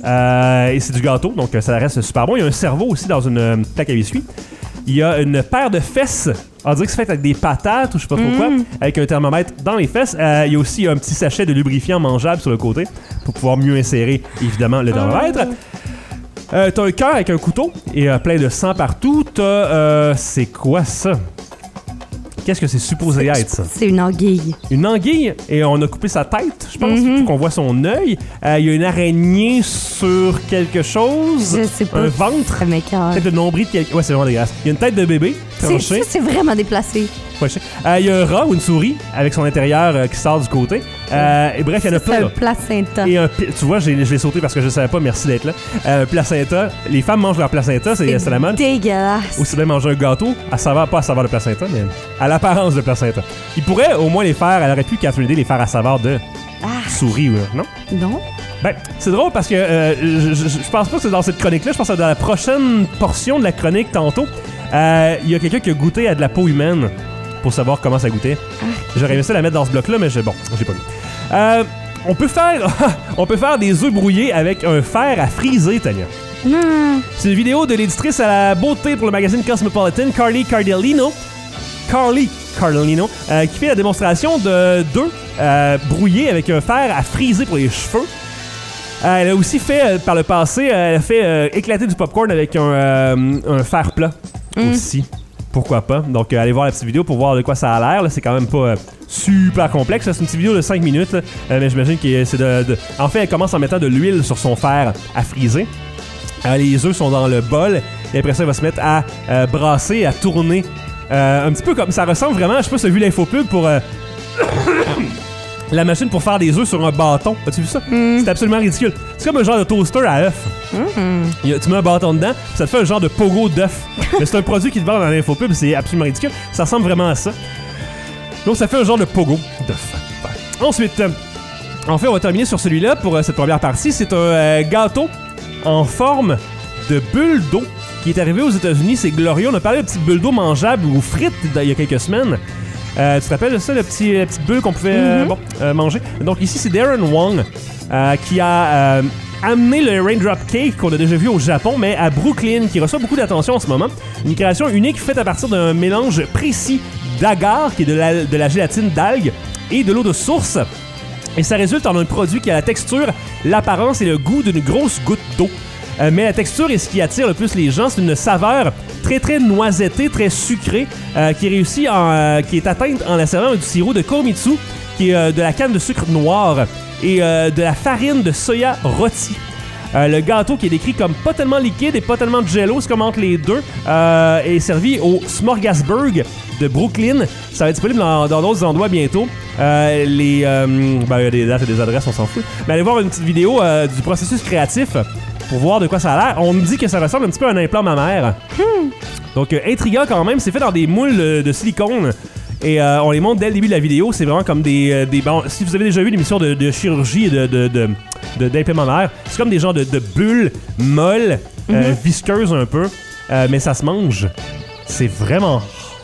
Euh, et c'est du gâteau, donc ça reste super bon. Il y a un cerveau aussi dans une euh, plaque à biscuits. Il y a une paire de fesses, on dirait que c'est fait avec des patates ou je sais pas trop Mm. quoi, avec un thermomètre dans les fesses. Euh, il y a aussi un petit sachet de lubrifiant mangeable sur le côté pour pouvoir mieux insérer, évidemment, le thermomètre. Euh, t'as un cœur avec un couteau et euh, plein de sang partout. T'as... Euh, c'est quoi ça? Qu'est-ce que c'est supposé être, ça? C'est une anguille. Une anguille, et on a coupé sa tête, je pense, Mm-hmm. pour qu'on voit son œil. Euh, Il y a une araignée sur quelque chose. Je sais pas. Un ventre. Ça m'écoeure. Peut-être le nombril de quelqu'un. Ouais, c'est vraiment dégueulasse. Il y a une tête de bébé C'est tranchée. ça, c'est vraiment déplacé. Ouais, je sais. Euh, Il y a un rat ou une souris avec son intérieur euh, qui sort du côté. Euh, et bref, il y en a C'est plein. un là. placenta. Et un, pi- tu vois, j'ai- je l'ai sauté parce que je savais pas, merci d'être là. Euh, placenta, les femmes mangent leur placenta, c'est c'est la mode. dégueulasse. Aussi bien manger un gâteau, à saveur, pas à saveur de placenta, mais à l'apparence de placenta. Ils pourraient au moins les faire, elle aurait pu, Catherine Day, les faire à saveur de Ah, souris, ou non? non? Ben, c'est drôle parce que euh, je, je, je pense pas que c'est dans cette chronique-là, je pense que c'est dans la prochaine portion de la chronique tantôt. Euh, Il y a quelqu'un qui a goûté à de la peau humaine pour savoir comment ça goûtait. J'aurais aimé ça la mettre dans ce bloc-là, mais je, bon, j'ai pas vu. Euh, on peut faire on peut faire des œufs brouillés avec un fer à friser, Tania. Hmm. C'est une vidéo de l'éditrice à la beauté pour le magazine Cosmopolitan, Carly Cardellino. Carly Cardellino, euh, qui fait la démonstration de d'œufs euh, brouillés avec un fer à friser pour les cheveux. Euh, elle a aussi fait, euh, par le passé, euh, elle a fait euh, éclater du popcorn avec un, euh, un fer plat aussi. Pourquoi pas? Donc, euh, allez voir la petite vidéo pour voir de quoi ça a l'air. Là. C'est quand même pas euh, super complexe. Là. C'est une petite vidéo de cinq minutes, là. Euh, mais j'imagine que c'est de, de... En fait, elle commence en mettant de l'huile sur son fer à friser. Euh, les œufs sont dans le bol. Et après ça, elle va se mettre à euh, brasser, à tourner. Euh, un petit peu comme... Ça ressemble vraiment... Je sais pas si tu as vu l'infopub pour... Euh, la machine pour faire des œufs sur un bâton. As-tu vu ça? Mm. C'est absolument ridicule. C'est comme un genre de toaster à œuf. Mm. Il y a- tu mets un bâton dedans, puis ça te fait un genre de pogo d'œuf. Mais c'est un produit qui te vend dans l'infopub, c'est absolument ridicule. Ça ressemble vraiment à ça. Donc ça fait un genre de pogo d'œuf. Ouais. Ensuite, euh, en fait, on va terminer sur celui-là pour euh, cette première partie. C'est un euh, gâteau en forme de bulle d'eau qui est arrivé aux États-Unis. C'est glorieux. On a parlé de petites bulles d'eau mangeables ou frites il y a quelques semaines. Euh, tu te rappelles de ça, le petit, la petite bulle qu'on pouvait euh, Mm-hmm. bon, euh, manger? Donc ici, c'est Darren Wong euh, qui a euh, amené le Raindrop Cake qu'on a déjà vu au Japon, mais à Brooklyn, qui reçoit beaucoup d'attention en ce moment. Une création unique faite à partir d'un mélange précis d'agar, qui est de la, de la gélatine d'algues, et de l'eau de source. Et ça résulte en un produit qui a la texture, l'apparence et le goût d'une grosse goutte d'eau. Euh, mais la texture est ce qui attire le plus les gens. C'est une saveur très très noisettée, très sucrée, euh, qui réussit en, euh, qui est atteinte en la servant avec du sirop de komitsu, qui est euh, de la canne de sucre noir et euh, de la farine de soya rôtie. Euh, le gâteau qui est décrit comme pas tellement liquide et pas tellement de jello, c'est comme entre les deux, euh, est servi au Smorgasburg de Brooklyn. Ça va être disponible dans dans d'autres endroits bientôt. Euh, les, euh, ben, il y a des dates et des adresses, on s'en fout. Mais allez voir une petite vidéo euh, du processus créatif pour voir de quoi ça a l'air. On me dit que ça ressemble un petit peu à un implant mammaire. Hmm. Donc, euh, intriguant quand même. C'est fait dans des moules euh, de silicone. Et euh, on les montre dès le début de la vidéo. C'est vraiment comme des... euh, des bon, si vous avez déjà vu l'émission de, de chirurgie et de, de, de, de, d'implant mammaire, c'est comme des genres de, de bulles molles, euh, visqueuses un peu. Euh, mais ça se mange. C'est vraiment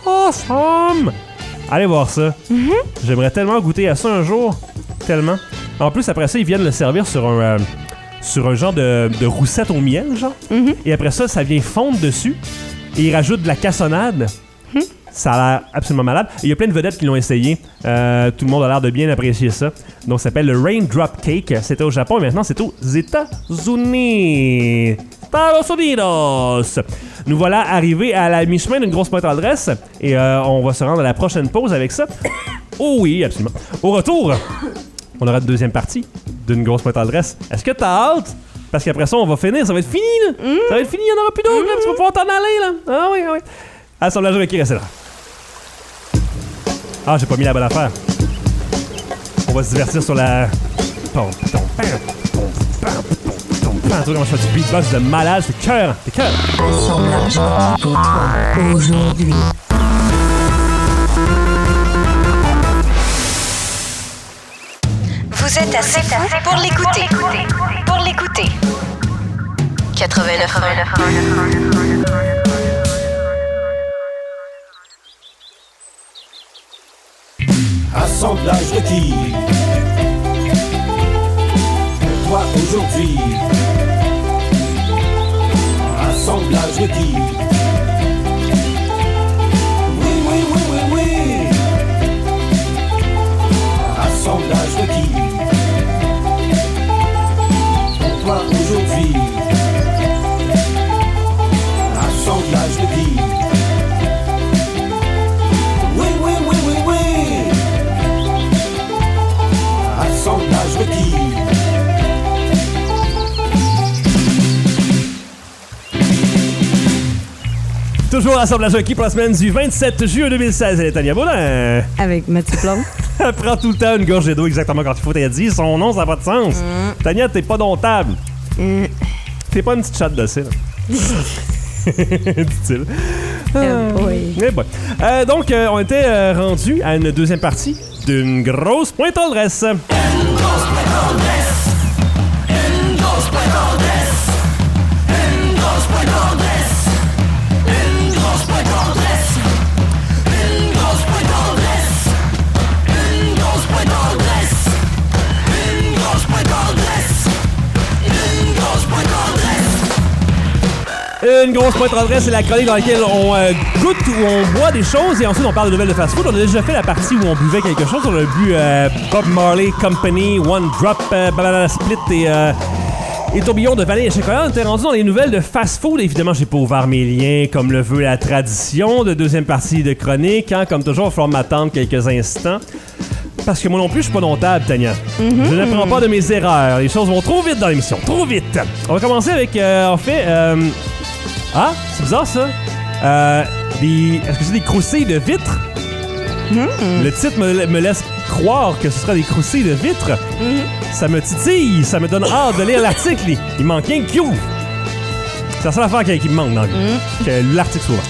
awesome! Allez voir ça. J'aimerais tellement goûter à ça un jour. Tellement. En plus, après ça, ils viennent le servir sur un... euh, sur un genre de, de roussette au miel, genre. Mhm. Et après ça, ça vient fondre dessus. Et ils rajoutent de la cassonade. Ça a l'air absolument malade. Et il y a plein de vedettes qui l'ont essayé. Euh, tout le monde a l'air de bien apprécier ça. Donc, ça s'appelle le Raindrop Cake. C'était au Japon et maintenant, c'est aux États-Unis. Estados Unidos. Nous voilà arrivés à la mi-chemin d'une grosse pointe adresse. Et euh, on va se rendre à la prochaine pause avec ça. Oh oui, absolument. Au retour, on aura une deuxième partie d'une grosse pointe adresse. Est-ce que t'as hâte? Parce qu'après ça, on va finir. Ça va être fini, là. Ça va être fini. Il n'y en aura plus d'autres, là. Tu vas pouvoir t'en aller, là. Ah oui, ah oui. Assemblage avec qui reste là. Ah, j'ai pas mis la bonne affaire. On va se divertir sur la... Pom, pom, pam, pom, pam, pom, pom, pam. Tu vois comment je fais du beatbox de malade. C'est cœur. C'est cœur. Assemblage pour toi aujourd'hui. Vous êtes assez fou pour l'écouter. Pour l'écouter. quatre-vingt-neuf Assemblage requis. Pour toi aujourd'hui. Assemblage requis. Oui, oui, oui, oui, oui. Assemblage requis. Pour toi aujourd'hui. Assemblage requis. Oui, oui, oui, oui, oui. Assemblage requis. Toujours assemblage requis pour la semaine du vingt-sept juillet deux mille seize. Elle est Tania Baudin. Avec Mathieu Plomb. Elle prend tout le temps une gorgée d'eau exactement quand il faut. T'as dit son nom, ça n'a pas de sens. Mm. Tania, t'es pas domptable. Mm. T'es pas une petite chatte de cire. Dit-il. Euh, oui. Eh ben. euh, donc, euh, on était euh, rendu à une deuxième partie d'une grosse pointe en dresse. Une grosse pointe en dresse. Une grosse pointe en dresse. Une grosse pointe en dresse. Une grosse pointe en dresse. Une grosse pointe en dresse. Une grosse pointe en dresse. Une grosse pointe en dresse. Une grosse pointe en dresse. Une grosse pointe en dresse, c'est la chronique dans laquelle on euh, goûte ou on boit des choses et ensuite on parle de nouvelles de fast-food. On a déjà fait la partie où on buvait quelque chose. On a bu euh, Bob Marley Company, One Drop, euh, Banana Split et... Euh, Et tourbillon de vanille et chocolat, on était rendu dans les nouvelles de fast-food. Évidemment, j'ai pas ouvert mes liens comme le veut la tradition de deuxième partie de chronique. Hein. Comme toujours, il va falloir m'attendre quelques instants. Parce que moi non plus, je suis pas domptable, Tania. Mm-hmm. Je n'apprends pas de mes erreurs. Les choses vont trop vite dans l'émission. Trop vite. On va commencer avec, euh, en fait... Euh... Ah, c'est bizarre, ça. Euh, des... Est-ce que c'est des croustilles de vitre? Mm-hmm. Le titre me, me laisse croire que ce sera des croustilles de vitre. Mm-hmm. Ça me titille, ça me donne hâte de lire l'article. Il, il manque rien que Q. C'est la seule affaire qui, qui me manque dans le mm-hmm. que l'article soit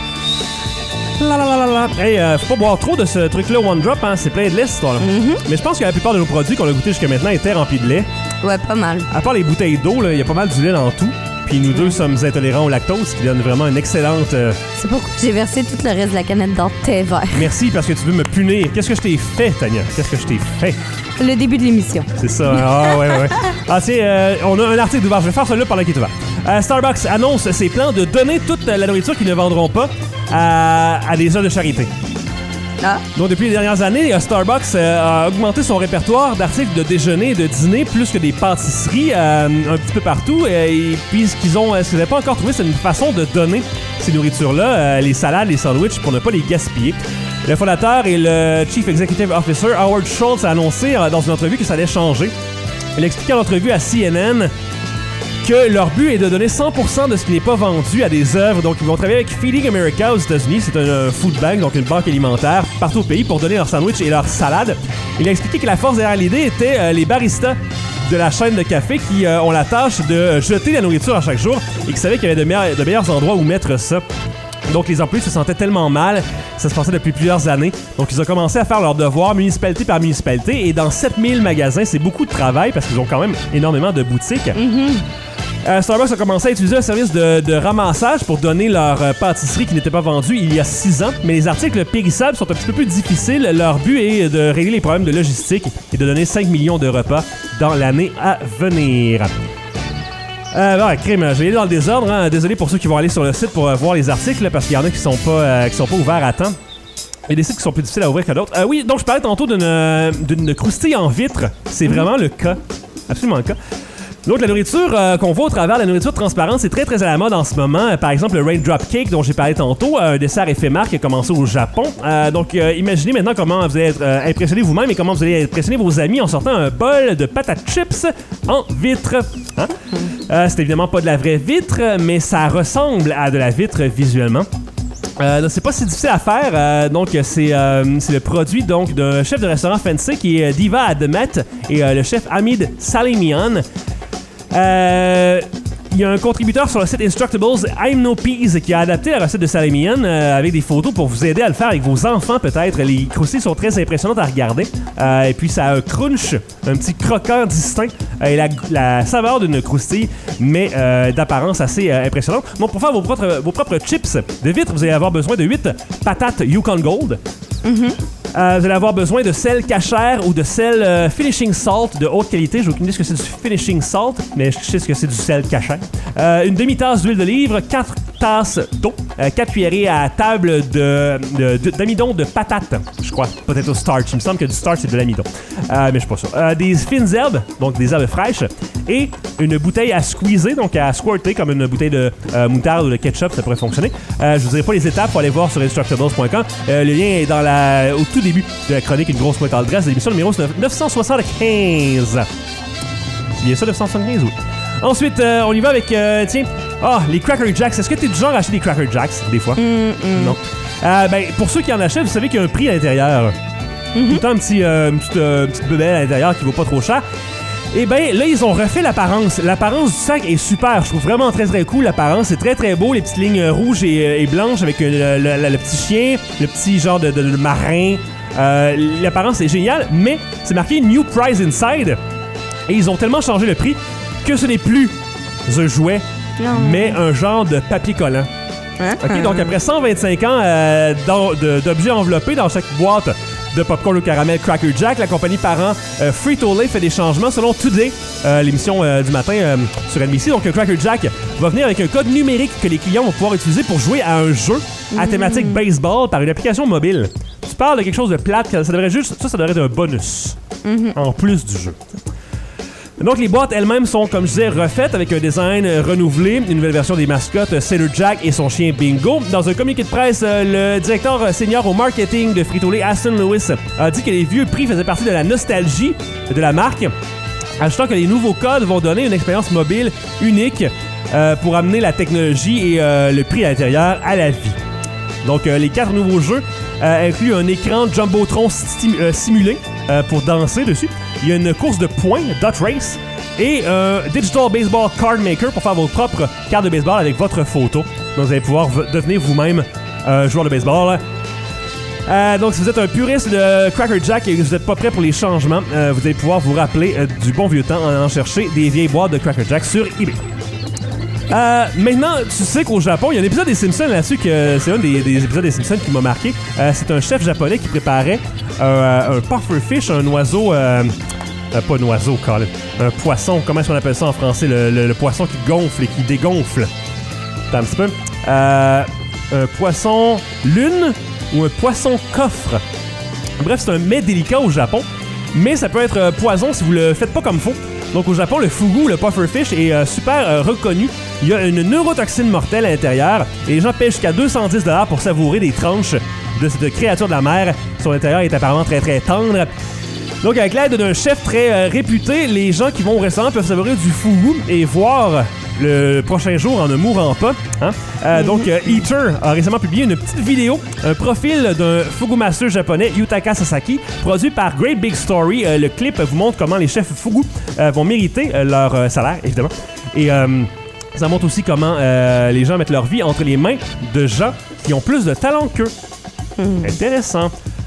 là. La la la la la. Hey, euh, faut pas boire trop de ce truc-là One Drop, hein, c'est plein de lait, cette histoire-là. Mm-hmm. Mais je pense que la plupart de nos produits qu'on a goûtés jusqu'à maintenant étaient remplis de lait. Ouais, pas mal. À part les bouteilles d'eau, il y a pas mal du lait dans tout. Puis nous deux sommes intolérants au lactose, ce qui donne vraiment une excellente... Euh... C'est pourquoi j'ai versé tout le reste de la canette dans le thé vert. Merci, parce que tu veux me punir. Qu'est-ce que je t'ai fait, Tania? Qu'est-ce que je t'ai fait? Le début de l'émission. C'est ça. Ah, ouais, ouais, ouais. Ah, c'est... Euh, on a un article ouvert. Je vais faire celui-là pendant qu'il est ouvert. Euh, Starbucks annonce ses plans de donner toute la nourriture qu'ils ne vendront pas à, à des œuvres de charité. Ah. Donc, depuis les dernières années, Starbucks euh, a augmenté son répertoire d'articles de déjeuner et de dîner plus que des pâtisseries euh, un petit peu partout. Euh, et puis, ce qu'ils ont, ce qu'ils n'avaient pas encore trouvé, c'est une façon de donner ces nourritures-là, euh, les salades, les sandwichs, pour ne pas les gaspiller. Le fondateur et le Chief Executive Officer, Howard Schultz, a annoncé euh, dans une entrevue que ça allait changer. Il a expliqué en entrevue à C N N que leur but est de donner cent pour cent de ce qui n'est pas vendu à des œuvres. Donc, ils vont travailler avec Feeding America aux États-Unis. C'est un euh, food bank, donc une banque alimentaire, partout au pays pour donner leurs sandwichs et leurs salades. Il a expliqué que la force derrière l'idée était euh, les baristas de la chaîne de café qui euh, ont la tâche de jeter la nourriture à chaque jour et qui savaient qu'il y avait de, meilleurs, de meilleurs endroits où mettre ça. Donc, les employés se sentaient tellement mal, ça se passait depuis plusieurs années. Donc, ils ont commencé à faire leur devoir municipalité par municipalité. Et dans sept mille magasins, c'est beaucoup de travail parce qu'ils ont quand même énormément de boutiques. Mm-hmm. Euh, Starbucks a commencé à utiliser un service de, de ramassage pour donner leur euh, pâtisserie qui n'était pas vendue il y a six ans. Mais les articles périssables sont un petit peu plus difficiles. Leur but est de régler les problèmes de logistique et de donner cinq millions de repas dans l'année à venir. Euh, bon, crime, je vais aller dans le désordre. Hein. Désolé pour ceux qui vont aller sur le site pour euh, voir les articles, là, parce qu'il y en a qui sont pas, euh, qui sont pas ouverts à temps. Il y a des sites qui sont plus difficiles à ouvrir que d'autres. Euh, oui, donc je parlais tantôt d'une, d'une croustille en vitre. C'est mm-hmm. vraiment le cas. Absolument le cas. Donc, la nourriture euh, qu'on voit au travers, la nourriture transparente, c'est très très à la mode en ce moment. Euh, par exemple, le Raindrop Cake dont j'ai parlé tantôt, euh, un dessert éphémère qui a commencé au Japon. Euh, donc, euh, imaginez maintenant comment vous allez être euh, impressionné vous-même et comment vous allez impressionner vos amis en sortant un bol de patates chips en vitre. Hein? Euh, c'est évidemment pas de la vraie vitre, mais ça ressemble à de la vitre visuellement. Euh, c'est pas si difficile à faire. Euh, donc, c'est, euh, c'est le produit donc, d'un chef de restaurant fancy qui est Diva Admet et euh, le chef Hamid Salimian. Euh, il y a un contributeur sur le site Instructables, I'm No Peas, qui a adapté la recette de Salimian euh, avec des photos pour vous aider à le faire avec vos enfants peut-être. Les croustilles sont très impressionnantes à regarder. Euh, et puis ça a un crunch, un petit croquant distinct euh, et la, la saveur d'une croustille, mais euh, d'apparence assez euh, impressionnante. Donc pour faire vos propres, vos propres chips de vitre, vous allez avoir besoin de huit patates Yukon Gold. Mm-hmm. Euh, vous allez avoir besoin de sel cachère ou de sel euh, finishing salt de haute qualité. J'ai aucune idée ce que c'est du finishing salt, mais je sais ce que c'est du sel cachère. Euh, une demi-tasse d'huile d'olive, quatre tasses d'eau, euh, quatre cuillerées à table de, de, de, d'amidon de patate, je crois. Peut-être au starch. Il me semble que du starch, c'est de l'amidon. Euh, mais je suis pas sûr. Euh, des fines herbes, donc des herbes fraîches, et une bouteille à squeezer, donc à squirter, comme une bouteille de euh, moutarde ou de ketchup, ça pourrait fonctionner. Euh, je vous dirai pas les étapes, faut aller voir sur instructables point com. Euh, le lien est dans la, au tout début de la chronique Une grosse pointe à l'adresse de l'émission numéro neuf cent soixante-quinze. C'est bien ça, neuf cent soixante-quinze, oui. Ensuite, euh, on y va avec, euh, tiens, ah, oh, les Cracker Jacks. Est-ce que tu es du genre à acheter des Cracker Jacks, des fois? Mm-mm. Non. Euh, ben, pour ceux qui en achètent, vous savez qu'il y a un prix à l'intérieur. Mm-hmm. Tout le temps, un petit, euh, une petite, euh, petite bebelle à l'intérieur qui vaut pas trop cher. Et ben là, ils ont refait l'apparence. L'apparence du sac est super. Je trouve vraiment très très cool l'apparence. C'est très très beau. Les petites lignes rouges et, et blanches avec euh, le, le, le petit chien, le petit genre de, de, de marin. Euh, l'apparence est géniale, mais c'est marqué New Price Inside. Et ils ont tellement changé le prix que ce n'est plus un jouet, non. mais un genre de papier collant. Hein? OK, donc après cent vingt-cinq ans euh, dans, de, d'objets enveloppés dans chaque boîte de popcorn au caramel Cracker Jack, la compagnie parent euh, Frito-Lay fait des changements selon Today, euh, l'émission euh, du matin euh, sur N B C. Donc, Cracker Jack va venir avec un code numérique que les clients vont pouvoir utiliser pour jouer à un jeu à thématique mmh. baseball par une application mobile. Tu parles de quelque chose de plate, ça devrait juste, ça, ça devrait être un bonus mmh. en plus du jeu. Donc, les boîtes elles-mêmes sont, comme je disais, refaites avec un design renouvelé, une nouvelle version des mascottes Sailor Jack et son chien Bingo. Dans un communiqué de presse, le directeur senior au marketing de Frito-Lay, Aston Lewis, a dit que les vieux prix faisaient partie de la nostalgie de la marque, ajoutant que les nouveaux codes vont donner une expérience mobile unique euh, pour amener la technologie et euh, le prix à l'intérieur à la vie. Donc, euh, les quatre nouveaux jeux euh, incluent un écran Jumbotron sti- euh, simulé euh, pour danser dessus. Il y a une course de points, Dot Race, et un Digital Baseball Card Maker pour faire vos propres cartes de baseball avec votre photo. Donc, vous allez pouvoir v- devenir vous-même euh, joueur de baseball. Euh, donc, si vous êtes un puriste de Cracker Jack et que vous n'êtes pas prêt pour les changements, euh, vous allez pouvoir vous rappeler euh, du bon vieux temps en allant chercher des vieilles boîtes de Cracker Jack sur eBay. Euh, maintenant, tu sais qu'au Japon, il y a un épisode des Simpsons là-dessus que c'est un des, des épisodes des Simpsons qui m'a marqué. Euh, c'est un chef japonais qui préparait euh, un pufferfish, un oiseau, euh, euh, pas un oiseau, Colin, un poisson. Comment est-ce qu'on appelle ça en français, le, le, le poisson qui gonfle et qui dégonfle. Attends un petit peu. Euh, un poisson lune ou un poisson coffre. Bref, c'est un mets délicat au Japon, mais ça peut être euh, poison si vous le faites pas comme faut. Donc au Japon, le fugu, le pufferfish, est euh, super euh, reconnu. Il y a une neurotoxine mortelle à l'intérieur et les gens paient jusqu'à deux cent dix dollars pour savourer des tranches de cette créature de la mer. Son intérieur est apparemment très très tendre. Donc avec l'aide d'un chef très euh, réputé, les gens qui vont au restaurant peuvent savourer du fugu et voir le prochain jour en ne mourant pas. Hein? Euh, mm-hmm. Donc euh, Eater a récemment publié une petite vidéo, un profil d'un fugu master japonais, Yutaka Sasaki, produit par Great Big Story. Euh, le clip vous montre comment les chefs fugu euh, vont mériter euh, leur euh, salaire, évidemment. Et euh, ça montre aussi comment euh, les gens mettent leur vie entre les mains de gens qui ont plus de talent qu'eux. Mm. Intéressant.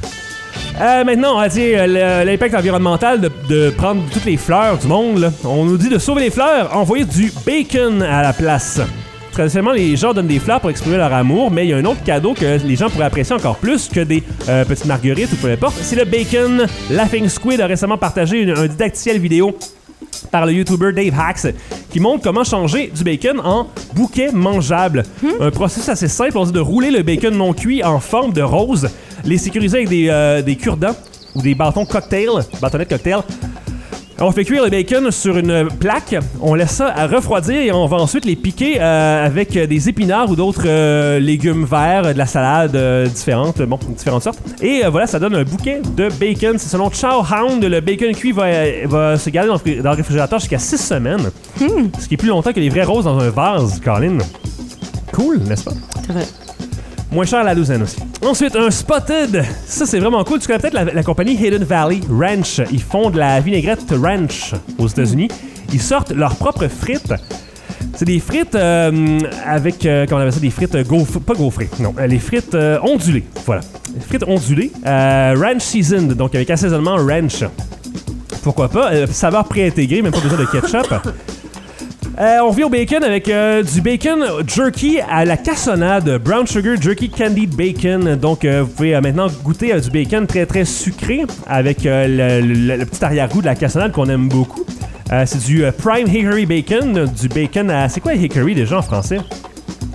Euh, maintenant, on va dire l'impact environnemental de, de prendre toutes les fleurs du monde. Là. On nous dit de sauver les fleurs, envoyer du bacon à la place. Traditionnellement, les gens donnent des fleurs pour exprimer leur amour, mais il y a un autre cadeau que les gens pourraient apprécier encore plus que des euh, petites marguerites ou peu importe. C'est le bacon. Laughing Squid a récemment partagé une, un didacticiel vidéo par le YouTuber Dave Hacks qui montre comment changer du bacon en bouquet mangeable. Hmm? Un processus assez simple, on dit de rouler le bacon non cuit en forme de rose, les sécuriser avec des, euh, des cure-dents ou des bâtons cocktail, bâtonnets cocktail. On fait cuire le bacon sur une plaque, on laisse ça à refroidir et on va ensuite les piquer euh, avec des épinards ou d'autres euh, légumes verts, de la salade euh, différente, bon, différentes sortes. Et euh, voilà, ça donne un bouquet de bacon. C'est selon Chowhound, le bacon cuit va, va se garder dans le, dans le réfrigérateur jusqu'à six semaines. Hmm. Ce qui est plus longtemps que les vraies roses dans un vase, Colin. Cool, n'est-ce pas? C'est vrai. Moins cher à la douzaine aussi. Ensuite, un Spotted. Ça, c'est vraiment cool. Tu connais peut-être la, la compagnie Hidden Valley Ranch. Ils font de la vinaigrette ranch aux États-Unis. Ils sortent leurs propres frites. C'est des frites euh, avec, euh, comment on appelle ça, des frites gaufrées, pas gaufrées, non, euh, les frites euh, ondulées. Voilà. Les frites ondulées. Euh, ranch seasoned, donc avec assaisonnement ranch. Pourquoi pas? Euh, saveur préintégrée, même pas besoin de ketchup. Euh, on revient au bacon avec euh, du bacon jerky à la cassonade, brown sugar jerky candied bacon. Donc euh, vous pouvez euh, maintenant goûter euh, du bacon très très sucré avec euh, le, le, le petit arrière-goût de la cassonade qu'on aime beaucoup. Euh, c'est du euh, prime hickory bacon, du bacon à... C'est quoi hickory déjà en français?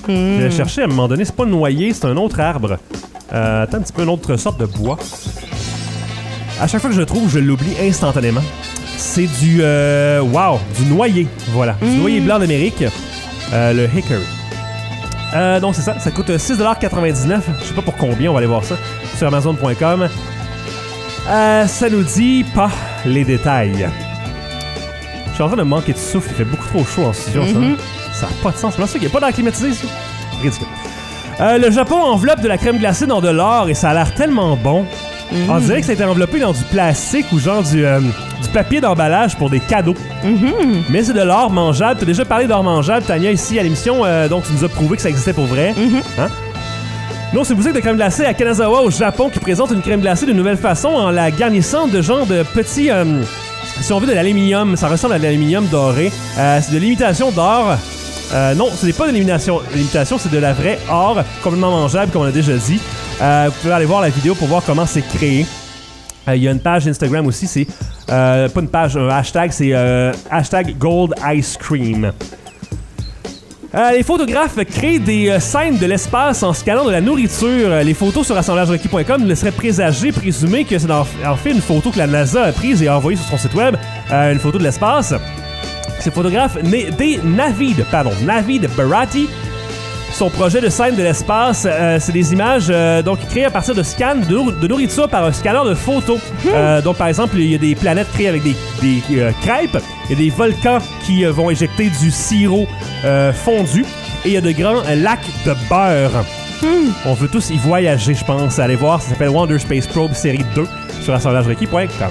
Je l'ai cherché à un moment donné. C'est pas noyer, c'est un autre arbre. Euh, attends un petit peu, une autre sorte de bois. À chaque fois que je le trouve, je l'oublie instantanément. C'est du... Euh, wow! Du noyer. Voilà. Du noyer blanc d'Amérique. Euh, le hickory. Euh, donc c'est ça. Ça coûte six dollars quatre-vingt-dix-neuf. Je sais pas pour combien. On va aller voir ça sur amazon point com. Euh, ça nous dit pas les détails. Je suis en train de manquer de souffle. Il fait beaucoup trop chaud en studio, mm-hmm. ça. Ça n'a pas de sens. Mais c'est qu'il n'y a pas d'air climatisé ici. Ridicule. Euh, le Japon enveloppe de la crème glacée dans de l'or et ça a l'air tellement bon. Mm-hmm. On dirait que ça a été enveloppé dans du plastique ou genre du, euh, du papier d'emballage pour des cadeaux. Mm-hmm. Mais c'est de l'or mangeable. Tu as déjà parlé d'or mangeable, Tania, ici à l'émission. Euh, donc tu nous as prouvé que ça existait pour vrai. Mm-hmm. Hein? Non, c'est une boutique de crème glacée à Kanazawa au Japon qui présente une crème glacée d'une nouvelle façon en la garnissant de genre de petits... Euh, si on veut de l'aluminium, ça ressemble à de l'aluminium doré. Euh, c'est de l'imitation d'or. Euh, non, ce n'est pas de l'imitation, l'imitation, c'est de la vraie or, complètement mangeable, comme on a déjà dit. Euh, vous pouvez aller voir la vidéo pour voir comment c'est créé. Il euh, y a une page Instagram aussi, c'est... Euh, pas une page, un hashtag, c'est euh, hashtag Gold Ice Cream. Euh, les photographes créent des euh, scènes de l'espace en scannant de la nourriture. Euh, les photos sur assemblage requis point com laisseraient présager, présumer que c'est en, en fait une photo que la NASA a prise et a envoyée sur son site web, euh, une photo de l'espace. Ces photographes, né, des Navid, pardon, Navid Bharati, son projet de scène de l'espace, euh, c'est des images euh, donc créées à partir de scans de, nour- de nourriture par un scanner de photos. Mmh. Euh, donc par exemple, il y a des planètes créées avec des, des euh, crêpes, il y a des volcans qui euh, vont éjecter du sirop euh, fondu et il y a de grands euh, lacs de beurre. Mmh. On veut tous y voyager, je pense. Allez voir, ça s'appelle Wonder Space Probe série deux sur assemblage requis point com.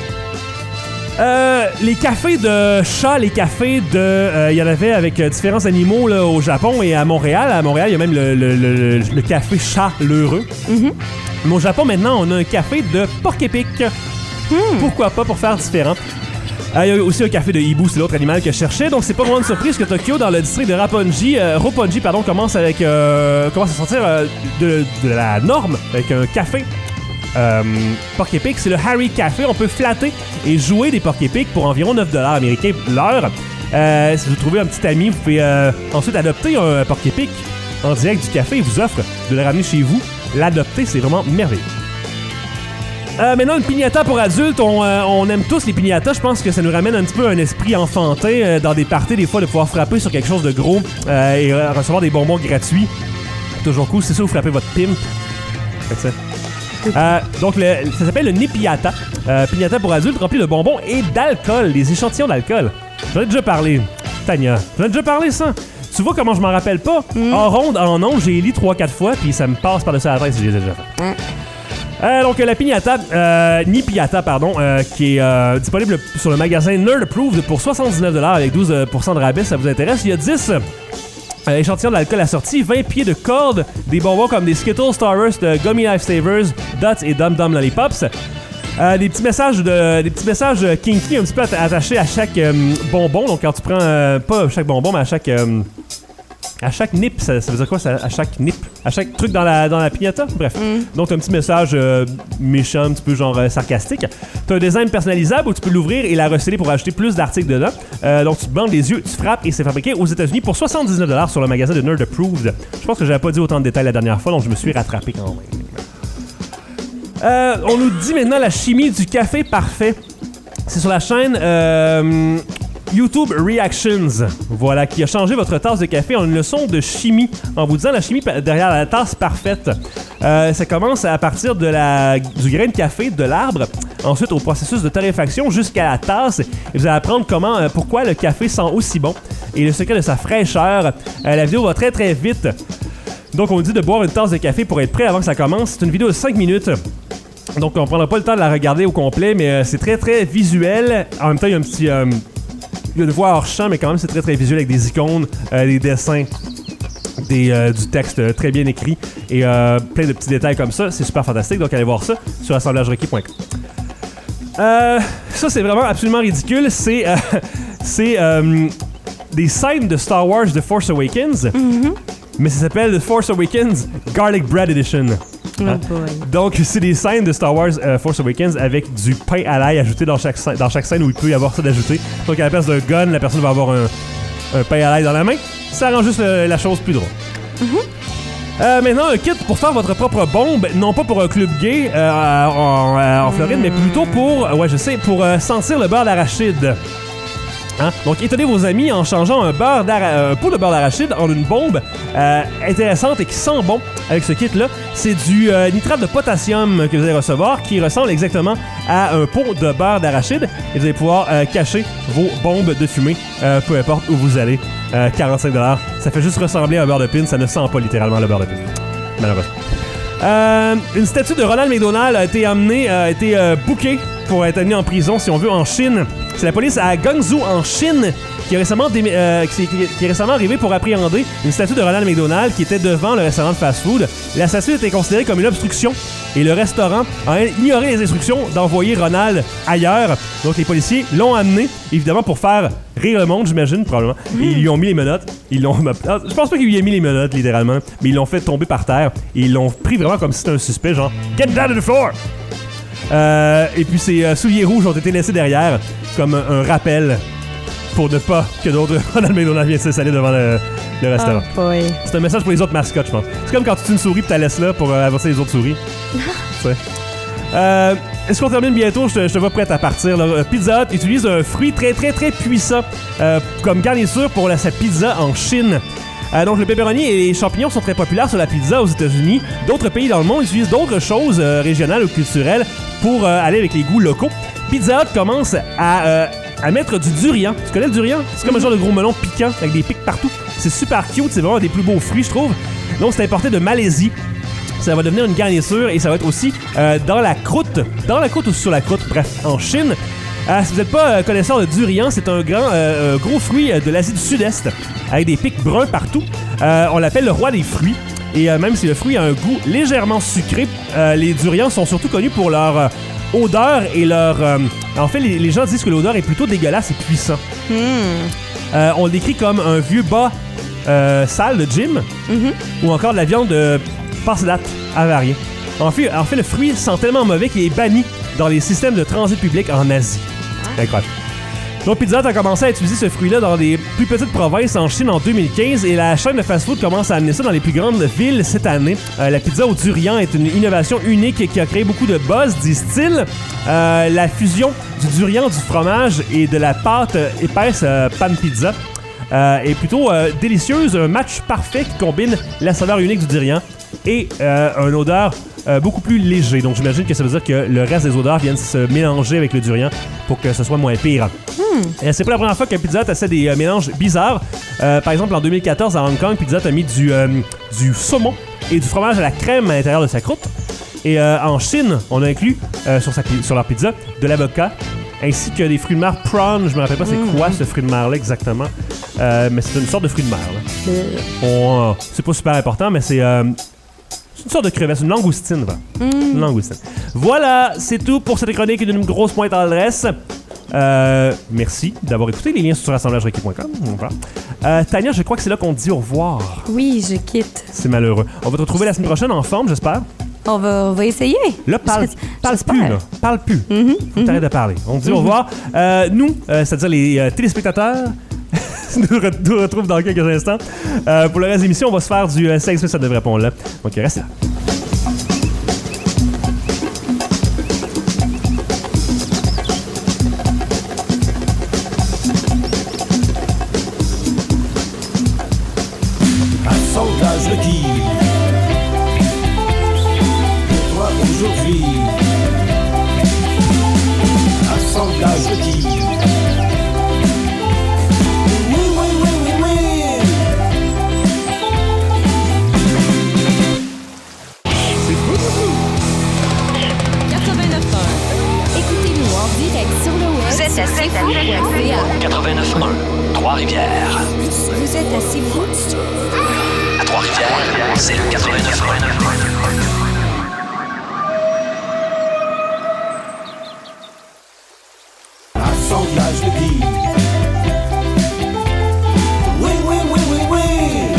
Euh, les cafés de chats, les cafés de... Il euh, y en avait avec euh, différents animaux là, au Japon et à Montréal. À Montréal, il y a même le, le, le, le café chat l'heureux. Mm-hmm. Mais au Japon, maintenant, on a un café de porc-épic. Mm. Pourquoi pas, pour faire différent. Il euh, y a aussi un café de hibou, c'est l'autre animal que je cherchais. Donc, c'est pas vraiment une surprise que Tokyo, dans le district de Roppongi, euh, Roppongi pardon, commence, avec, euh, commence à sortir euh, de, de la norme avec un café. Euh, porc-épic, c'est le Harry Café. On peut flatter et jouer des porc-épics pour environ neuf dollars américains l'heure. Euh, si vous trouvez un petit ami, vous pouvez euh, ensuite adopter un porc-épic en direct du café. Il vous offre de le ramener chez vous. L'adopter, c'est vraiment merveilleux. Euh, maintenant, une piñata pour adultes. On, euh, on aime tous les piñatas. Je pense que ça nous ramène un petit peu un esprit enfantin euh, dans des parties, des fois, de pouvoir frapper sur quelque chose de gros euh, et euh, recevoir des bonbons gratuits. Toujours cool. C'est ça, vous frappez votre pimp. Fait que ça. Euh, donc, le, ça s'appelle le Nipiata. Euh, piñata pour adultes rempli de bonbons et d'alcool, des échantillons d'alcool. J'en ai déjà parlé, Tania. J'en ai déjà parlé, ça. Tu vois comment je m'en rappelle pas? Mm. En ronde, en ondes, j'ai lu trois quatre fois, puis ça me passe par-dessus la tête si j'ai déjà fait. Mm. Euh, donc, la piñata, euh, Nipiata, pardon, euh, qui est euh, disponible sur le magasin Nerd Approved pour soixante-dix-neuf dollars avec douze pour cent de rabais, ça vous intéresse. Il y a dix... Euh, échantillons d'alcool assorti, vingt pieds de corde, des bonbons comme des Skittles, Star Wars, de Gummy Lifesavers, Dots et Dum Dum Lollipops. Euh, des petits messages de, des petits messages kinky un petit peu attachés à chaque euh, bonbon. Donc quand tu prends, euh, pas chaque bonbon, mais à chaque... Euh, À chaque nip, ça, ça veut dire quoi ça, à chaque nip? À chaque truc dans la, dans la piñata? Bref. Mm. Donc, t'as un petit message euh, méchant, un petit peu genre euh, sarcastique. T'as un design personnalisable où tu peux l'ouvrir et la receller pour ajouter plus d'articles dedans. Euh, donc, tu te bandes les yeux, tu frappes et c'est fabriqué aux États-Unis pour soixante-dix-neuf dollars sur le magasin de Nerd Approved. Je pense que j'avais pas dit autant de détails la dernière fois, donc je me suis rattrapé quand même. Euh, on nous dit maintenant la chimie du café parfait. C'est sur la chaîne... Euh, YouTube Reactions, voilà, qui a changé votre tasse de café en une leçon de chimie, en vous disant la chimie derrière la tasse parfaite. Euh, ça commence à partir de la, du grain de café, de l'arbre, ensuite au processus de torréfaction jusqu'à la tasse. Et vous allez apprendre comment, euh, pourquoi le café sent aussi bon et le secret de sa fraîcheur. Euh, la vidéo va très très vite. Donc on vous dit de boire une tasse de café pour être prêt avant que ça commence. C'est une vidéo de cinq minutes. Donc on prendra pas le temps de la regarder au complet, mais euh, c'est très très visuel. En même temps, il y a un petit... Euh, Il y a une voix hors champ, mais quand même, c'est très très visuel avec des icônes, euh, des dessins, des, euh, du texte euh, très bien écrit et euh, plein de petits détails comme ça. C'est super fantastique, donc allez voir ça sur assemblage requis point com. Euh, ça, c'est vraiment absolument ridicule. C'est, euh, c'est euh, des scènes de Star Wars The Force Awakens, mm-hmm. mais ça s'appelle The Force Awakens Garlic Bread Edition. Hein? Oh donc, c'est des scènes de Star Wars uh, Force Awakens avec du pain à l'ail ajouté dans chaque, scène, dans chaque scène où il peut y avoir ça d'ajouté. Donc, à la place d'un gun, la personne va avoir un, un pain à l'ail dans la main. Ça rend juste le, la chose plus drôle. Euh, maintenant, un kit pour faire votre propre bombe, non pas pour un club gay euh, en, en, en Floride, mais plutôt pour, ouais, je sais, pour euh, sentir le beurre d'arachide. Hein? Donc, étonnez vos amis en changeant un, beurre un pot de beurre d'arachide en une bombe euh, intéressante et qui sent bon avec ce kit-là. C'est du euh, nitrate de potassium que vous allez recevoir qui ressemble exactement à un pot de beurre d'arachide et vous allez pouvoir euh, cacher vos bombes de fumée, euh, peu importe où vous allez. Euh, quarante-cinq dollars. Ça fait juste ressembler à un beurre de pin, ça ne sent pas littéralement le beurre de pin. Malheureusement. Euh, une statue de Ronald McDonald a été amenée, a été euh, bookée pour être amenée en prison, si on veut, en Chine. C'est la police à Guangzhou, en Chine, qui est récemment, dé- euh, qui, qui est récemment arrivée pour appréhender une statue de Ronald McDonald qui était devant le restaurant de fast-food. La statue était considérée comme une obstruction et le restaurant a ignoré les instructions d'envoyer Ronald ailleurs. Donc les policiers l'ont amené, évidemment, pour faire rire le monde, j'imagine, probablement. Mm. Et ils lui ont mis les menottes. Ils l'ont... Je pense pas qu'il lui ait mis les menottes, littéralement, mais ils l'ont fait tomber par terre et ils l'ont pris vraiment comme si c'était un suspect, genre « Get down to the floor! » Euh, et puis ses euh, souliers rouges ont été laissés derrière comme un, un rappel pour ne pas que d'autres Ronald McDonald viennent s'installer devant le, le restaurant. Oh boy. C'est un message pour les autres mascottes, je pense. C'est comme quand tu tues une souris et tu la laisses là pour euh, avancer les autres souris. euh, Est-ce qu'on termine bientôt? Je te, je te vois prête à partir. Là. Pizza Hut utilise un fruit très très très puissant euh, comme garniture pour la, sa pizza en Chine. Euh, donc le pepperoni et les champignons sont très populaires sur la pizza aux États-Unis. D'autres pays dans le monde utilisent d'autres choses euh, régionales ou culturelles pour euh, aller avec les goûts locaux. Pizza Hut commence à, euh, à mettre du durian. Tu connais le durian? C'est comme un genre de gros melon piquant avec des pics partout. C'est super cute, c'est vraiment un des plus beaux fruits, je trouve. Donc c'est importé de Malaisie. Ça va devenir une garniture et ça va être aussi euh, dans la croûte. Dans la croûte ou sur la croûte, bref, en Chine. Euh, si vous n'êtes pas euh, connaisseur de durian, c'est un grand euh, gros fruit de l'Asie du Sud-Est avec des pics bruns partout. Euh, on l'appelle le roi des fruits. Et euh, même si le fruit a un goût légèrement sucré, euh, les durians sont surtout connus pour leur euh, odeur et leur... Euh, en fait, les, les gens disent que l'odeur est plutôt dégueulasse et puissant. Mm. Euh, on le décrit comme un vieux bas euh, sale de gym mm-hmm. ou encore de la viande de passe-date avariée. En fait, en fait, le fruit sent tellement mauvais qu'il est banni dans les systèmes de transit public en Asie. Ah. Incroyable. Donc, Pizza Hut a commencé à utiliser ce fruit-là dans des plus petites provinces en Chine en deux mille quinze et la chaîne de fast-food commence à amener ça dans les plus grandes villes cette année. Euh, la pizza au durian est une innovation unique qui a créé beaucoup de buzz, disent-ils. Euh, la fusion du durian, du fromage et de la pâte épaisse euh, pan pizza euh, est plutôt euh, délicieuse. Un match parfait qui combine la saveur unique du durian et euh, une odeur euh, beaucoup plus léger. Donc j'imagine que ça veut dire que le reste des odeurs viennent se mélanger avec le durian pour que ce soit moins pire. Mm. Et c'est pas la première fois que Pizza Hut essaie des euh, mélanges bizarres. Euh, par exemple, en deux mille quatorze, à Hong Kong, Pizza Hut a mis du, euh, du saumon et du fromage à la crème à l'intérieur de sa croûte. Et euh, en Chine, on a inclus euh, sur, sa, sur leur pizza de l'avocat ainsi que des fruits de mer prawn. Je me rappelle pas c'est mm. quoi ce fruit de mer là exactement. Euh, mais c'est une sorte de fruit de mer. Là. Mm. On, euh, c'est pas super important, mais c'est... Euh, C'est une sorte de crevette, une langoustine, voilà. Mm. Une langoustine. Voilà, c'est tout pour cette chronique d'une grosse pointe à l'adresse. Euh, merci d'avoir écouté. Les liens sont sur assemblage requis point com. Voilà. Euh, Tania, je crois que c'est là qu'on dit au revoir. Oui, je quitte. C'est malheureux. On va te retrouver la semaine prochaine en forme, j'espère. On va, on va essayer. Là, parle, parle plus, là. Parle plus. Mm-hmm, Faut mm-hmm. t'arrêter de parler. On dit mm-hmm. au revoir. Euh, nous, euh, c'est-à-dire les euh, téléspectateurs, nous, re- nous retrouvent dans quelques instants. Euh, pour le reste de l'émission, on va se faire du euh, sexe, ça devrait répondre là. Donc, restez là. Assemblage requis. Pour toi aujourd'hui. Assemblage requis. quatre-vingt-neuf un, Trois-Rivières. Vous êtes assez fou. À Trois-Rivières, c'est le quatre-vingt-neuf un. Assemblage requis. Oui, oui, oui, oui, oui.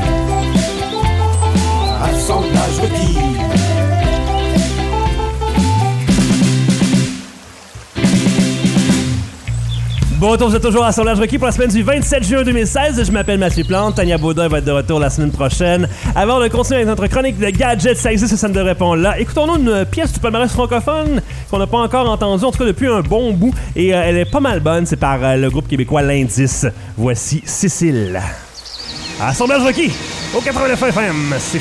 Assemblage requis. Bon retour, vous êtes toujours à Assemblage requis pour la semaine du vingt-sept juin deux mille seize. Je m'appelle Mathieu Plante. Tania Baudin va être de retour la semaine prochaine. Avant de continuer avec notre chronique de gadgets, ça existe, ça ne devrait pas là. Écoutons-nous une pièce du palmarès francophone qu'on n'a pas encore entendue, en tout cas depuis un bon bout. Et euh, elle est pas mal bonne. C'est par euh, le groupe québécois L'Indice. Voici Cécile. Assemblage requis au quatre-vingt-neuf F M. C'est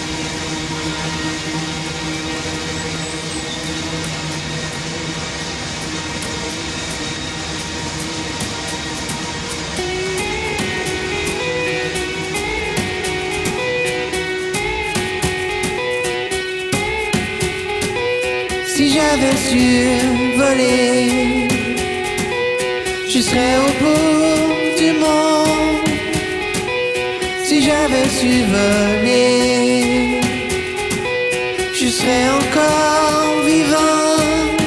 Si j'avais su voler, je serais au bout du monde. Si j'avais su voler, je serais encore vivant.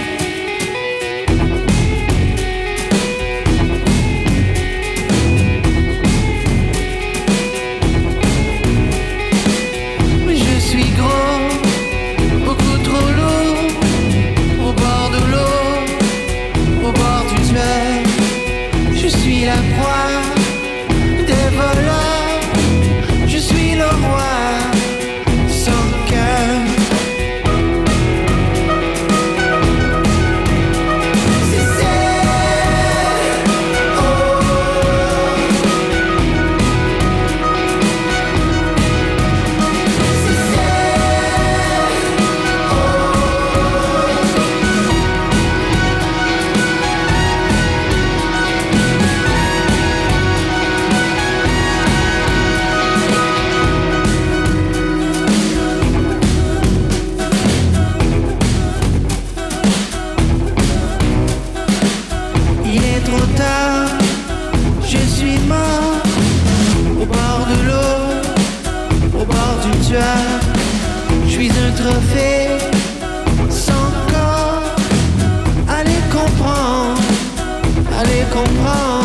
Mais je suis gros, beaucoup trop lourd. Au bord de l'eau, au bord du fleuve, je suis la proie des voleurs, je suis le roi sans cœur. Je suis un trophée sans corps. Allez comprendre, allez comprendre.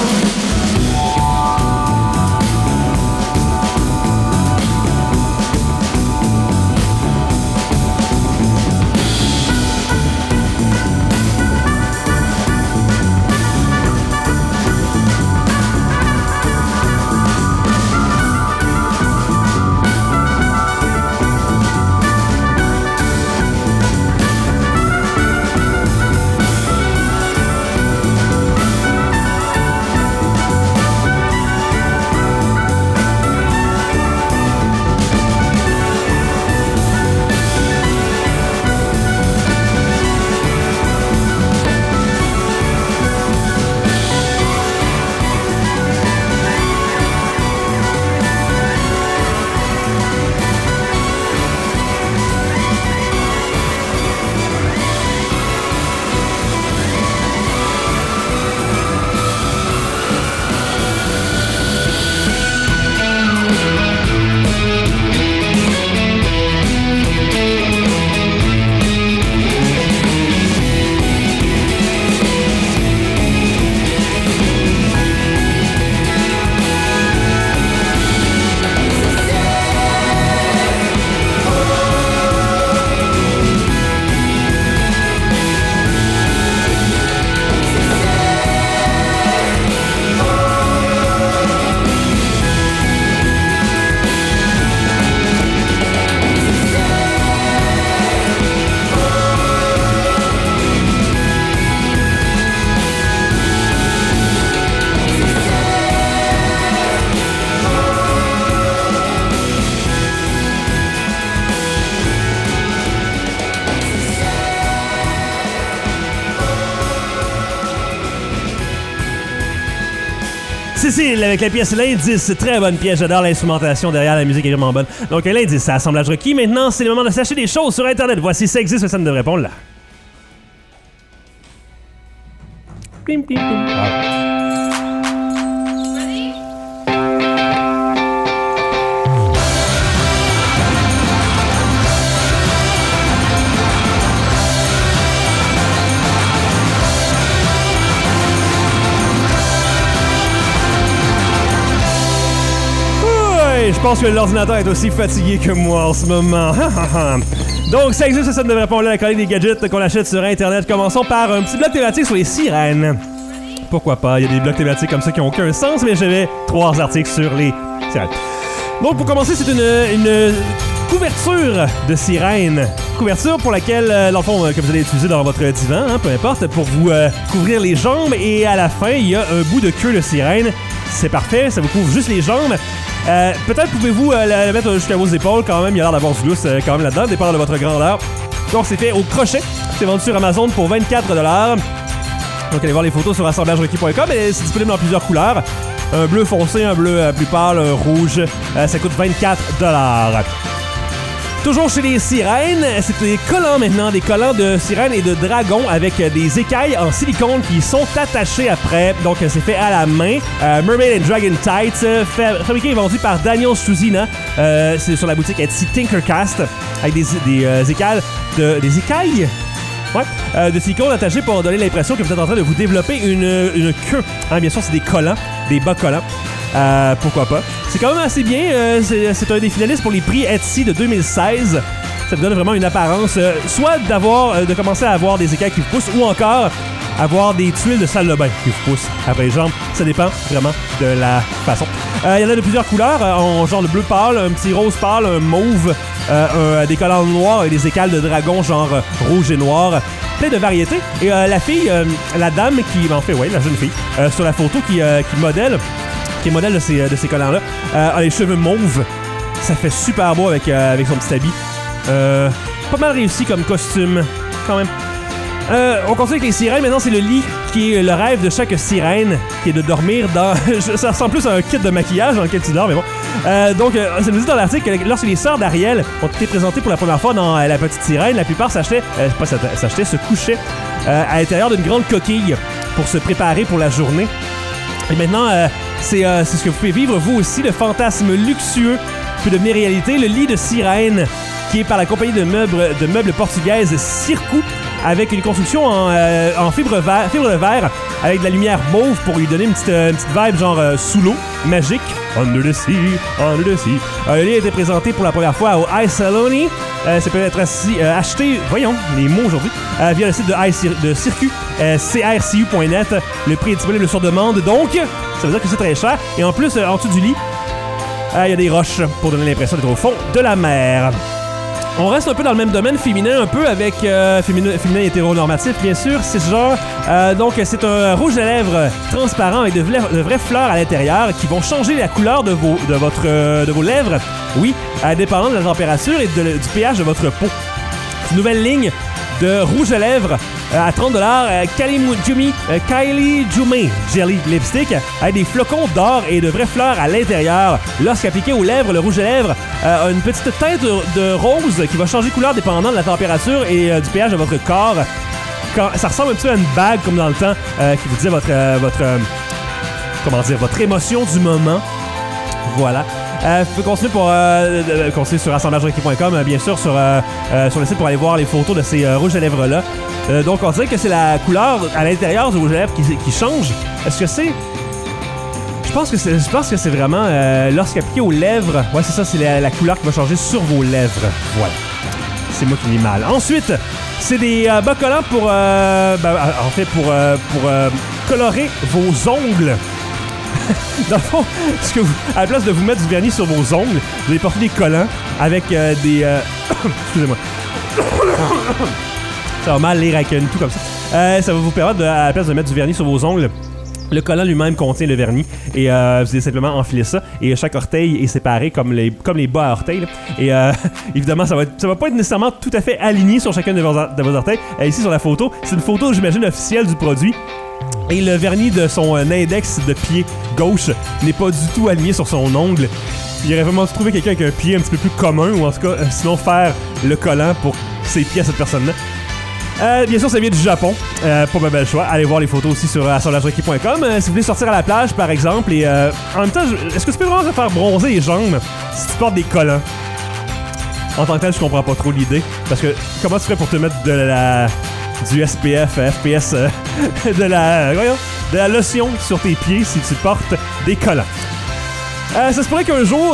Cécile avec la pièce L'Indice, très bonne pièce, j'adore l'instrumentation derrière, la musique est vraiment bonne. Donc L'Indice, c'est Assemblage requis. Maintenant, c'est le moment de s'acheter des choses sur Internet. Voici Ça existe, ça ne devrait répondre là. Pim, pim, pim. Ah. Je pense que l'ordinateur est aussi fatigué que moi en ce moment. Donc, ça existe, ça ne devrait pas. Là, la chronique des gadgets qu'on achète sur Internet. Commençons par un petit bloc thématique sur les sirènes. pourquoi pas. Il y a des blocs thématiques comme ça qui n'ont aucun sens, mais j'avais trois articles sur les sirènes. Donc, pour commencer, c'est une, une couverture de sirène. Couverture pour laquelle, euh, dans le fond, euh, que vous allez utiliser dans votre divan, hein, peu importe, pour vous euh, couvrir les jambes. Et à la fin, il y a un bout de queue de sirène. C'est parfait, ça vous couvre juste les jambes. Euh, peut-être pouvez-vous euh, la mettre jusqu'à vos épaules quand même. Il y a l'air d'avoir du lousse euh, quand même là-dedans, dépendant de votre grandeur. Donc, c'est fait au crochet. C'est vendu sur Amazon pour vingt-quatre dollars. Donc, allez voir les photos sur assemblages requis point com. Et c'est disponible en plusieurs couleurs. Un bleu foncé, un bleu euh, plus pâle, un rouge. Euh, ça coûte vingt-quatre dollars. Toujours chez les sirènes, c'est des collants maintenant, des collants de sirènes et de dragons avec des écailles en silicone qui sont attachées après. Donc, c'est fait à la main. Euh, Mermaid and Dragon Tights, fa- fabriqué et vendu par Daniel Struzina. Euh, c'est sur la boutique Etsy Tinkercast avec des, des euh, écailles de... Des écailles? Ouais, euh, de silicone attachées pour donner l'impression que vous êtes en train de vous développer une, une queue. Hein, bien sûr, c'est des collants, des bas collants. Euh, pourquoi pas. C'est quand même assez bien. Euh, c'est, c'est un des finalistes pour les prix Etsy de deux mille seize. Ça vous donne vraiment une apparence, euh, soit d'avoir, euh, de commencer à avoir des écailles qui vous poussent, ou encore avoir des tuiles de salle de bain qui vous poussent après les jambes. Ça dépend vraiment de la façon. Euh, il y en a de plusieurs couleurs, euh, en genre de bleu pâle, un petit rose pâle, un mauve, euh, un, des collants noirs et des écailles de dragon genre euh, rouge et noir. Plein de variétés. Et euh, la fille, euh, la dame qui, en fait, ouais, la jeune fille, euh, sur la photo qui, euh, qui modèle, qui est modèle de ces, de ces collants-là, euh, a les cheveux mauves. Ça fait super beau avec, euh, avec son petit habit. Euh, pas mal réussi comme costume, quand même. Euh, on continue avec les sirènes. Maintenant, c'est le lit qui est le rêve de chaque sirène, qui est de dormir dans... Ça ressemble plus à un kit de maquillage dans lequel tu dors, mais bon. Euh, donc, euh, ça nous dit dans l'article que lorsque les sœurs d'Ariel ont été présentées pour la première fois dans euh, La Petite Sirène, la plupart s'achetaient, euh, pas s'achetaient, se couchaient euh, à l'intérieur d'une grande coquille pour se préparer pour la journée. Et maintenant, euh, c'est, euh, c'est ce que vous pouvez vivre, vous aussi, le fantasme luxueux peut devenir réalité. Le lit de sirène, qui est par la compagnie de meubles, de meubles portugaise Circo, avec une construction en, euh, en fibre, ver- fibre de verre, avec de la lumière mauve pour lui donner une petite, euh, une petite vibe genre euh, sous l'eau, magique. Under the sea, under the sea. Euh, le lit a été présenté pour la première fois au iSaloni. Euh, ça peut être assis, euh, acheté, voyons, les mots aujourd'hui, euh, via le site de, iCir- de Circu, euh, c r c u point net. Le prix est disponible sur demande, donc ça veut dire que c'est très cher. Et en plus, euh, en dessous du lit, il euh, y a des roches pour donner l'impression d'être au fond de la mer. On reste un peu dans le même domaine féminin, un peu avec euh, féminin, féminin hétéronormatif, bien sûr, c'est ce genre. Euh, donc, c'est un rouge à lèvres transparent avec de, vla- de vraies fleurs à l'intérieur qui vont changer la couleur de vos, de votre, euh, de vos lèvres, oui, euh, dépendant de la température et de, du pH de votre peau. Une nouvelle ligne de rouge à lèvres euh, à trente dollars, euh, Kylie Jumi, euh, Kylie Jumi Jelly Lipstick avec des flocons d'or et de vraies fleurs à l'intérieur. Lorsqu'appliqué aux lèvres, le rouge à lèvres euh, a une petite teinte de, de rose qui va changer de couleur dépendant de la température et euh, du pH de votre corps. Quand, ça ressemble un petit peu à une bague comme dans le temps euh, qui vous disait votre, euh, votre euh, comment dire, votre émotion du moment. Voilà. Euh, vous pouvez continuer, pour, euh, de, continuer sur assemblage requis point com, euh, bien sûr, sur, euh, euh, sur le site pour aller voir les photos de ces euh, rouges à lèvres-là. Euh, donc, on dirait que c'est la couleur à l'intérieur du rouge à lèvres qui, qui change. Est-ce que c'est... Je pense que c'est, je pense que c'est vraiment euh, lorsqu'appliqué aux lèvres. Ouais, c'est ça, c'est la, la couleur qui va changer sur vos lèvres. Voilà. C'est moi qui l'ai mal. Ensuite, c'est des euh, bas collants pour... Euh, ben, en fait, pour, euh, pour euh, colorer vos ongles. Dans le fond, ce que vous, à la place de vous mettre du vernis sur vos ongles, vous allez porter des collants avec euh, des... Euh... Excusez-moi. Ça va mal lire avec une tout comme ça. Euh, ça va vous permettre, de, à la place de mettre du vernis sur vos ongles, le collant lui-même contient le vernis et euh, vous allez simplement enfiler ça et chaque orteil est séparé comme les, comme les bas à orteils. Là. Et euh, évidemment, ça va, être, ça va pas être nécessairement tout à fait aligné sur chacun de vos, de vos orteils. Euh, ici sur la photo, c'est une photo, j'imagine, officielle du produit. Et le vernis de son euh, index de pied gauche n'est pas du tout aligné sur son ongle. Il aurait vraiment dû trouver quelqu'un avec un pied un petit peu plus commun, ou en tout cas, euh, sinon faire le collant pour ses pieds à cette personne-là. Euh, bien sûr, ça vient du Japon. Euh, pas ma belle choix. Allez voir les photos aussi sur assemblage requis point com. Euh, si vous voulez sortir à la plage, par exemple, et euh, en même temps, je, est-ce que tu peux vraiment te faire bronzer les jambes si tu portes des collants? En tant que tel, je comprends pas trop l'idée. Parce que comment tu ferais pour te mettre de la... du S P F, F P S, euh, de la, voyons, de la lotion sur tes pieds si tu portes des collants. Euh, ça se pourrait qu'un jour,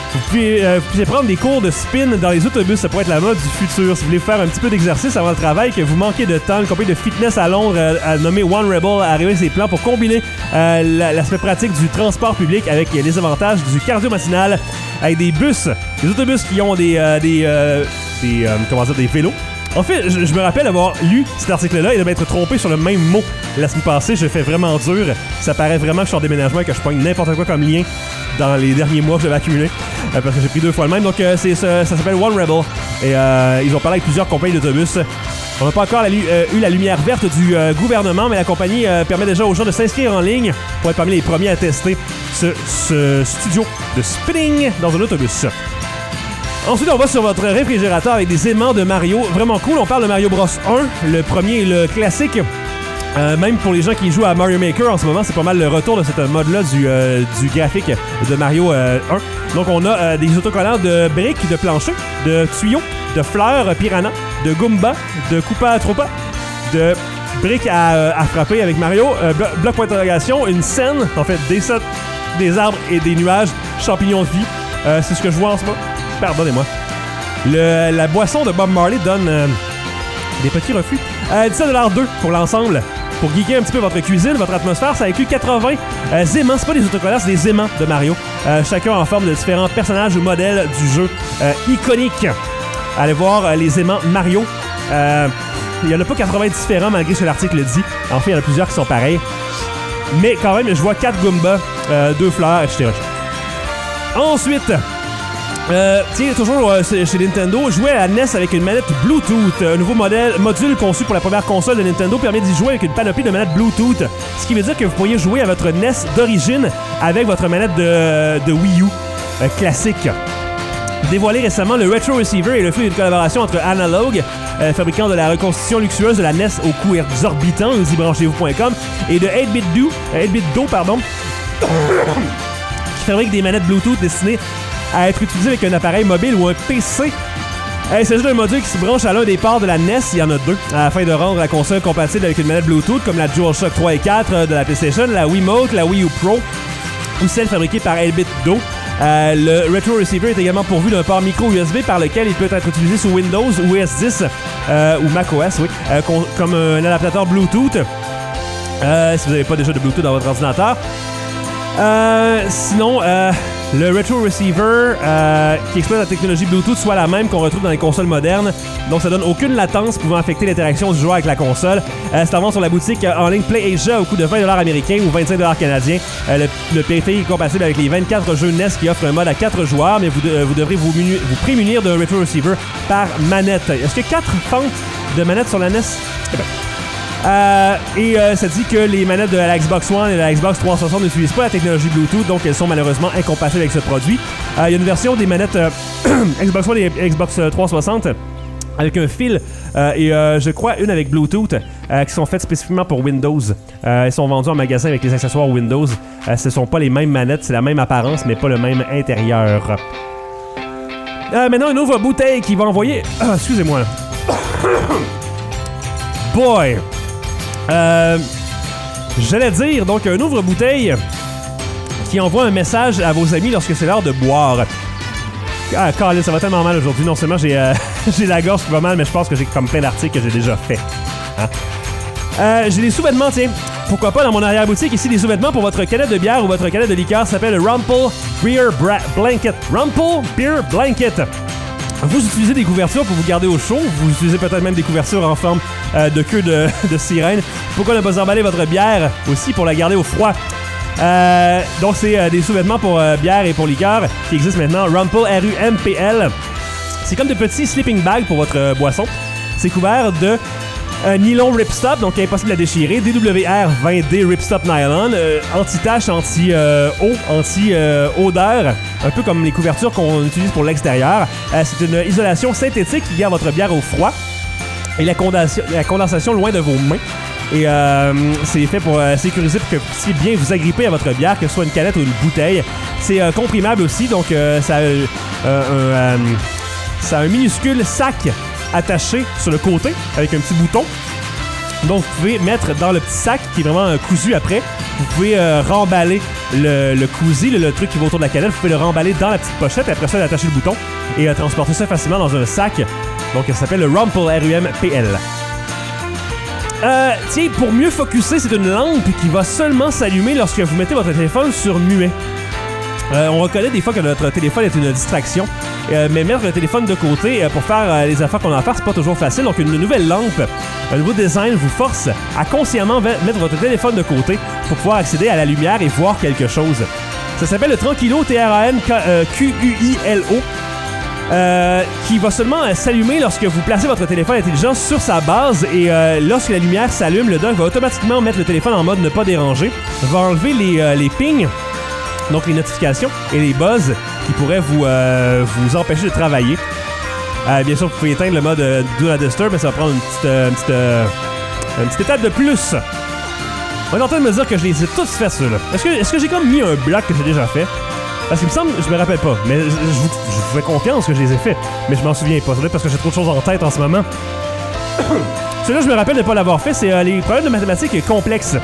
Vous pouvez, euh, vous pouvez prendre des cours de spin dans les autobus, ça pourrait être la mode du futur. Si vous voulez faire un petit peu d'exercice avant le travail, que vous manquez de temps, une compagnie de fitness à Londres euh, a nommé One Rebel a arrivé ses plans pour combiner euh, la, l'aspect pratique du transport public avec euh, les avantages du cardio matinal, avec des bus, des autobus qui ont des, euh, des, euh, des, euh, comment dire, des vélos. En fait, je, je me rappelle avoir lu cet article-là et de m'être trompé sur le même mot la semaine passée. Je fais vraiment dur. Ça paraît vraiment que je suis en déménagement et que je pogne n'importe quoi comme lien dans les derniers mois que j'avais accumulé. Euh, parce que j'ai pris deux fois le même. Donc, euh, c'est, ça, ça s'appelle One Rebel. Et euh, ils ont parlé avec plusieurs compagnies d'autobus. On n'a pas encore la, euh, eu la lumière verte du euh, gouvernement, mais la compagnie euh, permet déjà aux gens de s'inscrire en ligne pour être parmi les premiers à tester ce, ce studio de spinning dans un autobus. Ensuite, on va sur votre réfrigérateur avec des aimants de Mario. Vraiment cool. On parle de Mario Bros un, le premier, le classique. Euh, même pour les gens qui jouent à Mario Maker en ce moment, c'est pas mal le retour de cette mode-là du, euh, du graphique de Mario euh, un. Donc, on a euh, des autocollants de briques, de plancher, de tuyaux, de fleurs piranha, de Goomba, de Koopa Troopa, de briques à, à frapper avec Mario, euh, blo- bloc point d'interrogation, une scène, en fait, des, des arbres et des nuages, champignons de vie. Euh, c'est ce que je vois en ce moment. Pardonnez-moi. Le, la boisson de Bob Marley donne euh, des petits reflux. Euh, dix-sept dollars deux pour l'ensemble. Pour geeker un petit peu votre cuisine, votre atmosphère, ça inclut quatre-vingts euh, aimants. C'est pas des autocollants, c'est des aimants de Mario. Euh, chacun en forme de différents personnages ou modèles du jeu euh, iconique. Allez voir euh, les aimants Mario. Euh, il y en a pas quatre-vingts différents malgré ce que l'article dit. En fait, il y en a plusieurs qui sont pareils. Mais quand même, je vois quatre Goombas, euh, deux fleurs, et cetera. Ensuite... Euh, tiens, toujours euh, chez Nintendo, jouer à la N E S avec une manette Bluetooth. Un nouveau modèle, module conçu pour la première console de Nintendo permet d'y jouer avec une panoplie de manettes Bluetooth. Ce qui veut dire que vous pourriez jouer à votre N E S d'origine avec votre manette de, de Wii U euh, classique. Dévoilé récemment, le Retro Receiver est le fruit d'une collaboration entre Analog, euh, fabricant de la reconstitution luxueuse de la N E S au coût exorbitant, nous y branchez vous point com, et de eight-bit Do, euh, eight-bit Do, pardon, qui fabrique des manettes Bluetooth destinées à être utilisé avec un appareil mobile ou un P C. Il s'agit d'un module qui se branche à l'un des ports de la N E S, il y en a deux, afin de rendre la console compatible avec une manette Bluetooth comme la DualShock trois et quatre de la PlayStation, la Wiimote, la Wii U Pro ou celle fabriquée par eight-bit Do. Euh, le Retro Receiver est également pourvu d'un port micro U S B par lequel il peut être utilisé sous Windows ou O S dix euh, ou macOS, oui, euh, com- comme un adaptateur Bluetooth. Euh, si vous n'avez pas déjà de Bluetooth dans votre ordinateur. Euh, sinon, euh, le Retro Receiver euh, qui exploite la technologie Bluetooth soit la même qu'on retrouve dans les consoles modernes, donc ça donne aucune latence pouvant affecter l'interaction du joueur avec la console. Euh, c'est en vente sur la boutique euh, en ligne PlayAsia au coût de vingt dollars américains ou vingt-cinq dollars canadiens. Euh, le, le périphérique est compatible avec les vingt-quatre jeux N E S qui offrent un mode à quatre joueurs, mais vous, de, vous devrez vous, munu- vous prémunir d'un Retro Receiver par manette. Est-ce qu'il y a quatre fentes de manettes sur la N E S? Eh bien. Euh, et euh, ça dit que les manettes de la Xbox One et de la Xbox trois cent soixante n'utilisent pas la technologie Bluetooth, donc elles sont malheureusement incompatibles avec ce produit. Euh, il y a une version des manettes euh, Xbox One et Xbox trois cent soixante avec un fil euh, et euh, je crois une avec Bluetooth euh, qui sont faites spécifiquement pour Windows. Euh, elles sont vendues en magasin avec les accessoires Windows. Euh, ce sont pas les mêmes manettes, c'est la même apparence mais pas le même intérieur. Euh, maintenant, une autre bouteille qui va envoyer... Ah, excusez-moi. Boy! Euh, j'allais dire, donc, un ouvre-bouteille qui envoie un message à vos amis lorsque c'est l'heure de boire. Ah, Colin, ça va tellement mal aujourd'hui. Non seulement j'ai, euh, j'ai la gorge qui va mal, mais je pense que j'ai comme plein d'articles que j'ai déjà fait. Hein? Euh, j'ai des sous-vêtements, tiens. Pourquoi pas dans mon arrière-boutique ici, des sous-vêtements pour votre canette de bière ou votre canette de liqueur. Ça s'appelle le Rumpel Beer Bra- Blanket. Rumpel Beer Blanket. Vous utilisez des couvertures pour vous garder au chaud. Vous utilisez peut-être même des couvertures en forme euh, de queue de, de sirène. Pourquoi ne pas emballer votre bière aussi pour la garder au froid? Euh, donc, c'est euh, des sous-vêtements pour euh, bière et pour liqueur qui existent maintenant. Rumpel, R U M P L. C'est comme de petits sleeping bags pour votre euh, boisson. C'est couvert de euh, nylon ripstop, donc impossible à déchirer. D W R vingt D ripstop nylon. Euh, anti-tache, anti-eau, euh, anti-odeur. Euh, un peu comme les couvertures qu'on utilise pour l'extérieur. Euh, c'est une isolation synthétique qui garde votre bière au froid et la condensation, la condensation loin de vos mains. Et euh, c'est fait pour euh, sécuriser pour que vous puissiez bien vous agripper à votre bière, que ce soit une canette ou une bouteille. C'est euh, comprimable aussi, donc euh, ça, euh, euh, un, ça a un minuscule sac attaché sur le côté avec un petit bouton. Donc vous pouvez mettre dans le petit sac qui est vraiment euh, cousu après. Vous pouvez euh, remballer le, le koozie, le, le truc qui va autour de la canette, vous pouvez le remballer dans la petite pochette, après ça, d'attacher le bouton et euh, transporter ça facilement dans un sac. Donc, ça s'appelle le Rumple, R U M P L. Euh, tiens, pour mieux focusser, c'est une lampe qui va seulement s'allumer lorsque vous mettez votre téléphone sur muet. Euh, on reconnaît des fois que notre téléphone est une distraction, euh, mais mettre le téléphone de côté euh, pour faire euh, les affaires qu'on a à faire, c'est pas toujours facile. Donc, une nouvelle lampe, un nouveau design vous force à consciemment mettre votre téléphone de côté pour pouvoir accéder à la lumière et voir quelque chose. Ça s'appelle le Tranquilo, T R A N Q U I L O. Euh, qui va seulement euh, s'allumer lorsque vous placez votre téléphone intelligent sur sa base et euh, lorsque la lumière s'allume, le dock va automatiquement mettre le téléphone en mode ne pas déranger, va enlever les, euh, les pings, donc les notifications et les buzz qui pourraient vous, euh, vous empêcher de travailler. Euh, bien sûr, vous pouvez éteindre le mode euh, Do Not Disturb, mais ça va prendre une petite, euh, une petite, euh, une petite étape de plus. On est en train de me dire que je les ai tous fait, ceux-là. Est-ce que, est-ce que j'ai comme mis un bloc que j'ai déjà fait? Parce qu'il me semble, je me rappelle pas, mais je, je, vous, je vous fais confiance que je les ai faits, mais je m'en souviens pas. C'est parce que j'ai trop de choses en tête en ce moment. Celui-là, je me rappelle de pas l'avoir fait, c'est euh, les problèmes de mathématiques complexes.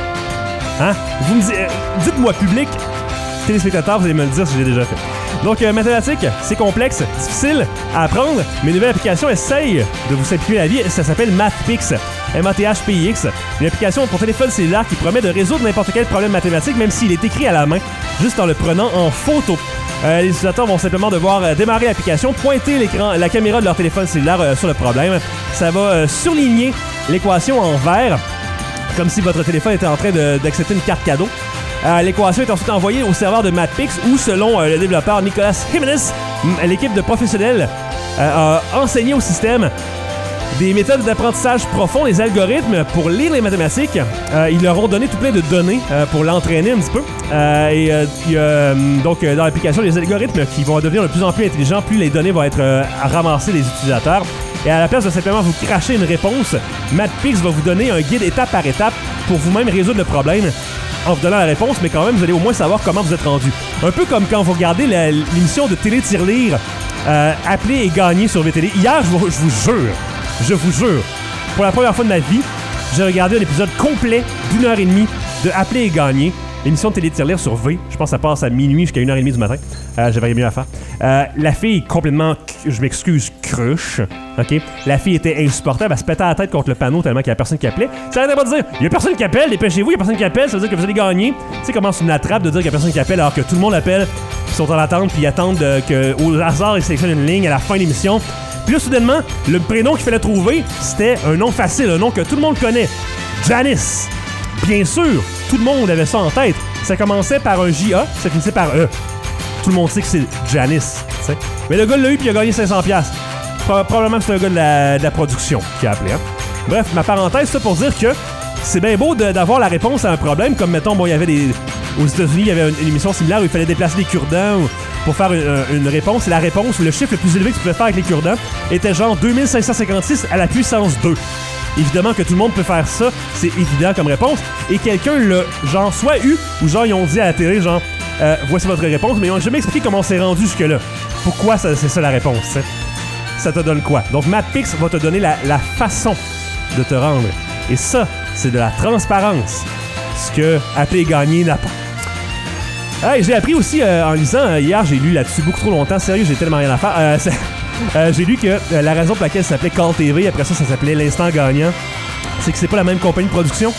Hein? Vous me dites, euh, dites-moi, public, téléspectateurs, vous allez me le dire si j'ai déjà fait. Donc, euh, mathématiques, c'est complexe, difficile à apprendre, mais une nouvelle application essaye de vous simplifier la vie. Ça s'appelle MathPix, M A T H P I X. Une application pour téléphone cellulaire qui promet de résoudre n'importe quel problème mathématique, même s'il est écrit à la main, juste en le prenant en photo. Euh, les utilisateurs vont simplement devoir euh, démarrer l'application, pointer l'écran, la caméra de leur téléphone cellulaire euh, sur le problème. Ça va euh, surligner l'équation en vert, comme si votre téléphone était en train de, d'accepter une carte cadeau. Euh, l'équation est ensuite envoyée au serveur de MathPix où, selon euh, le développeur Nicolas Jiménez, l'équipe de professionnels euh, a enseigné au système des méthodes d'apprentissage profond, les algorithmes pour lire les mathématiques. Euh, ils leur ont donné tout plein de données euh, pour l'entraîner un petit peu. Euh, et euh, il y a, euh, donc euh, dans l'application, les algorithmes qui vont devenir de plus en plus intelligents, plus les données vont être euh, ramassées des utilisateurs. Et à la place de simplement vous cracher une réponse, MathPix va vous donner un guide étape par étape pour vous-même résoudre le problème en vous donnant la réponse, mais quand même, vous allez au moins savoir comment vous êtes rendu. Un peu comme quand vous regardez la, l'émission de Télé Tirelire, euh, Appeler et gagner sur V T L. Hier, je vous, je vous jure, je vous jure, pour la première fois de ma vie, j'ai regardé un épisode complet d'une heure et demie de Appeler et gagner. L'émission de Télé Tirelire sur V, je pense que ça passe à minuit jusqu'à une heure trente du matin. Euh, j'avais rien mieux à faire. Euh, la fille est complètement, je m'excuse, cruche. OK? La fille était insupportable. Elle se pétait la tête contre le panneau tellement qu'il y avait personne qui appelait. Ça n'arrêtait pas de dire il y a personne qui appelle, dépêchez-vous, il y a personne qui appelle, ça veut dire que vous allez gagner. Tu sais comment c'est une attrape de dire qu'il y a personne qui appelle alors que tout le monde appelle, puis ils sont en attente, puis ils attendent de, que, au hasard, ils sélectionnent une ligne à la fin de l'émission. Puis là, soudainement, le prénom qu'il fallait trouver, c'était un nom facile, un nom que tout le monde connaît. Janice. Bien sûr, tout le monde avait ça en tête. Ça commençait par un J A, ça finissait par E. Tout le monde sait que c'est Janice, tu sais. Mais le gars l'a eu puis il a gagné cinq cents dollars. Pro- probablement que c'est un gars de la, de la production qui a appelé. Hein? Bref, ma parenthèse, ça pour dire que c'est bien beau de, d'avoir la réponse à un problème, comme mettons, bon, il y avait des... Aux États-Unis, il y avait une, une émission similaire où il fallait déplacer des cure-dents pour faire une, une réponse. Et la réponse, le chiffre le plus élevé que tu pouvais faire avec les cure-dents était genre deux mille cinq cent cinquante-six à la puissance deux. Évidemment que tout le monde peut faire ça, c'est évident comme réponse. Et quelqu'un l'a, genre, soit eu, ou genre, ils ont dit à la télé, genre, euh, voici votre réponse, mais ils n'ont jamais expliqué comment on s'est rendu jusque-là. Pourquoi ça, c'est ça la réponse, t'sais? Ça te donne quoi? Donc, MathPix va te donner la, la façon de te rendre. Et ça, c'est de la transparence. Ce que Appeler et gagner n'a pas. Hey, j'ai appris aussi, euh, en lisant, euh, hier, j'ai lu là-dessus beaucoup trop longtemps. Sérieux, j'ai tellement rien à faire. Euh, Euh, j'ai lu que euh, la raison pour laquelle ça s'appelait Call T V, après ça, ça s'appelait L'Instant Gagnant, c'est que c'est pas la même compagnie de production.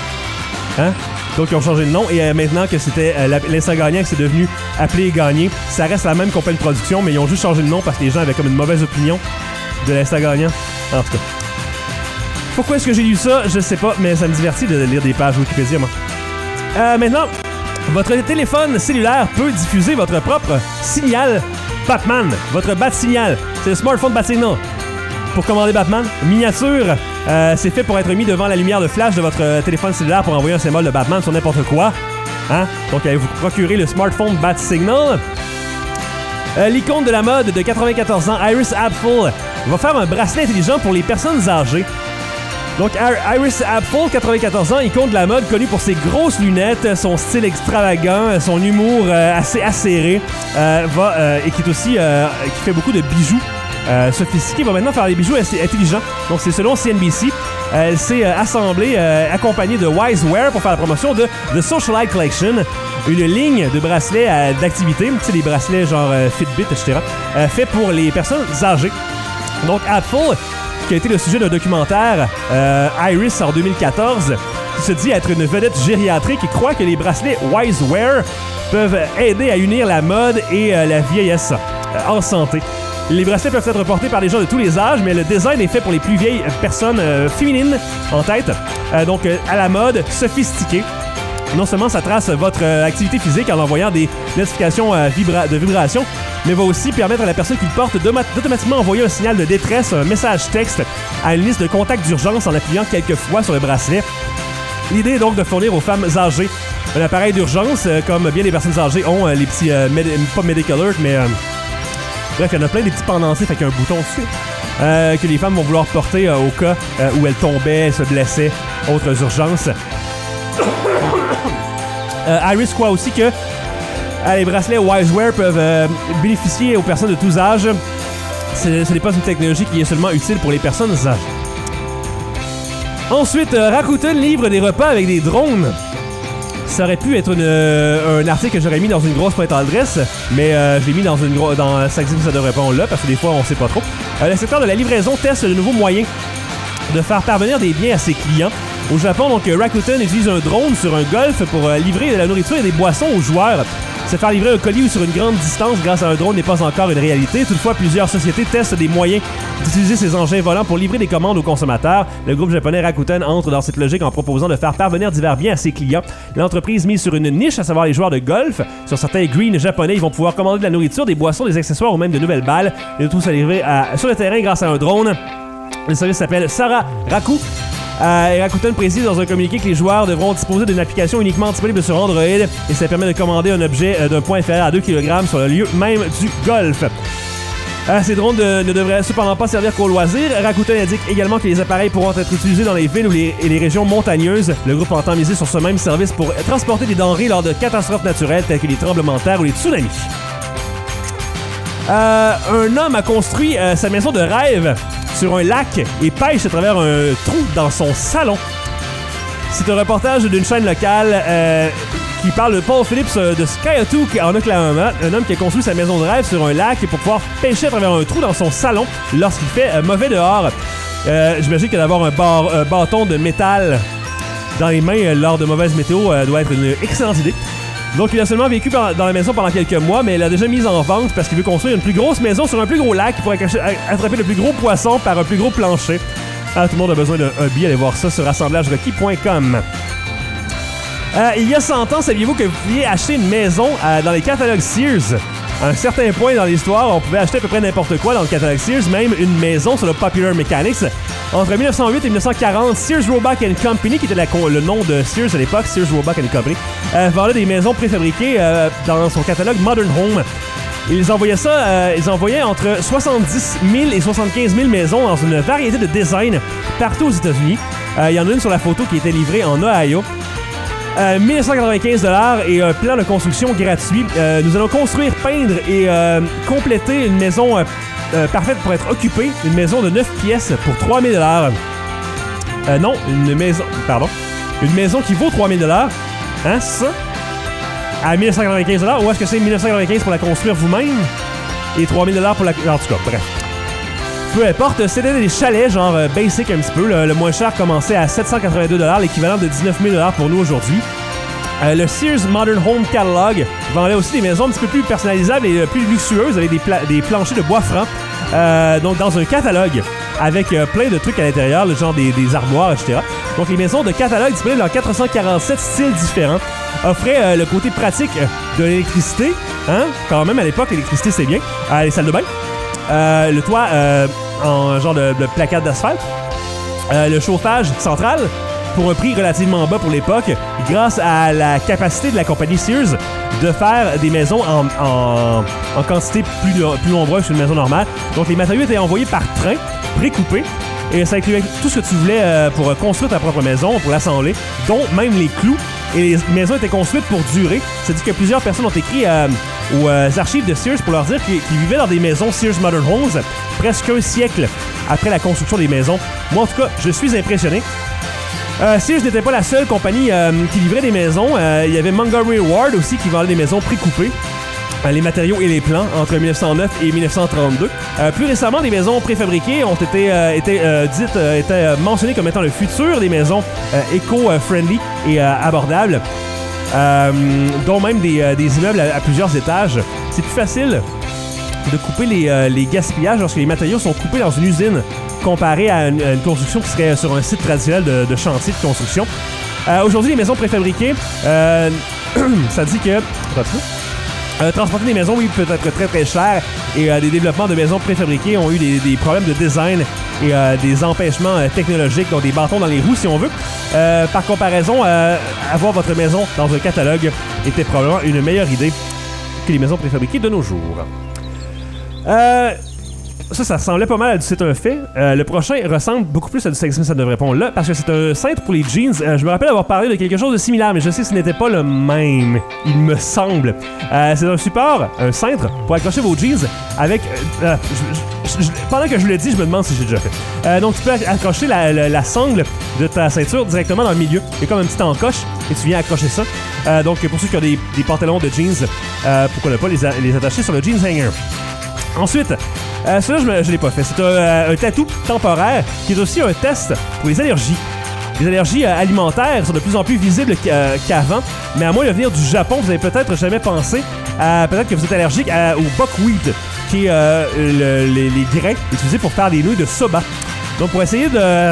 Hein? Donc, ils ont changé de nom. Et euh, maintenant que c'était euh, la, L'Instant Gagnant, que c'est devenu Appeler et gagner, ça reste la même compagnie de production, mais ils ont juste changé de nom parce que les gens avaient comme une mauvaise opinion de L'Instant Gagnant. En tout cas. Pourquoi est-ce que j'ai lu ça? Je sais pas, mais ça me divertit de lire des pages Wikipédia, moi. Euh, maintenant, votre téléphone cellulaire peut diffuser votre propre signal Batman, votre Bat-Signal. C'est le smartphone Bat-Signal. Pour commander Batman, miniature, euh, c'est fait pour être mis devant la lumière de flash de votre euh, téléphone cellulaire pour envoyer un symbole de Batman sur n'importe quoi. Hein? Donc, allez-vous procurer le smartphone Bat-Signal. Euh, l'icône de la mode de quatre-vingt-quatorze ans, Iris Apfel, va faire un bracelet intelligent pour les personnes âgées. Donc, Iris Apfel, quatre-vingt-quatorze ans, icône de la mode, connu pour ses grosses lunettes, son style extravagant, son humour euh, assez acéré, euh, va, euh, et qui est aussi, euh, qui fait beaucoup de bijoux euh, sophistiqués, va maintenant faire des bijoux assez intelligents. Donc, c'est selon C N B C. Elle s'est euh, assemblée, euh, accompagnée de Wiseware pour faire la promotion de The Socialite Collection, une ligne de bracelets euh, d'activité, tu sais, des bracelets genre euh, Fitbit, et cetera, euh, fait pour les personnes âgées. Donc, Apple, qui a été le sujet d'un documentaire, euh, Iris, en deux mille quatorze, qui se dit être une vedette gériatrique et croit que les bracelets WiseWear peuvent aider à unir la mode et euh, la vieillesse euh, en santé. Les bracelets peuvent être portés par des gens de tous les âges, mais le design est fait pour les plus vieilles personnes euh, féminines en tête. Euh, donc, euh, à la mode, sophistiqué. Non seulement ça trace votre euh, activité physique en envoyant des notifications euh, vibra- de vibration, mais va aussi permettre à la personne qui le porte d'automatiquement envoyer un signal de détresse, un message texte à une liste de contacts d'urgence en appuyant quelques fois sur le bracelet. L'idée est donc de fournir aux femmes âgées un appareil d'urgence, euh, comme bien les personnes âgées ont euh, les petits, euh, med- pas Medical Alert, mais... Euh, Bref, il y en a plein des petits pendentifs avec un bouton dessus euh, que les femmes vont vouloir porter euh, au cas euh, où elles tombaient, se blessaient, autres urgences. euh, Iris croit aussi que euh, les bracelets WiseWear peuvent euh, bénéficier aux personnes de tous âges. Ce, ce n'est pas une technologie qui est seulement utile pour les personnes âgées. Ensuite, euh, Rakuten livre des repas avec des drones. Ça aurait pu être une, euh, un article que j'aurais mis dans une grosse pointe à l'adresse, mais euh, je l'ai mis dans une grosse. Dans ça existe, ça devrait pas, on l'a, parce que des fois, on sait pas trop. Euh, le secteur de la livraison teste de nouveaux moyens de faire parvenir des biens à ses clients. Au Japon, donc, Rakuten utilise un drone sur un golf pour euh, livrer de la nourriture et des boissons aux joueurs. Se faire livrer un colis sur une grande distance grâce à un drone n'est pas encore une réalité. Toutefois, plusieurs sociétés testent des moyens d'utiliser ces engins volants pour livrer des commandes aux consommateurs. Le groupe japonais Rakuten entre dans cette logique en proposant de faire parvenir divers biens à ses clients. L'entreprise mise sur une niche, à savoir les joueurs de golf. Sur certains greens japonais, ils vont pouvoir commander de la nourriture, des boissons, des accessoires ou même de nouvelles balles. Et tout ça livré à, sur le terrain grâce à un drone. Le service s'appelle Sara Raku. Euh, et Rakuten précise dans un communiqué que les joueurs devront disposer d'une application uniquement disponible sur Android et ça permet de commander un objet euh, d'un poids inférieur à deux kilogrammes sur le lieu même du golf. Euh, ces drones de, ne devraient cependant pas servir qu'au loisir. Rakuten indique également que les appareils pourront être utilisés dans les villes ou les, et les régions montagneuses. Le groupe entend miser sur ce même service pour transporter des denrées lors de catastrophes naturelles telles que les tremblements de terre ou les tsunamis. Euh, un homme a construit euh, sa maison de rêve sur un lac et pêche à travers un trou dans son salon. C'est un reportage d'une chaîne locale euh, qui parle de Paul Phillips euh, de Skiatook en Oklahoma, un homme qui a construit sa maison de rêve sur un lac pour pouvoir pêcher à travers un trou dans son salon lorsqu'il fait euh, mauvais dehors. Euh, j'imagine que d'avoir un bar, euh, bâton de métal dans les mains euh, lors de mauvaise météo euh, doit être une excellente idée. Donc, il a seulement vécu dans la maison pendant quelques mois, mais il l'a déjà mise en vente parce qu'il veut construire une plus grosse maison sur un plus gros lac pour attraper le plus gros poisson par un plus gros plancher. Ah, tout le monde a besoin d'un billet. Allez voir ça sur assemblage requis point com. Euh, il y a cent ans, saviez-vous que vous pouviez acheter une maison euh, dans les catalogues Sears? À un certain point dans l'histoire, on pouvait acheter à peu près n'importe quoi dans le catalogue Sears, même une maison sur le Popular Mechanics. Entre dix-neuf cent huit et dix-neuf cent quarante, Sears Roebuck and Company, qui était la, le nom de Sears à l'époque, Sears Roebuck and Company, euh, vendait des maisons préfabriquées euh, dans son catalogue Modern Home. Ils envoyaient ça, euh, ils envoyaient entre soixante-dix mille et soixante-quinze mille maisons dans une variété de designs partout aux États-Unis. Euh, il y en a une sur la photo qui était livrée en Ohio. Euh, mille cent quatre-vingt-quinze dollars et un plan de construction gratuit. Euh, nous allons construire, peindre et euh, compléter une maison euh, euh, parfaite pour être occupée. Une maison de neuf pièces pour trois mille dollars. Euh, non, une maison... Pardon. Une maison qui vaut trois mille dollars. Hein, c'est ça? À mille cent quatre-vingt-quinze dollars. Ou est-ce que c'est mille neuf cent quatre-vingt-quinze pour la construire vous-même? Et trois mille dollars pour la... En tout cas, bref. Peu importe, c'était des chalets, genre euh, basic un petit peu. Le, le moins cher commençait à sept cent quatre-vingt-deux dollars, l'équivalent de dix-neuf mille dollars pour nous aujourd'hui. Euh, le Sears Modern Home Catalog vendait aussi des maisons un petit peu plus personnalisables et euh, plus luxueuses avec des, pla- des planchers de bois franc. Euh, donc dans un catalogue avec euh, plein de trucs à l'intérieur, le genre des, des armoires, et cetera. Donc les maisons de catalogue disponibles dans quatre cent quarante-sept styles différents offraient euh, le côté pratique de l'électricité. Hein? Quand même, à l'époque, l'électricité, c'est bien. Euh, les salles de bain. Euh, le toit euh, en genre de, de placade d'asphalte. Euh, le chauffage central pour un prix relativement bas pour l'époque grâce à la capacité de la compagnie Sears de faire des maisons en, en, en quantité plus, plus nombreuse qu'une maison normale. Donc les matériaux étaient envoyés par train, précoupés, et ça incluait tout ce que tu voulais euh, pour construire ta propre maison, pour l'assembler, dont même les clous. Et les maisons étaient construites pour durer. C'est-à-dire que plusieurs personnes ont écrit euh, aux euh, archives de Sears pour leur dire qu'ils, qu'ils vivaient dans des maisons Sears Modern Homes presque un siècle après la construction des maisons. Moi, en tout cas, je suis impressionné. Euh, Sears n'était pas la seule compagnie euh, qui livrait des maisons. Euh, il y avait Montgomery Ward aussi qui vendait des maisons précoupées. Euh, les matériaux et les plans entre dix-neuf cent neuf et dix-neuf cent trente-deux. Euh, plus récemment, des maisons préfabriquées ont été, euh, été euh, dites, euh, étaient euh, mentionnées comme étant le futur des maisons euh, éco-friendly et euh, abordables, euh, dont même des, euh, des immeubles à, à plusieurs étages. C'est plus facile de couper les, euh, les gaspillages lorsque les matériaux sont coupés dans une usine comparé à une, à une construction qui serait sur un site traditionnel de, de chantier de construction. Euh, aujourd'hui, les maisons préfabriquées, euh, ça dit que... Euh, transporter des maisons, oui, peut être très très cher, et euh, des développements de maisons préfabriquées ont eu des, des problèmes de design et euh, des empêchements euh, technologiques, donc des bâtons dans les roues si on veut. Euh, par comparaison, euh, avoir votre maison dans un catalogue était probablement une meilleure idée que les maisons préfabriquées de nos jours. Euh... Ça, ça ressemblait pas mal à du C'est un fait. Euh, le prochain ressemble beaucoup plus à du sexisme, ça devrait répondre là, parce que c'est un cintre pour les jeans. Euh, je me rappelle avoir parlé de quelque chose de similaire, mais je sais que ce n'était pas le même, il me semble. Euh, c'est un support, un cintre, pour accrocher vos jeans avec... Euh, je, je, je, pendant que je le dis, je me demande si j'ai déjà fait. Euh, donc, tu peux accrocher la, la, la sangle de ta ceinture directement dans le milieu. Il y a comme un petit encoche, et tu viens accrocher ça. Euh, donc, pour ceux qui ont des, des pantalons de jeans, euh, pourquoi ne pas les, a, les attacher sur le jeans hanger. Ensuite, euh, celui-là, je ne l'ai pas fait. C'est un, un tatou temporaire qui est aussi un test pour les allergies. Les allergies euh, alimentaires sont de plus en plus visibles euh, qu'avant, mais à moins de venir du Japon, vous avez peut-être jamais pensé à peut-être que vous êtes allergique à, au buckwheat, qui est euh, le, les, les grains utilisés pour faire des nouilles de soba. Donc, pour essayer de...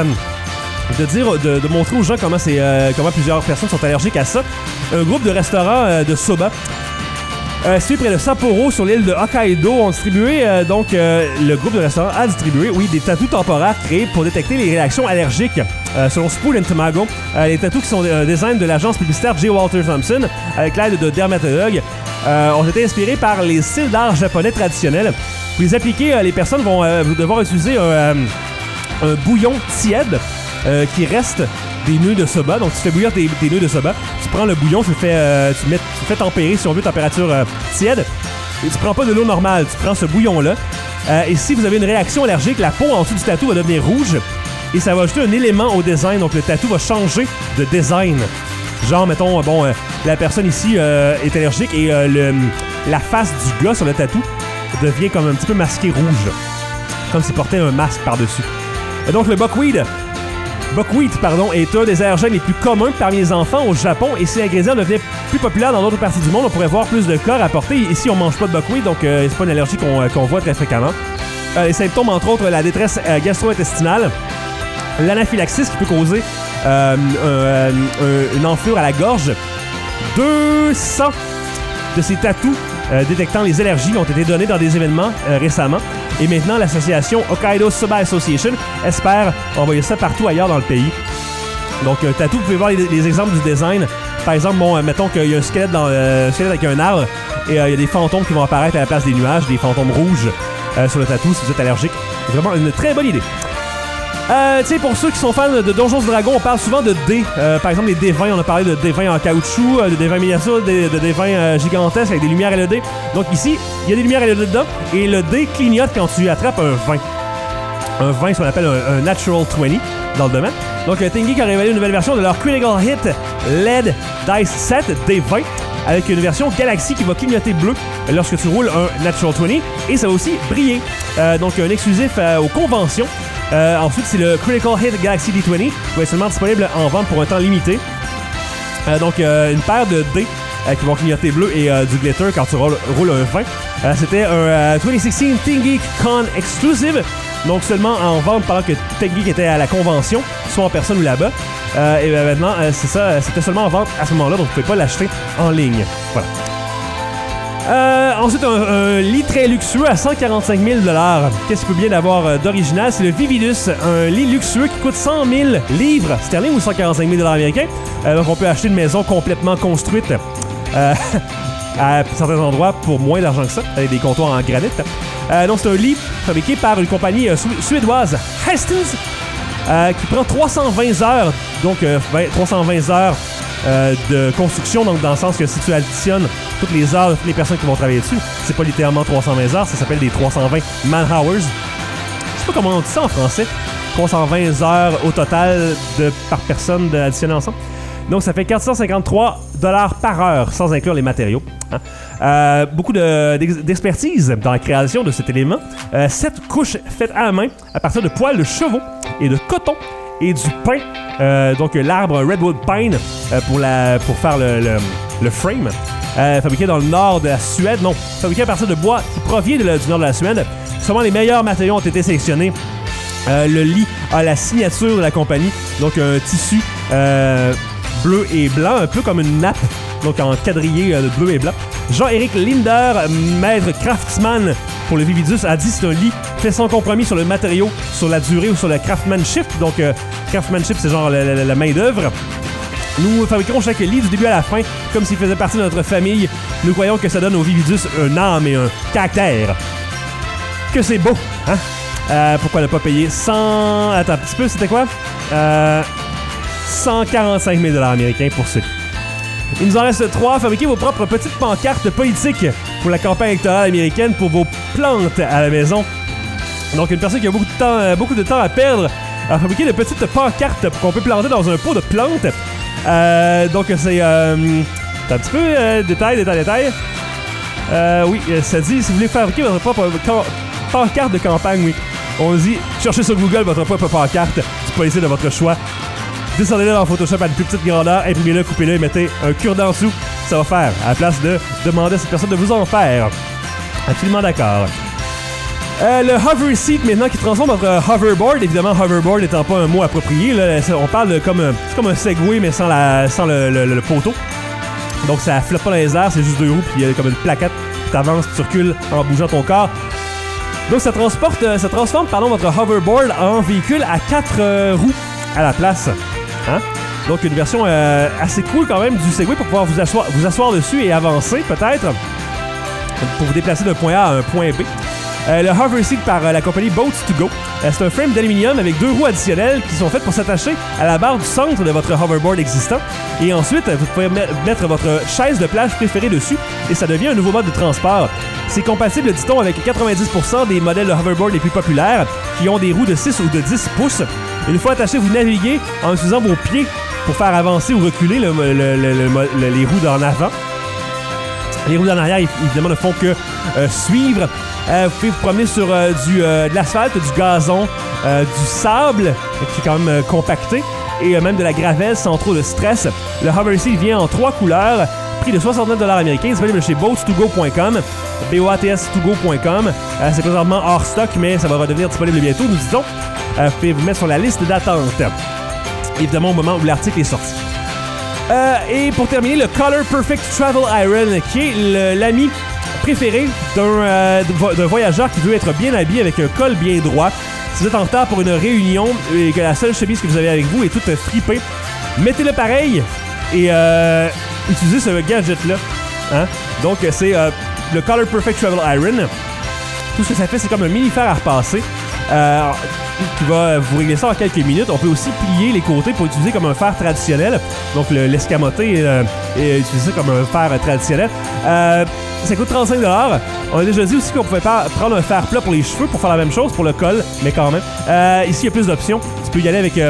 de dire, de, de montrer aux gens comment, c'est, euh, comment plusieurs personnes sont allergiques à ça, un groupe de restaurants euh, de soba Euh, situé près de Sapporo, sur l'île de Hokkaido, ont distribué, euh, donc, euh, le groupe de restaurants a distribué, oui, des tatous temporaires créés pour détecter les réactions allergiques. Euh, selon Spool and Tamago, euh, les tatous qui sont euh, design de l'agence publicitaire J. Walter Thompson, avec l'aide de dermatologues, euh, ont été inspirés par les styles d'art japonais traditionnels. Pour les appliquer, euh, les personnes vont euh, devoir utiliser un, euh, un bouillon tiède euh, qui reste des nœuds de soba. Donc, tu fais bouillir tes, tes nœuds de soba, tu prends le bouillon, tu le fais, euh, tu mets, tu fais tempérer, si on veut, température euh, tiède, et tu prends pas de l'eau normale, tu prends ce bouillon-là. Euh, et si vous avez une réaction allergique, la peau en dessous du tatou va devenir rouge, et ça va ajouter un élément au design. Donc, le tatou va changer de design. Genre, mettons, bon, euh, la personne ici euh, est allergique, et euh, le, la face du gars sur le tatou devient comme un petit peu masqué rouge, comme s'il portait un masque par-dessus. Et donc, le buckwheat Buckwheat, pardon, est un des allergènes les plus communs parmi les enfants au Japon, et si l'ingrédient devenait plus populaire dans d'autres parties du monde, on pourrait voir plus de cas rapportés. Ici, on mange pas de buckwheat, donc euh, c'est pas une allergie qu'on, euh, qu'on voit très fréquemment. Euh, les symptômes, entre autres, la détresse euh, gastro-intestinale, l'anaphylaxis qui peut causer euh, euh, euh, une enflure à la gorge. deux cents de ces tatous euh, détectant les allergies ont été donnés dans des événements euh, récemment. Et maintenant, l'association Hokkaido Soba Association espère envoyer ça partout ailleurs dans le pays. Donc, un tatou, vous pouvez voir les, les exemples du design. Par exemple, bon, euh, mettons qu'il y a un squelette, dans, euh, un squelette avec un arbre, et euh, il y a des fantômes qui vont apparaître à la place des nuages, des fantômes rouges euh, sur le tatou si vous êtes allergique. C'est vraiment une très bonne idée. Euh, tu sais, pour ceux qui sont fans de Donjons et Dragons, on parle souvent de dés. Euh, par exemple, les dés vingt, on a parlé de dés vingt en caoutchouc, euh, de dés vingt miniatures, de, de dés vingt euh, gigantesques avec des lumières L E D. Donc ici, il y a des lumières L E D dedans, et le dé clignote quand tu attrapes un vingt. Un vingt, ce qu'on appelle un, un Natural vingt dans le domaine. Donc, euh, Tingy qui a révélé une nouvelle version de leur Critical Hit L E D Dice Set D vingt, avec une version Galaxy qui va clignoter bleu lorsque tu roules un Natural vingt, et ça va aussi briller. Euh, donc, un exclusif euh, aux conventions. Euh, ensuite, c'est le Critical Hit Galaxy D vingt, qui va être seulement disponible en vente pour un temps limité. Euh, donc, euh, une paire de dés euh, qui vont clignoter bleu et euh, du glitter quand tu roules, roules un vingt. Euh, c'était un euh, vingt seize Tingy Con Exclusive, donc seulement en vente pendant que Tingy était à la convention, soit en personne ou là-bas. Euh, et euh, maintenant, euh, c'est ça, c'était seulement en vente à ce moment-là, donc vous pouvez pas l'acheter en ligne. Voilà. Euh, ensuite, un, un lit très luxueux à cent quarante-cinq mille dollars. Qu'est-ce qu'il peut bien avoir euh, d'original? C'est le Vividus, un lit luxueux qui coûte cent mille livres sterling ou cent quarante-cinq mille dollars américains. Euh, donc, on peut acheter une maison complètement construite euh, à certains endroits pour moins d'argent que ça, avec des comptoirs en granit. Euh, donc, c'est un lit fabriqué par une compagnie euh, suédoise, Hastings, euh, qui prend trois cent vingt heures, donc euh, trois cent vingt heures Euh, de construction, donc dans le sens que si tu additionnes toutes les heures de toutes les personnes qui vont travailler dessus, c'est pas littéralement trois cent vingt heures, ça s'appelle des trois cent vingt man-hours. Je sais pas comment on dit ça en français. trois cent vingt heures au total de, par personne additionnée ensemble. Donc, ça fait quatre cent cinquante-trois dollars par heure, sans inclure les matériaux. Hein. Euh, beaucoup de, d'ex, d'expertise dans la création de cet élément. Euh, sept couches faites à la main à partir de poils de chevaux et de coton et du pin. Euh, donc, l'arbre Redwood Pine euh, pour, la, pour faire le, le, le frame. Euh, fabriqué dans le nord de la Suède. Non, fabriqué à partir de bois qui provient de la, du nord de la Suède. Seulement les meilleurs matériaux ont été sélectionnés. Euh, le lit a la signature de la compagnie. Donc, un tissu... Euh, bleu et blanc, un peu comme une nappe, donc en quadrillé euh, de bleu et blanc. Jean-Éric Linder, maître craftsman pour le Vividus, a dit que c'est un lit fait sans compromis sur le matériau, sur la durée ou sur le craftsmanship. Donc, euh, craftsmanship, c'est genre la, la, la main-d'œuvre. Nous fabriquerons chaque lit du début à la fin, comme s'il faisait partie de notre famille. Nous croyons que ça donne au Vividus un âme et un caractère. Que c'est beau, hein? Euh, pourquoi ne pas payer cent... Attends, un petit peu, c'était quoi? Euh... cent quarante-cinq mille dollars américains pour ceux. Il nous en reste trois. Fabriquez vos propres petites pancartes politiques pour la campagne électorale américaine pour vos plantes à la maison. Donc, une personne qui a beaucoup de temps, euh, beaucoup de temps à perdre a fabriqué de petites pancartes qu'on peut planter dans un pot de plantes. Euh, donc, c'est... Euh, un petit peu euh, détail, détail, détail. Euh, oui, ça dit, si vous voulez fabriquer votre propre can- pancarte de campagne, oui. On dit, cherchez sur Google votre propre pancarte du policier de votre choix. Descendez-le dans Photoshop à une plus petite grandeur, imprimez-le, coupez-le et mettez un cure-dent dessous. Ça va faire, à la place de demander à cette personne de vous en faire. Absolument d'accord. Euh, le hover seat maintenant qui transforme notre hoverboard. Évidemment, hoverboard n'étant pas un mot approprié. Là, on parle de comme, c'est comme un Segway mais sans, la, sans le, le, le poteau. Donc ça flotte pas dans les airs, c'est juste deux roues puis il y a comme une plaquette qui t'avance, tu recules en bougeant ton corps. Donc ça transporte, ça transforme pardon, votre hoverboard en véhicule à quatre euh, roues à la place. Hein? Donc une version euh, assez cool quand même du Segway pour pouvoir vous asseoir, vous asseoir dessus et avancer peut-être pour vous déplacer d'un point A à un point B. Euh, le Hover Seat par euh, la compagnie Boats to Go. Euh, c'est un frame d'aluminium avec deux roues additionnelles qui sont faites pour s'attacher à la barre du centre de votre hoverboard existant. Et ensuite, vous pouvez mettre votre chaise de plage préférée dessus et ça devient un nouveau mode de transport. C'est compatible, dit-on, avec quatre-vingt-dix pour cent des modèles de hoverboard les plus populaires qui ont des roues de six ou de dix pouces. Une fois attaché, vous naviguez en utilisant vos pieds pour faire avancer ou reculer le, le, le, le, le, les roues d'en avant. Les roues d'en arrière, évidemment, ne font que euh, suivre. Euh, vous pouvez vous promener sur euh, du, euh, de l'asphalte, du gazon, euh, du sable, qui est quand même euh, compacté, et euh, même de la gravelle sans trop de stress. Le Hover Seat vient en trois couleurs, prix de soixante-neuf dollars américains, disponible chez boats to go point com, b o a t s to go point com. Euh, c'est présentement hors stock, mais ça va redevenir disponible bientôt, nous disons. Euh, vous pouvez vous mettre sur la liste d'attente, évidemment, au moment où l'article est sorti. Euh, et pour terminer, le Color Perfect Travel Iron, qui est le, l'ami préféré d'un, euh, d'un voyageur qui veut être bien habillé avec un col bien droit. Si vous êtes en retard pour une réunion et que la seule chemise que vous avez avec vous est toute fripée, mettez-le pareil et euh, utilisez ce gadget-là. Hein? Donc, c'est euh, le Color Perfect Travel Iron. Tout ce que ça fait, c'est comme un mini fer à repasser. Euh, qui va vous régler ça en quelques minutes. On peut aussi plier les côtés pour utiliser comme un fer traditionnel. Donc le, l'escamoté euh, et utiliser ça comme un fer traditionnel. Euh, ça coûte trente-cinq dollars. On a déjà dit aussi qu'on pouvait pas prendre un fer plat pour les cheveux pour faire la même chose pour le col, mais quand même. Euh, ici, il y a plus d'options. Tu peux y aller avec... Euh,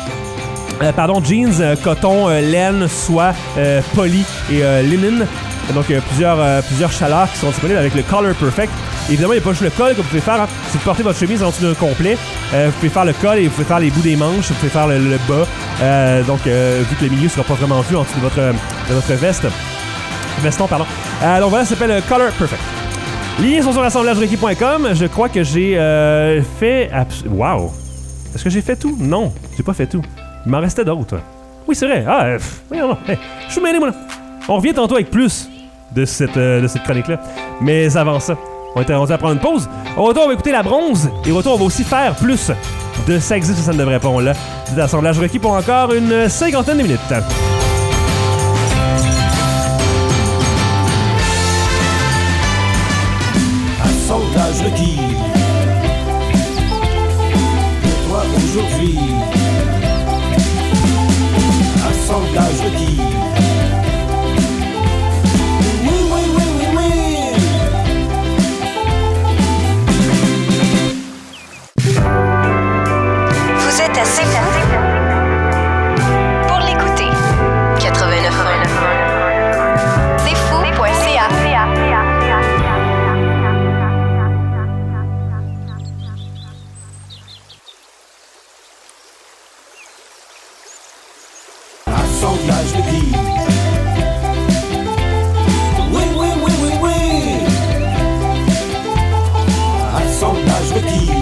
euh, pardon, jeans, euh, coton, euh, laine, soie, euh, poly et euh, linen. Donc, il y a plusieurs, euh, plusieurs chaleurs qui sont disponibles avec le Color Perfect. Évidemment, il n'y a pas juste le col que vous pouvez faire. Hein. Si vous portez votre chemise en dessous d'un complet, euh, vous pouvez faire le col et vous pouvez faire les bouts des manches, vous pouvez faire le, le bas. Euh, donc, euh, vu que le milieu ne sera pas vraiment vu en dessous de votre, de votre veste. Veston, pardon. Euh, donc voilà, ça s'appelle Color Perfect. Les liens sont sur assemblage requis point com. Je crois que j'ai euh, fait... Abs- wow! Est-ce que j'ai fait tout? Non, j'ai pas fait tout. Il m'en restait d'autres. Oui, c'est vrai. Ah, pff, voyons, non. Hey, je suis mêlé, moi, là. On revient tantôt avec plus de cette, euh, de cette chronique-là. Mais avant ça, on était rendu à prendre une pause. Au retour, on va écouter La Bronze. Et au retour, on va aussi faire plus de Ça existe ou ça ne devrait pas. On l'a. C'est l'assemblage requis pour encore une cinquantaine de minutes. Assemblage requis. Pour toi aujourd'hui. Assemblage requis. à C'est Fou. Pour l'écouter, quatre-vingt-neuf un. C'est fou point c a. Assemblage de qui? Oui, oui, oui, oui, oui. Assemblage de qui?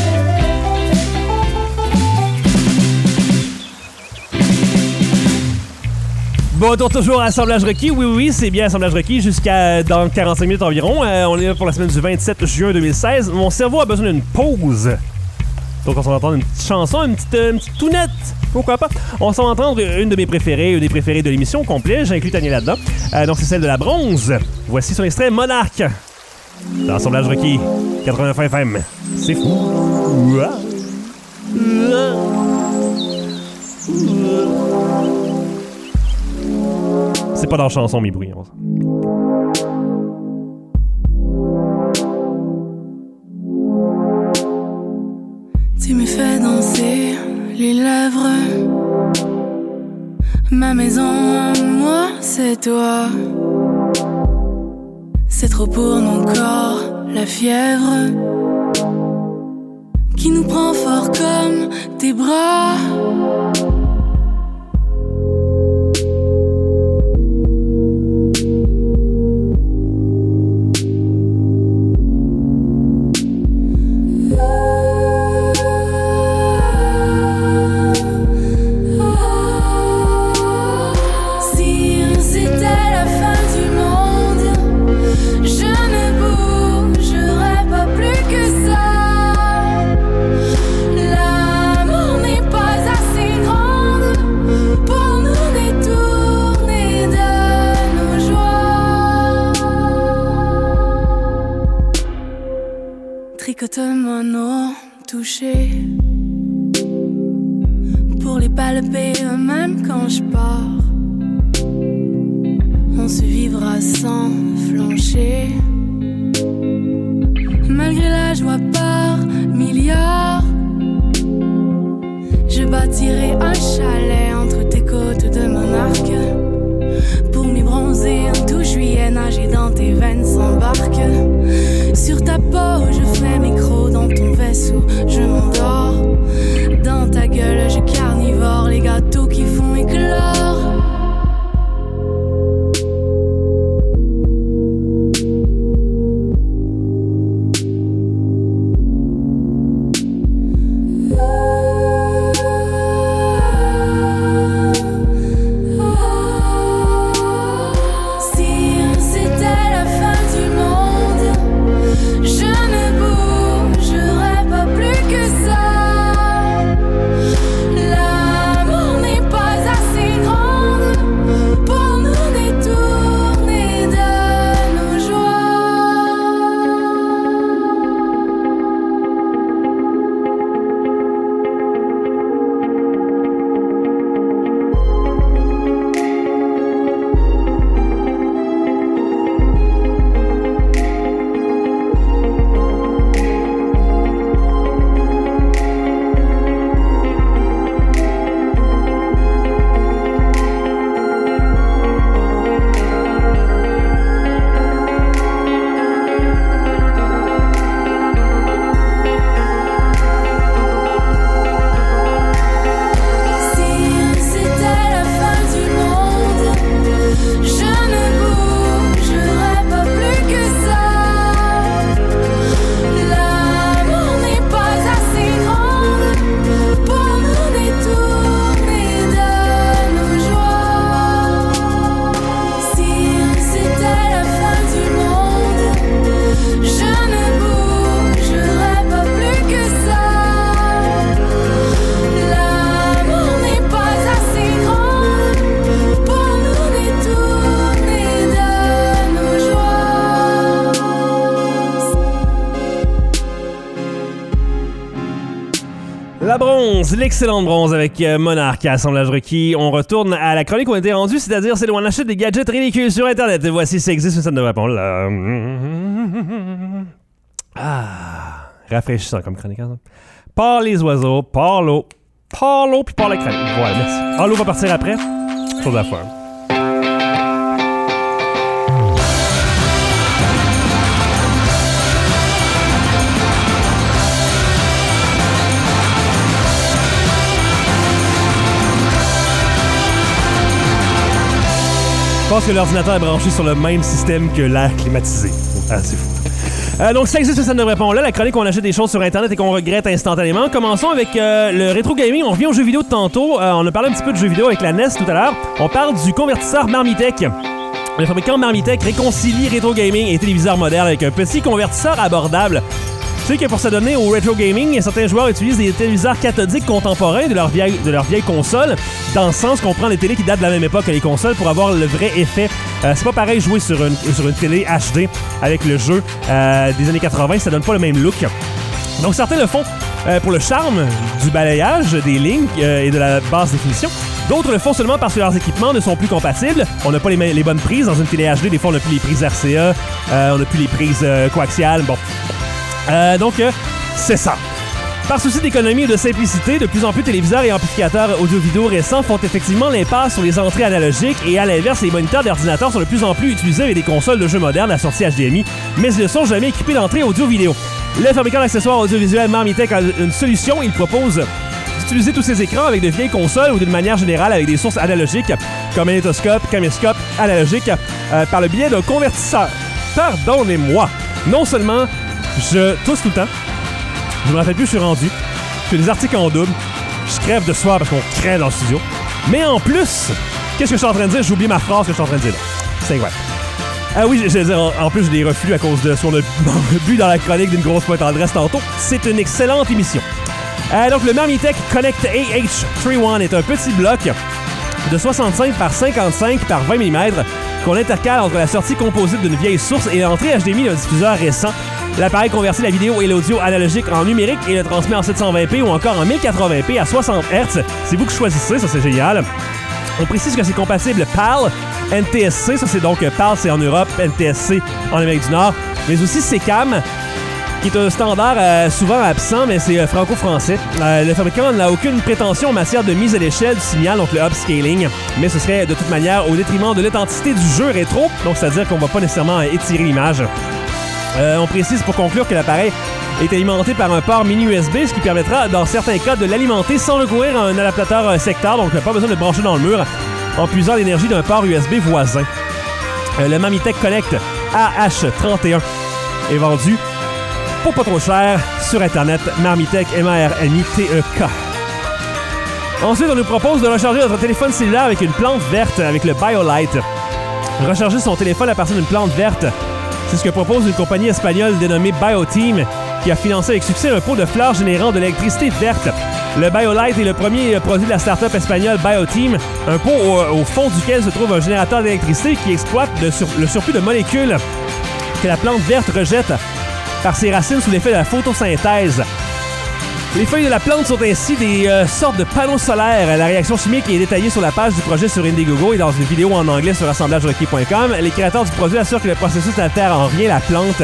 Bon, retour toujours à Assemblage requis. Oui, oui, oui, c'est bien Assemblage requis jusqu'à dans quarante-cinq minutes environ. Euh, on est là pour la semaine du vingt-sept juin deux mille seize. Mon cerveau a besoin d'une pause. Donc, on s'en va entendre une petite chanson, une petite, une petite tounette. Pourquoi pas? On s'en va entendre une de mes préférées, une des préférées de l'émission au complet. J'inclus Tania là-dedans. Euh, donc, c'est celle de la bronze. Voici son extrait Monarque. Dans Assemblage requis, quatre-vingt-neuf F M. C'est fou. Ouah. Ouah. Ouah. C'est pas dans la chanson, mes bruits. Tu me fais danser les lèvres. Ma maison à moi, c'est toi. C'est trop pour mon corps, la fièvre qui nous prend fort comme tes bras. Tricote-moi nos touchés pour les palper même quand je pars. On se vivra sans flancher, malgré la joie par milliards. Je bâtirai un chalet entre tes côtes de Monarque pour m'y bronzer un tout juillet, nager dans tes veines sans barque. Sur ta peau, je fais mes crocs, dans ton vaisseau, je m'endors. Dans ta gueule, je carnivore les gâteaux qui font éclore. La bronze, l'excellente bronze avec euh, Monarque à Assemblage requis. On retourne à la chronique où on était rendu, c'est-à-dire c'est où on achète des gadgets ridicules sur Internet. Et voici, ça existe, mais ça ne devrait pas. Là. Ah, rafraîchissant comme chronique. Hein? Par les oiseaux, par l'eau. Paulo puis Paul Lecrae. Voilà, merci. Halo va partir après. Chose à faire. Je pense que l'ordinateur est branché sur le même système que l'air climatisé. Ah, c'est fou. Euh, donc, ça existe, ça ne devrait pas. Là, la chronique, on achète des choses sur Internet et qu'on regrette instantanément. Commençons avec euh, le rétro gaming. On revient aux jeux vidéo de tantôt. Euh, on a parlé un petit peu de jeux vidéo avec la N E S tout à l'heure. On parle du convertisseur Marmitech. Le fabricant Marmitech réconcilie rétro gaming et téléviseur moderne avec un petit convertisseur abordable. Tu sais que pour s'adonner au rétro gaming, certains joueurs utilisent des téléviseurs cathodiques contemporains de leur vieille, de leur vieille console. Dans le sens qu'on prend les télés qui datent de la même époque que les consoles pour avoir le vrai effet. Euh, c'est pas pareil jouer sur une, sur une télé H D avec le jeu euh, des années quatre-vingts, ça donne pas le même look. Donc certains le font euh, pour le charme du balayage des lignes euh, et de la basse définition. D'autres le font seulement parce que leurs équipements ne sont plus compatibles. On n'a pas les, les bonnes prises dans une télé H D. Des fois, on n'a plus les prises R C A, euh, on n'a plus les prises euh, coaxiales. Bon. Euh, donc, euh, c'est ça. Par souci d'économie et de simplicité, de plus en plus de téléviseurs et amplificateurs audio-vidéo récents font effectivement l'impasse sur les entrées analogiques et à l'inverse, les moniteurs d'ordinateurs sont de plus en plus utilisés avec des consoles de jeux modernes assorties H D M I, mais ils ne sont jamais équipés d'entrée audio-vidéo. Le fabricant d'accessoires audiovisuels Marmitech a une solution. Il propose d'utiliser tous ces écrans avec de vieilles consoles ou d'une manière générale avec des sources analogiques comme magnétoscope, caméscope analogique euh, par le biais d'un convertisseur. Pardonnez-moi. Non seulement je tousse tout le temps, je me rappelle plus où je suis rendu, je fais des articles en double, je crève de soir parce qu'on crève dans le studio, mais en plus, qu'est-ce que je suis en train de dire? J'ai oublié ma phrase que je suis en train de dire là. C'est incroyable. Ah oui, je veux dire, en, en plus, j'ai des reflux à cause de ce qu'on a bu dans la chronique d'une grosse pointe tendresse tantôt. C'est une excellente émission. Euh, donc, le Marmitech Connect A H trente et un est un petit bloc de soixante-cinq par cinquante-cinq par vingt millimètres qu'on intercale entre la sortie composite d'une vieille source et l'entrée H D M I d'un diffuseur récent. L'appareil convertit la vidéo et l'audio analogique en numérique et le transmet en sept cent vingt p ou encore en mille quatre-vingts p à soixante hertz. C'est vous qui choisissez, ça c'est génial. On précise que c'est compatible P A L, N T S C, ça c'est donc P A L c'est en Europe, N T S C en Amérique du Nord, mais aussi C C A M, qui est un standard euh, souvent absent, mais c'est euh, franco-français. Euh, le fabricant n'a aucune prétention en matière de mise à l'échelle du signal, donc le upscaling, mais ce serait de toute manière au détriment de l'authenticité du jeu rétro, donc c'est-à-dire qu'on va pas nécessairement étirer l'image. Euh, on précise pour conclure que l'appareil est alimenté par un port mini U S B, ce qui permettra dans certains cas de l'alimenter sans recourir à un adaptateur euh, secteur, donc pas besoin de brancher dans le mur, en puisant l'énergie d'un port U S B voisin. Euh, le Marmitech Connect A H trente et un est vendu pour pas trop cher sur Internet, Marmitech, M A R M I T E K. Ensuite, on nous propose de recharger notre téléphone cellulaire avec une plante verte avec le BioLite. Recharger son téléphone à partir d'une plante verte, c'est ce que propose une compagnie espagnole dénommée BioTeam qui a financé avec succès un pot de fleurs générant de l'électricité verte. Le BioLite est le premier produit de la start-up espagnole BioTeam, un pot au, au fond duquel se trouve un générateur d'électricité qui exploite le, sur, le surplus de molécules que la plante verte rejette par ses racines sous l'effet de la photosynthèse. Les feuilles de la plante sont ainsi des euh, sortes de panneaux solaires. La réaction chimique est détaillée sur la page du projet sur Indiegogo et dans une vidéo en anglais sur assemblage requis point com. Les créateurs du produit assurent que le processus n'altère en rien la plante.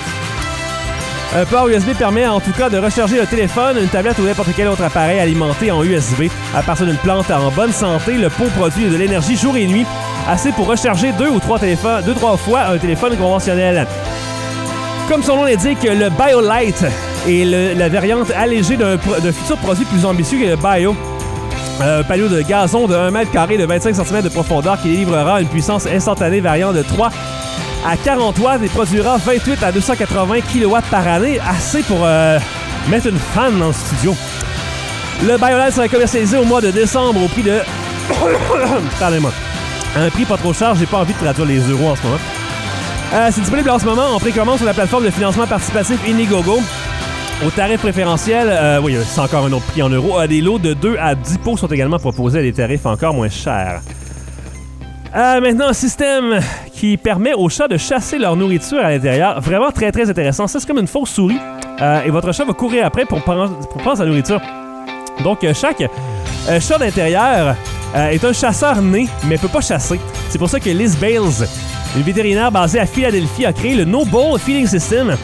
Un port U S B permet en tout cas de recharger un téléphone, une tablette ou n'importe quel autre appareil alimenté en U S B. À partir d'une plante en bonne santé, le pot produit de l'énergie jour et nuit, assez pour recharger deux ou trois téléphones, deux trois fois un téléphone conventionnel. Comme son nom l'indique, le BioLite est le, la variante allégée d'un, d'un futur produit plus ambitieux que le Bio. Un panneau de gazon de un mètre carré de vingt-cinq centimètres de profondeur qui délivrera une puissance instantanée variant de trois à quarante watts et produira vingt-huit à deux cent quatre-vingts kilowatts par année, assez pour euh, mettre une fan dans le studio. Le BioLite sera commercialisé au mois de décembre au prix de... Pardonnez-moi. Un prix pas trop cher, j'ai pas envie de traduire les euros en ce moment. Euh, c'est disponible en ce moment en précommande sur la plateforme de financement participatif Indiegogo. Au tarif préférentiel, euh, oui, c'est encore un autre prix en euros. Euh, des lots de deux à dix pots sont également proposés à des tarifs encore moins chers. Euh, maintenant, un système qui permet aux chats de chasser leur nourriture à l'intérieur. Vraiment très, très intéressant. Ça, c'est comme une fausse souris. Euh, et votre chat va courir après pour prendre, pour prendre sa nourriture. Donc, euh, chaque euh, chat d'intérieur euh, est un chasseur né, mais ne peut pas chasser. C'est pour ça que Liz Bales, une vétérinaire basée à Philadelphie, a créé le No Bowl Feeding System.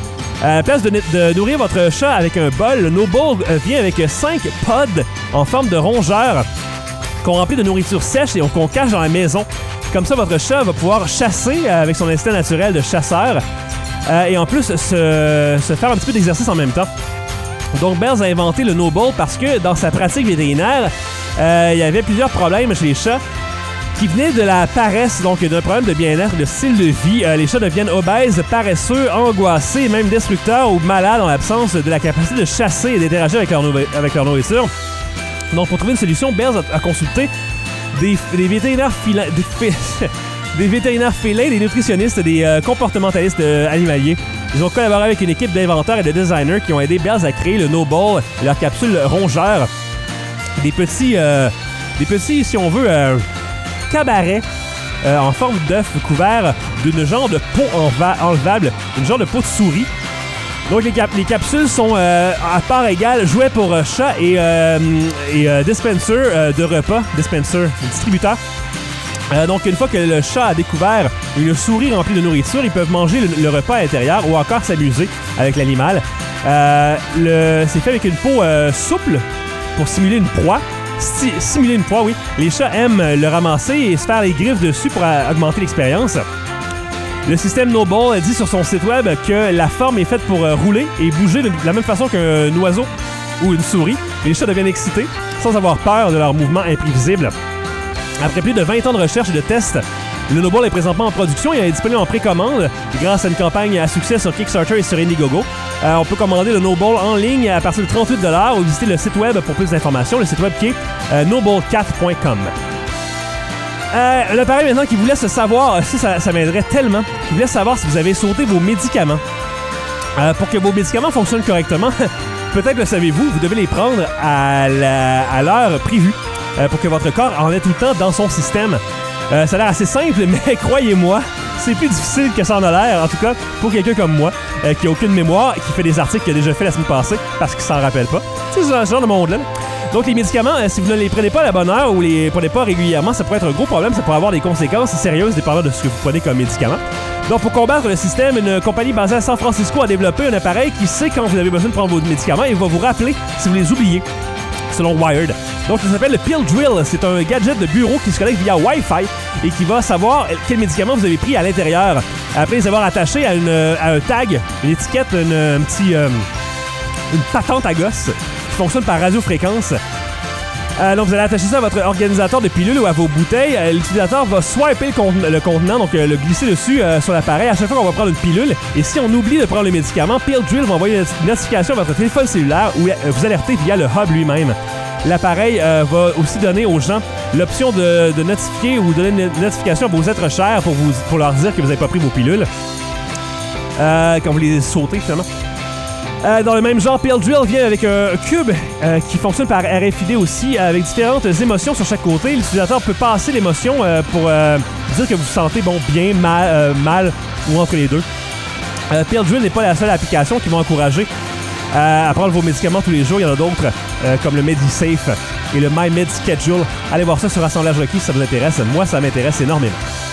À la place de, de nourrir votre chat avec un bol, le No Bowl euh, vient avec cinq pods en forme de rongeur qu'on remplit de nourriture sèche et qu'on cache dans la maison. Comme ça, votre chat va pouvoir chasser euh, avec son instinct naturel de chasseur euh, et en plus se, se faire un petit peu d'exercice en même temps. Donc, Bells a inventé le No Bowl parce que dans sa pratique vétérinaire, euh, il y avait plusieurs problèmes chez les chats qui venaient de la paresse, donc d'un problème de bien-être, de style de vie. Euh, les chats deviennent obèses, paresseux, angoissés, même destructeurs ou malades en l'absence de la capacité de chasser et d'interagir avec leur, nou- avec leur nourriture. Donc, pour trouver une solution, Bells a, a consulté des, des vétérinaires filins, des, des vétérinaires félins, des nutritionnistes, des euh, comportementalistes euh, animaliers. Ils ont collaboré avec une équipe d'inventeurs et de designers qui ont aidé Bells à créer le No Bowl, leur capsule rongeur. Des petits, euh, des petits, si on veut, euh, cabarets euh, en forme d'œuf couverts d'une genre de peau enva- enlevable, une genre de peau de souris. Donc les, cap- les capsules sont euh, à part égale jouets pour euh, chats et, euh, et euh, dispenser euh, de repas, dispenser, distributeur. Euh, donc, une fois que le chat a découvert une souris remplie de nourriture, ils peuvent manger le, le repas à l'intérieur ou encore s'amuser avec l'animal. Euh, le, c'est fait avec une peau euh, souple pour simuler une proie. Sti- simuler une proie, oui. Les chats aiment le ramasser et se faire les griffes dessus pour a- augmenter l'expérience. Le système No Bowl dit sur son site web que la forme est faite pour euh, rouler et bouger de la même façon qu'un oiseau ou une souris. Les chats deviennent excités sans avoir peur de leurs mouvements imprévisibles. Après plus de vingt ans de recherche et de tests, le No Bowl est présentement en production et est disponible en précommande grâce à une campagne à succès sur Kickstarter et sur Indiegogo. Euh, on peut commander le No Bowl en ligne à partir de trente-huit dollars ou visiter le site web pour plus d'informations. Le site web qui est euh, no bowl cat point com. Euh, L'appareil maintenant qui vous laisse savoir, ça, ça, ça m'aiderait tellement, qui vous laisse savoir si vous avez sauté vos médicaments. Euh, pour que vos médicaments fonctionnent correctement, peut-être le savez-vous, vous devez les prendre à, la, à l'heure prévue. Euh, pour que votre corps en ait tout le temps dans son système. Euh, ça a l'air assez simple, mais croyez-moi, c'est plus difficile que ça en a l'air, en tout cas pour quelqu'un comme moi, euh, qui a aucune mémoire, qui fait des articles qu'il a déjà fait la semaine passée, parce qu'il s'en rappelle pas. C'est ce genre de monde-là. Donc les médicaments, euh, si vous ne les prenez pas à la bonne heure ou les prenez pas régulièrement, ça pourrait être un gros problème, ça pourrait avoir des conséquences sérieuses dépendant de ce que vous prenez comme médicament. Donc pour combattre le système, une compagnie basée à San Francisco a développé un appareil qui sait quand vous avez besoin de prendre vos médicaments et va vous rappeler si vous les oubliez. Selon Wired. Donc, ça s'appelle le Pill Drill. C'est un gadget de bureau qui se connecte via Wi-Fi et qui va savoir quel médicament vous avez pris à l'intérieur. Après les avoir attachés à, une, à un tag, une étiquette, une, un petit, euh, une patente à gosse qui fonctionne par radiofréquence. Euh, donc, vous allez attacher ça à votre organisateur de pilules ou à vos bouteilles. Euh, l'utilisateur va swiper le, conten- le contenant, donc euh, le glisser dessus euh, sur l'appareil à chaque fois qu'on va prendre une pilule. Et si on oublie de prendre le médicament, Pill Drill va envoyer une notification à votre téléphone cellulaire ou euh, vous alerter via le hub lui-même. L'appareil euh, va aussi donner aux gens l'option de, de notifier ou donner une notification à vos êtres chers pour, vous, pour leur dire que vous n'avez pas pris vos pilules. Euh, quand vous les sautez, finalement. Euh, dans le même genre, Pill Drill vient avec un cube euh, qui fonctionne par R F I D aussi, avec différentes émotions sur chaque côté. L'utilisateur peut passer l'émotion euh, pour euh, dire que vous vous sentez bon, bien, mal, euh, mal ou entre les deux. Euh, Pill Drill n'est pas la seule application qui va encourager euh, à prendre vos médicaments tous les jours. Il y en a d'autres euh, comme le MediSafe et le My Med Schedule. Allez voir ça sur Assemblage Requis si ça vous intéresse. Moi, ça m'intéresse énormément.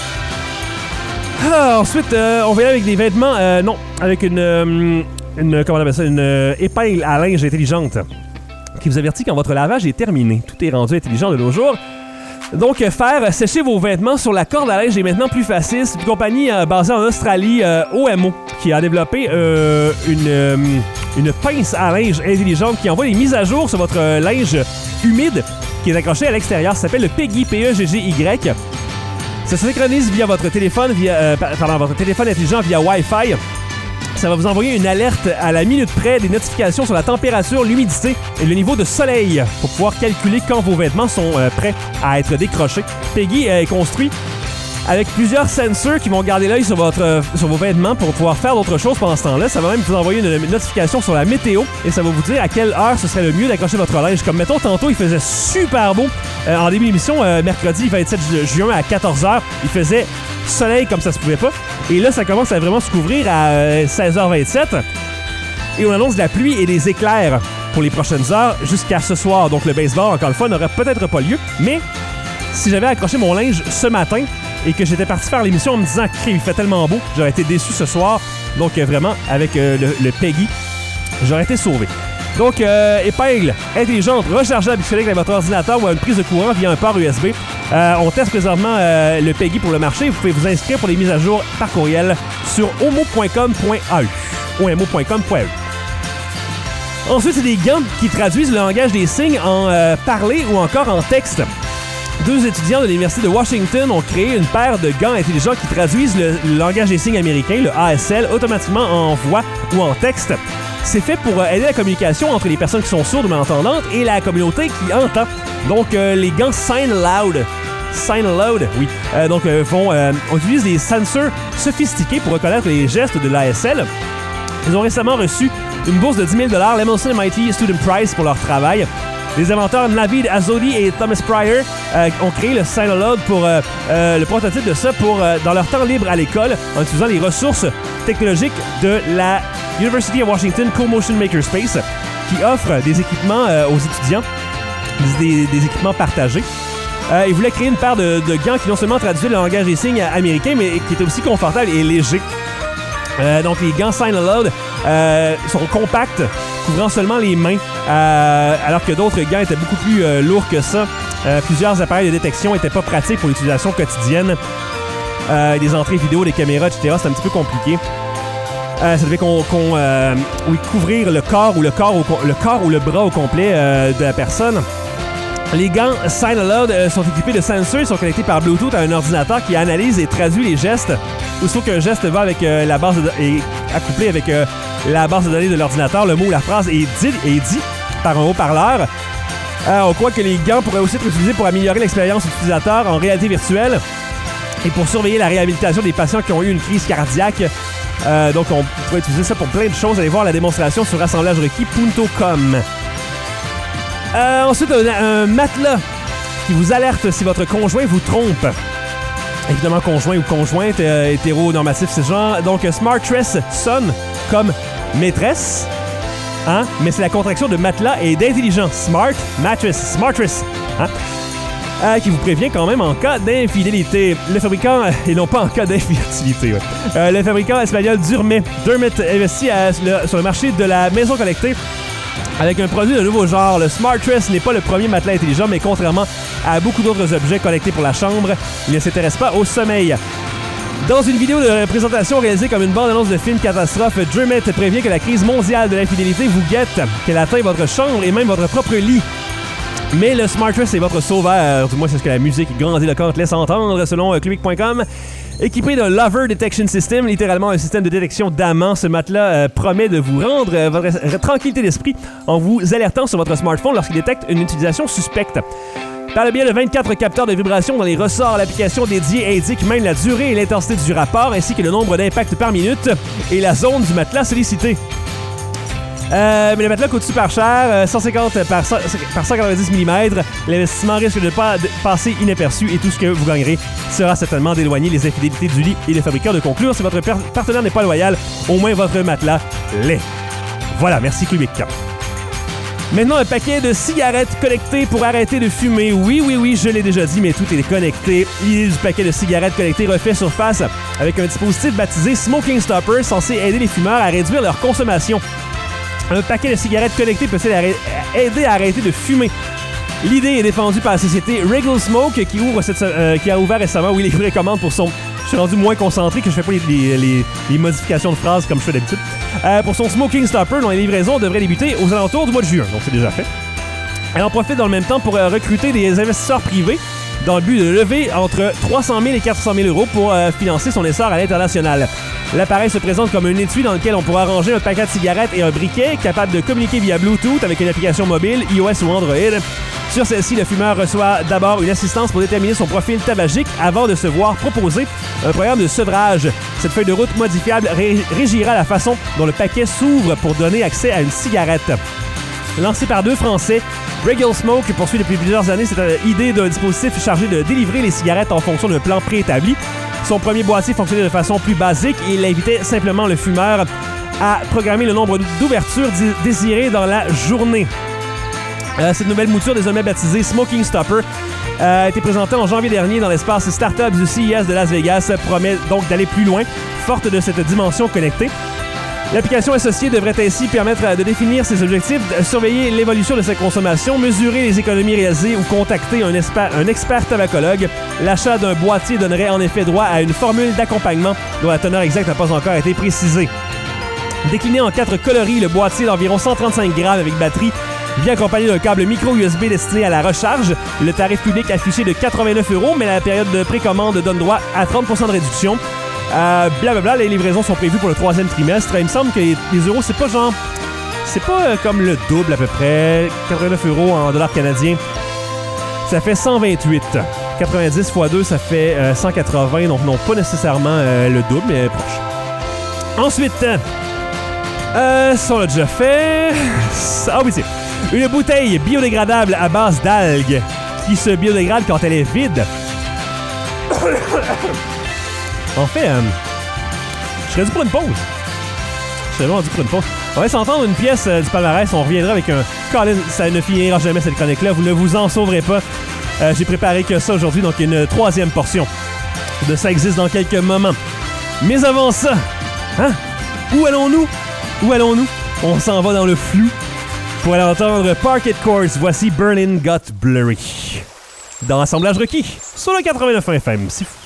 Ah, ensuite, euh, on va y aller avec des vêtements. Euh, non, avec une... Euh, Une, comment on appelle ça, une euh, épingle à linge intelligente qui vous avertit quand votre lavage est terminé. Tout est rendu intelligent de nos jours. Donc, euh, faire sécher vos vêtements sur la corde à linge est maintenant plus facile. C'est une compagnie euh, basée en Australie, euh, O M O, qui a développé euh, une, euh, une pince à linge intelligente qui envoie des mises à jour sur votre euh, linge humide qui est accroché à l'extérieur. Ça s'appelle le Peggy, P E G G Y. Ça se synchronise via votre téléphone, via, euh, pardon, votre téléphone intelligent via Wi-Fi. Ça va vous envoyer une alerte à la minute près, des notifications sur la température, l'humidité et le niveau de soleil pour pouvoir calculer quand vos vêtements sont euh, prêts à être décrochés. Peggy euh, est construit avec plusieurs sensors qui vont garder l'œil sur, votre, euh, sur vos vêtements pour pouvoir faire d'autres choses pendant ce temps-là. Ça va même vous envoyer une notification sur la météo et ça va vous dire à quelle heure ce serait le mieux d'accrocher votre linge. Comme mettons, tantôt, il faisait super beau. Euh, en début d'émission, euh, mercredi vingt-sept juin à quatorze heures, il faisait soleil comme ça se pouvait pas. Et là, ça commence à vraiment se couvrir à euh, seize heures vingt-sept. Et on annonce de la pluie et des éclairs pour les prochaines heures jusqu'à ce soir. Donc le baseball, encore une fois, n'aurait peut-être pas lieu. Mais si j'avais accroché mon linge ce matin et que j'étais parti faire l'émission en me disant qu'il fait tellement beau, j'aurais été déçu ce soir. Donc euh, vraiment, avec euh, le, le Peggy, j'aurais été sauvé. Donc, euh, épingle intelligente, rechargeable avec votre ordinateur ou à une prise de courant via un port U S B. Euh, on teste présentement euh, le Peggy pour le marché. Vous pouvez vous inscrire pour les mises à jour par courriel sur omo point com point a u. omo point com point a u. Ensuite, c'est des gants qui traduisent le langage des signes en euh, parlé ou encore en texte. Deux étudiants de l'Université de Washington ont créé une paire de gants intelligents qui traduisent le, le langage des signes américain, le A S L, automatiquement en voix ou en texte. C'est fait pour euh, aider la communication entre les personnes qui sont sourdes ou malentendantes et la communauté qui entend. Donc, euh, les gants Sign Loud, Sign Loud, oui, euh, donc euh, vont, euh, on utilise des sensors sophistiqués pour reconnaître les gestes de l'A S L. Ils ont récemment reçu une bourse de dix mille dollars, l'Emerson M I T Student Prize pour leur travail. Les inventeurs Navid Azodi et Thomas Pryor euh, ont créé le Sign Loud pour euh, euh, le prototype de ça pour euh, dans leur temps libre à l'école en utilisant les ressources technologiques de la University of Washington Co-Motion Makerspace qui offre des équipements euh, aux étudiants, des, des équipements partagés. Euh, ils voulaient créer une paire de, de gants qui non seulement traduisaient le langage des signes américain, mais qui étaient aussi confortables et légers. Euh, donc les gants Sign Loud euh, sont compacts, couvrant seulement les mains, euh, alors que d'autres gants étaient beaucoup plus euh, lourds que ça. Euh, plusieurs appareils de détection n'étaient pas pratiques pour l'utilisation quotidienne. Euh, des entrées vidéo, des caméras, et cetera. C'est un petit peu compliqué. Euh, ça devait qu'on, qu'on, euh, oui, couvrir le corps ou le corps, au, le corps ou le bras au complet euh, de la personne. Les gants Sign Loud euh, sont équipés de sensors, ils sont connectés par Bluetooth à un ordinateur qui analyse et traduit les gestes. Aussitôt qu'un geste va avec euh, la base de, est accouplé avec euh, la base de données de l'ordinateur, le mot ou la phrase est dit, est dit par un haut-parleur. Euh, on croit que les gants pourraient aussi être utilisés pour améliorer l'expérience utilisateur en réalité virtuelle et pour surveiller la réhabilitation des patients qui ont eu une crise cardiaque. Euh, donc, on pourrait utiliser ça pour plein de choses. Allez voir la démonstration sur assemblages requis point com. Euh, ensuite, un, un matelas qui vous alerte si votre conjoint vous trompe. Évidemment, conjoint ou conjointe, euh, hétéronormatif, c'est genre. Donc, Smartress sonne comme maîtresse, hein? Mais c'est la contraction de matelas et d'intelligent. Smart Mattress, Smartress, hein? Euh, qui vous prévient quand même en cas d'infidélité. Le fabricant, et non pas en cas d'infertilité, ouais. euh, le fabricant espagnol Durmet, Durmet investit à, le, sur le marché de la maison connectée avec un produit de nouveau genre. Le Smartress n'est pas le premier matelas intelligent, mais contrairement à beaucoup d'autres objets connectés pour la chambre, il ne s'intéresse pas au sommeil. Dans une vidéo de présentation réalisée comme une bande-annonce de film catastrophe, Durmet prévient que la crise mondiale de l'infidélité vous guette, qu'elle atteint votre chambre et même votre propre lit. Mais le Smartress est votre sauveur, du moins c'est ce que la musique grandiloquente laisse entendre selon Clubic point com. Équipé d'un Lover Detection System, littéralement un système de détection d'amants, ce matelas euh, promet de vous rendre euh, votre euh, tranquillité d'esprit en vous alertant sur votre smartphone lorsqu'il détecte une utilisation suspecte. Par le biais de vingt-quatre capteurs de vibration dans les ressorts, l'application dédiée indique même la durée et l'intensité du rapport ainsi que le nombre d'impacts par minute et la zone du matelas sollicité. Euh, mais le matelas coûte super cher, euh, cent cinquante par cent quatre-vingt-dix millimètres. L'investissement risque de ne pas de passer inaperçu et tout ce que vous gagnerez sera certainement d'éloigner les infidélités du lit et le fabricant de conclure si votre per- partenaire n'est pas loyal, au moins votre matelas l'est. Voilà, merci Clubic. Maintenant, un paquet de cigarettes connectées pour arrêter de fumer. Oui, oui, oui, je l'ai déjà dit, mais tout est connecté. L'idée du paquet de cigarettes connectées refait surface avec un dispositif baptisé Smoking Stopper censé aider les fumeurs à réduire leur consommation. Un paquet de cigarettes connectées peut aider à arrêter de fumer. L'idée est défendue par la société Regal Smoke qui, ouvre cette, euh, qui a ouvert récemment oui, les précommandes pour son... Je suis rendu moins concentré que je fais pas les, les, les, les modifications de phrases comme je fais d'habitude. Euh, pour son Smoking Stopper, dont les livraisons devraient débuter aux alentours du mois de juin. Donc c'est déjà fait. Elle en profite dans le même temps pour euh, recruter des investisseurs privés dans le but de lever entre trois cent mille et quatre cent mille euros pour euh, financer son essor à l'international. L'appareil se présente comme un étui dans lequel on pourra ranger un paquet de cigarettes et un briquet capable de communiquer via Bluetooth avec une application mobile, iOS ou Android. Sur celle-ci, le fumeur reçoit d'abord une assistance pour déterminer son profil tabagique avant de se voir proposer un programme de sevrage. Cette feuille de route modifiable ré- régira la façon dont le paquet s'ouvre pour donner accès à une cigarette. Lancé par deux Français, Regal Smoke poursuit depuis plusieurs années cette idée d'un dispositif chargé de délivrer les cigarettes en fonction d'un plan préétabli. Son premier boîtier fonctionnait de façon plus basique et il invitait simplement le fumeur à programmer le nombre d'ouvertures désirées dans la journée. Euh, cette nouvelle mouture, désormais baptisée Smoking Stopper, euh, a été présentée en janvier dernier dans l'espace Startup du C E S de Las Vegas, promet donc d'aller plus loin. forte de cette dimension connectée. L'application associée devrait ainsi permettre de définir ses objectifs, de surveiller l'évolution de sa consommation, mesurer les économies réalisées ou contacter un, espa- un expert tabacologue. L'achat d'un boîtier donnerait en effet droit à une formule d'accompagnement dont la teneur exacte n'a pas encore été précisée. Décliné en quatre coloris, le boîtier d'environ cent trente-cinq grammes avec batterie vient accompagné d'un câble micro U S B destiné à la recharge. Le tarif public affiché de quatre-vingt-neuf euros, mais la période de précommande donne droit à trente pour cent de réduction. Euh, blablabla, les livraisons sont prévues pour le troisième trimestre. Il me semble que les, les euros, c'est pas genre... C'est pas euh, comme le double à peu près. quatre-vingt-neuf euros en dollars canadiens. Ça fait cent vingt-huit. quatre-vingt-dix fois deux, ça fait euh, cent quatre-vingts. Donc non, pas nécessairement euh, le double, mais proche. Ensuite, euh, ça on l'a déjà fait. Ah oui, c'est une bouteille biodégradable à base d'algues qui se biodégrade quand elle est vide. En fait, euh, je serais dû pour une pause. Je serais vraiment dû pour une pause. On va s'entendre une pièce euh, du palmarès. On reviendra avec un... Colin, ça ne finira jamais cette chronique-là. Vous ne vous en sauverez pas. Euh, j'ai préparé que ça aujourd'hui, donc une troisième portion de Ça existe dans quelques moments. Mais avant ça, hein? Où allons-nous? Où allons-nous? On s'en va dans le flou pour aller entendre Parquet Courts. Voici Berlin Got Blurry. Dans Assemblage requis, sur le quatre-vingt-neuf F M. C'est fou.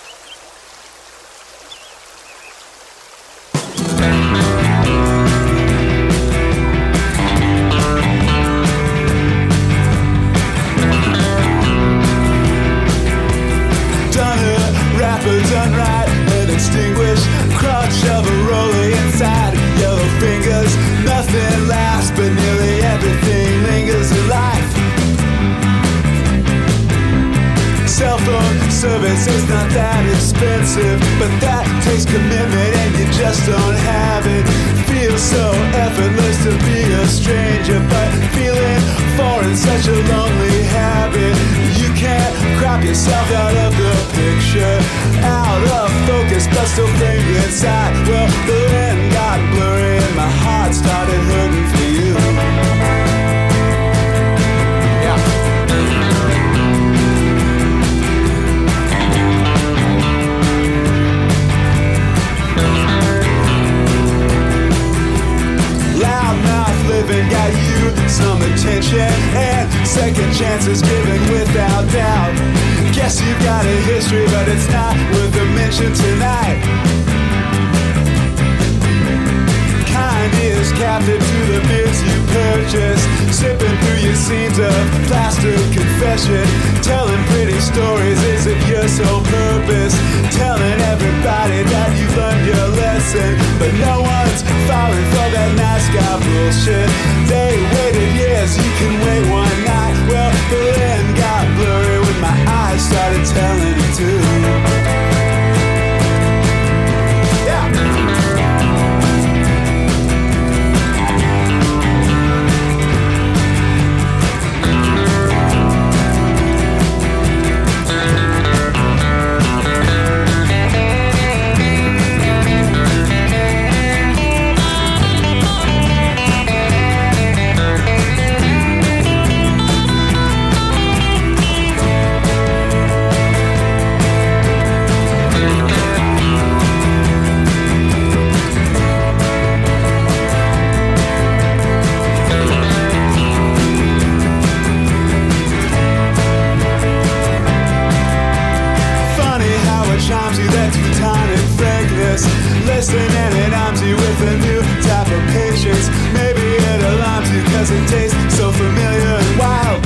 Done right, an extinguished crutch of a rolling inside. Yellow fingers, nothing lasts, but nearly everything lingers in life. Cell phone service is not that expensive, but that takes commitment and you just don't have it. Feels so effortless to be a stranger, but feeling foreign, such a lonely habit. You can't crop yourself out of the picture, out of focus, but still framed inside. Well, the land got blurry and my heart started hurting for you. Yeah. Loudmouth living got you some attention and second chances given without doubt. Guess you've got a history, but it's not worth a mention tonight. Kind is captive to the beers you purchase, sipping through your scenes of plastered confession, telling pretty stories isn't your sole purpose, telling everybody that you've learned your lesson, but no one's falling for that mascot bullshit. They waited years, you can wait one night. Well, the land got blurry when my eyes started telling it too. Yeah. Listening and it arms you with a new type of patience. Maybe it alarms you cause it tastes so familiar and wild.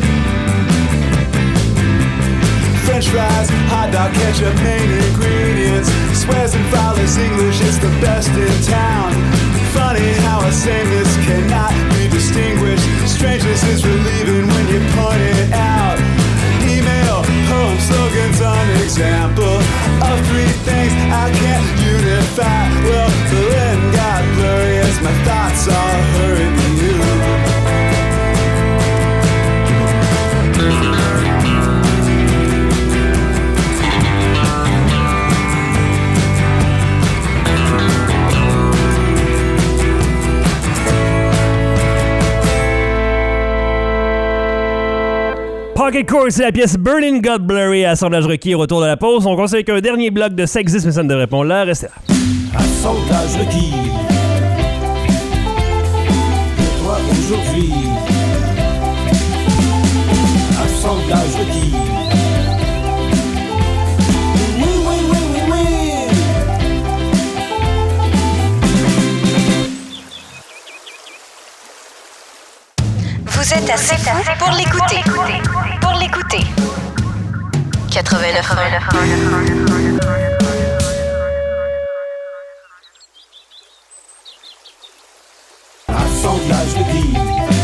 French fries, hot dog, ketchup, main ingredients. Swears and flawless English is the best in town. Funny how a sameness cannot be distinguished. Strangeness is relieving when you point it out. Email, poem, slogans, an example of three things I can't unify. Well, the land got blurry as my thoughts all hurried to you. Rocket Core, c'est la pièce Burning God Blurry, assemblage requis au retour de la pause. On conseille qu'un dernier bloc de Ça existe, mais ça ne devrait pas là. Restez là. Assemblage requis. Pour toi aujourd'hui. Assemblage requis. Oui, oui, oui, oui, oui. Vous êtes assez fou pour l'écouter. Pour l'écouter. quatre-vingt-neuf Assemblage requis.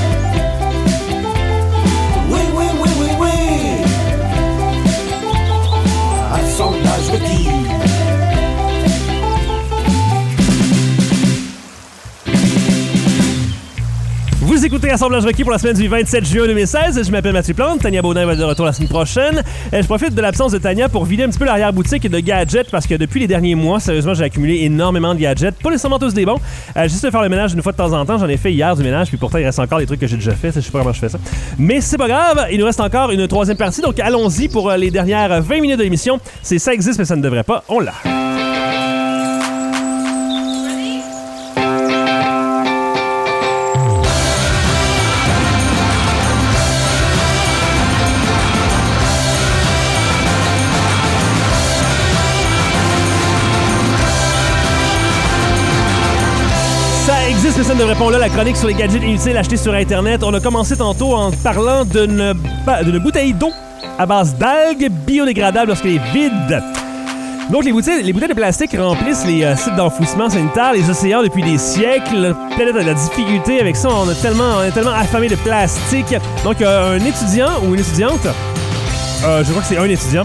Oui, oui, oui, oui, oui. Assemblage requis. Vous écoutez Assemblage requis pour la semaine du vingt-sept juin deux mille seize. Je m'appelle Mathieu Plante. Tania Baudin va être de retour la semaine prochaine. Je profite de l'absence de Tania pour vider un petit peu l'arrière-boutique de gadgets parce que depuis les derniers mois, sérieusement, j'ai accumulé énormément de gadgets. Pas nécessairement tous des bons. Euh, juste de faire le ménage une fois de temps en temps. J'en ai fait hier du ménage, puis pourtant, il reste encore des trucs que j'ai déjà fait. Je sais pas comment je fais ça. Mais c'est pas grave. Il nous reste encore une troisième partie. Donc allons-y pour les dernières vingt minutes de l'émission. C'est Ça existe, mais ça ne devrait pas. On l'a. Mais ça ne devrait pas là, la chronique sur les gadgets inutiles achetés sur Internet. On a commencé tantôt en parlant d'une, ba- d'une bouteille d'eau à base d'algues biodégradables lorsqu'elle est vide. Donc, les bouteilles, les bouteilles de plastique remplissent les euh, sites d'enfouissement sanitaire, les océans depuis des siècles. La planète a de la difficulté avec ça. On, a tellement, on est tellement affamé de plastique. Donc, euh, un étudiant ou une étudiante, euh, je crois que c'est un étudiant,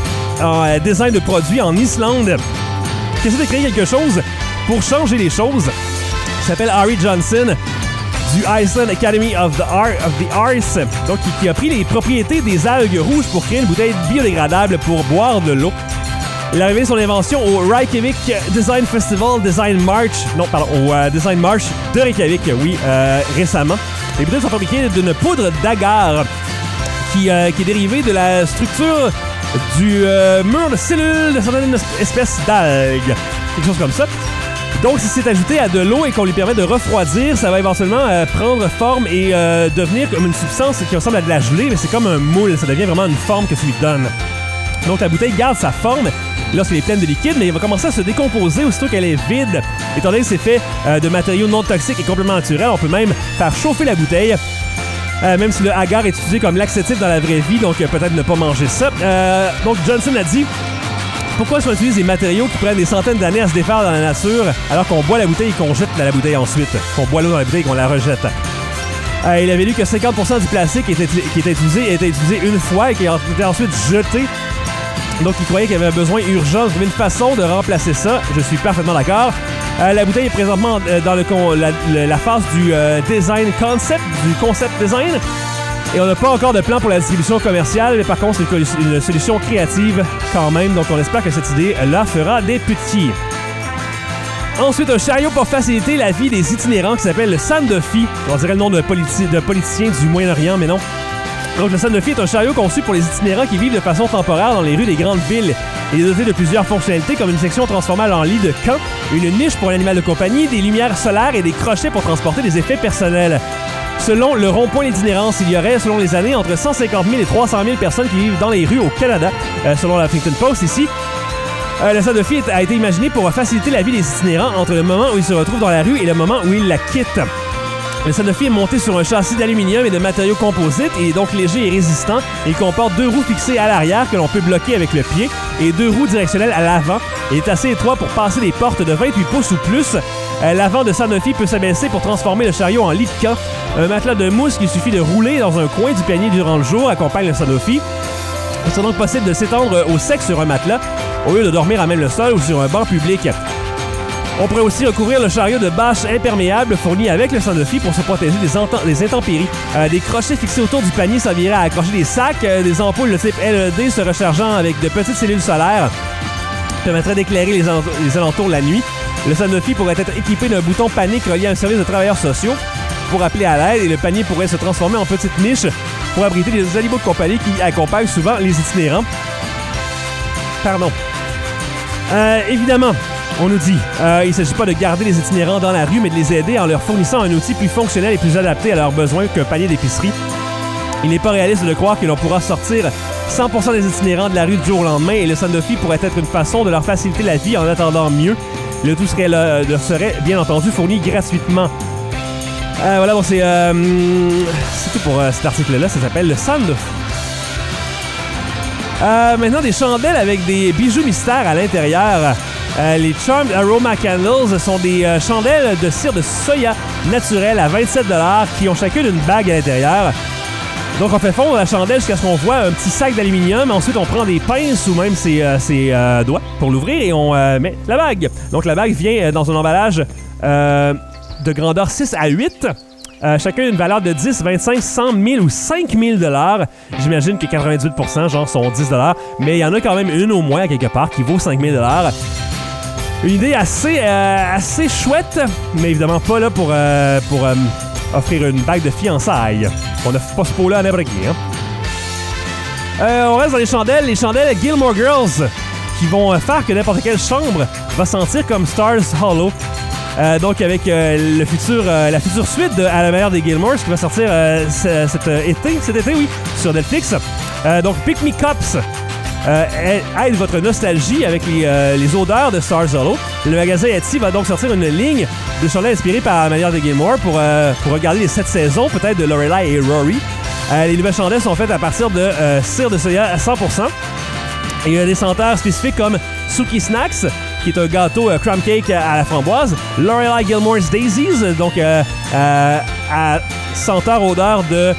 en euh, design de produits en Islande, qui essaie de créer quelque chose pour changer les choses. Il s'appelle Harry Johnson du Iceland Academy of the, Art, of the Arts, donc qui, qui a pris les propriétés des algues rouges pour créer une bouteille biodégradable pour boire de l'eau. Il a révélé son invention au Reykjavik Design Festival Design March, non pardon, au euh, Design March de Reykjavik, oui, euh, récemment. Les bouteilles sont fabriquées d'une poudre d'agar qui, euh, qui est dérivée de la structure du euh, mur de cellules de certaines espèces d'algues, quelque chose comme ça. Donc, si c'est ajouté à de l'eau et qu'on lui permet de refroidir, ça va éventuellement euh, prendre forme et euh, devenir comme une substance qui ressemble à de la gelée, mais c'est comme un moule. Ça devient vraiment une forme que tu lui donnes. Donc, la bouteille garde sa forme lorsqu'elle est pleine de liquide, mais elle va commencer à se décomposer aussitôt qu'elle est vide. Étant donné que c'est fait euh, de matériaux non toxiques et complètement naturels, on peut même faire chauffer la bouteille. Euh, même si le agar est utilisé comme laxatif dans la vraie vie, donc euh, peut-être ne pas manger ça. Euh, donc, Johnson a dit... Pourquoi est-ce qu'on utilise des matériaux qui prennent des centièmes d'années à se défaire dans la nature alors qu'on boit la bouteille et qu'on jette la bouteille ensuite? Qu'on boit l'eau dans la bouteille et qu'on la rejette. Euh, il avait lu que cinquante pour cent du plastique qui était, qui était utilisé était utilisé une fois et qui était ensuite jeté. Donc, il croyait qu'il y avait un besoin urgent de trouver une façon de remplacer ça. Je suis parfaitement d'accord. Euh, la bouteille est présentement euh, dans le, la, la, la phase du euh, design concept, du concept design. Et on n'a pas encore de plan pour la distribution commerciale, mais par contre, c'est une, une solution créative quand même. Donc, on espère que cette idée-là fera des petits. Ensuite, un chariot pour faciliter la vie des itinérants qui s'appelle le Sandofi. On dirait le nom de, politi- de politicien du Moyen-Orient, mais non. Donc, le Sandofi est un chariot conçu pour les itinérants qui vivent de façon temporaire dans les rues des grandes villes. Il est doté de plusieurs fonctionnalités comme une section transformable en lit de camp, une niche pour l'animal de compagnie, des lumières solaires et des crochets pour transporter des effets personnels. Selon le rond-point d'itinérance, il y aurait, selon les années, entre cent cinquante mille et trois cent mille personnes qui vivent dans les rues au Canada, euh, selon la Huffington Post ici. Euh, le Sandofi a été imaginé pour faciliter la vie des itinérants entre le moment où ils se retrouvent dans la rue et le moment où ils la quittent. Le Sandofi est monté sur un châssis d'aluminium et de matériaux composites et est donc léger et résistant. Il comporte deux roues fixées à l'arrière que l'on peut bloquer avec le pied et deux roues directionnelles à l'avant. Il est assez étroit pour passer des portes de vingt-huit pouces ou plus. Euh, l'avant de Sandofi peut s'abaisser pour transformer le chariot en lit de camp. Un matelas de mousse qu'il suffit de rouler dans un coin du panier durant le jour accompagne le Sandofi. Il est donc possible de s'étendre au sec sur un matelas au lieu de dormir à même le sol ou sur un banc public. On pourrait aussi recouvrir le chariot de bâches imperméables fournies avec le Sandofi pour se protéger des, ent- des intempéries. Euh, des crochets fixés autour du panier serviraient à accrocher des sacs, euh, des ampoules de type L E D se rechargeant avec de petites cellules solaires permettraient d'éclairer les, en- les alentours la nuit. Le Sandofi pourrait être équipé d'un bouton panique relié à un service de travailleurs sociaux pour appeler à l'aide et le panier pourrait se transformer en petite niche pour abriter les animaux de compagnie qui accompagnent souvent les itinérants. Pardon. Euh, évidemment, on nous dit, euh, il ne s'agit pas de garder les itinérants dans la rue, mais de les aider en leur fournissant un outil plus fonctionnel et plus adapté à leurs besoins qu'un panier d'épicerie. Il n'est pas réaliste de croire que l'on pourra sortir cent pour cent des itinérants de la rue du jour au lendemain et le Sanofi pourrait être une façon de leur faciliter la vie en attendant mieux. Le tout serait, le, le serait bien entendu fourni gratuitement. Euh, voilà, donc c'est, euh, c'est tout pour euh, cet article-là. Ça s'appelle le Sanofi. Euh, maintenant, des chandelles avec des bijoux mystères à l'intérieur. Euh, les Charmed Aroma Candles sont des euh, chandelles de cire de soya naturelle à vingt-sept dollars qui ont chacune une bague à l'intérieur. Donc, on fait fondre la chandelle jusqu'à ce qu'on voit un petit sac d'aluminium. Ensuite, on prend des pinces ou même ses, euh, ses euh, doigts pour l'ouvrir et on euh, met la bague. Donc, la bague vient euh, dans un emballage euh, de grandeur six à huit. Euh, chacun une valeur de dix, vingt-cinq, cent mille ou cinq mille dollars. J'imagine que quatre-vingt-dix pour cent genre sont dix dollars. Mais il y en a quand même une au moins à quelque part qui vaut cinq mille dollars. Une idée assez, euh, assez chouette, mais évidemment pas là pour, euh, pour euh, offrir une bague de fiançailles. On n'a pas ce pot-là à n'importe qui. Hein? Euh, on reste dans les chandelles. Les chandelles Gilmore Girls qui vont faire que n'importe quelle chambre va sentir comme Stars Hollow. Euh, donc avec euh, le futur, euh, la future suite de À la meilleure des Gilmores qui va sortir euh, c- cet euh, été, cet été, oui, sur Netflix. Euh, donc Pick Me Cups euh, aide votre nostalgie avec les, euh, les odeurs de Stars Hollow. Le magasin Etsy va donc sortir une ligne de chandelles inspirées par À la meilleure des Gilmore pour, euh, pour regarder les sept saisons, peut-être de Lorelai et Rory. Euh, les nouvelles chandelles sont faites à partir de euh, cire de soya à cent pour cent. Et il y a des senteurs spécifiques comme Suki Snacks, qui est un gâteau euh, crumb cake à la framboise. Lorelai Gilmore's Daisies, donc euh, euh, à senteur odeur de...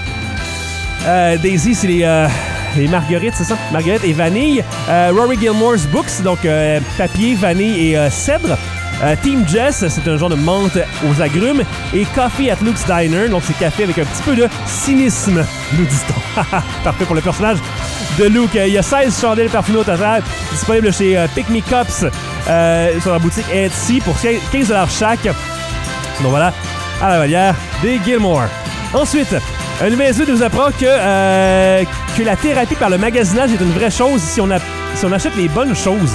Euh, Daisy, c'est les, euh, les marguerites, c'est ça? Marguerite et vanille. Euh, Rory Gilmore's Books, donc euh, papier, vanille et euh, cèdre. Euh, Team Jess, c'est un genre de menthe aux agrumes. Et Coffee at Luke's Diner, donc c'est café avec un petit peu de cynisme, nous dit-on. Parfait pour le personnage de Luke. Il y a seize chandelles parfumées au total, disponibles chez euh, Pick Me Cups euh, sur la boutique Etsy pour quinze dollars chaque. Donc voilà, à la volière des Gilmore. Ensuite, un nouvel étude nous apprend que, euh, que la thérapie par le magasinage est une vraie chose si on, a, si on achète les bonnes choses.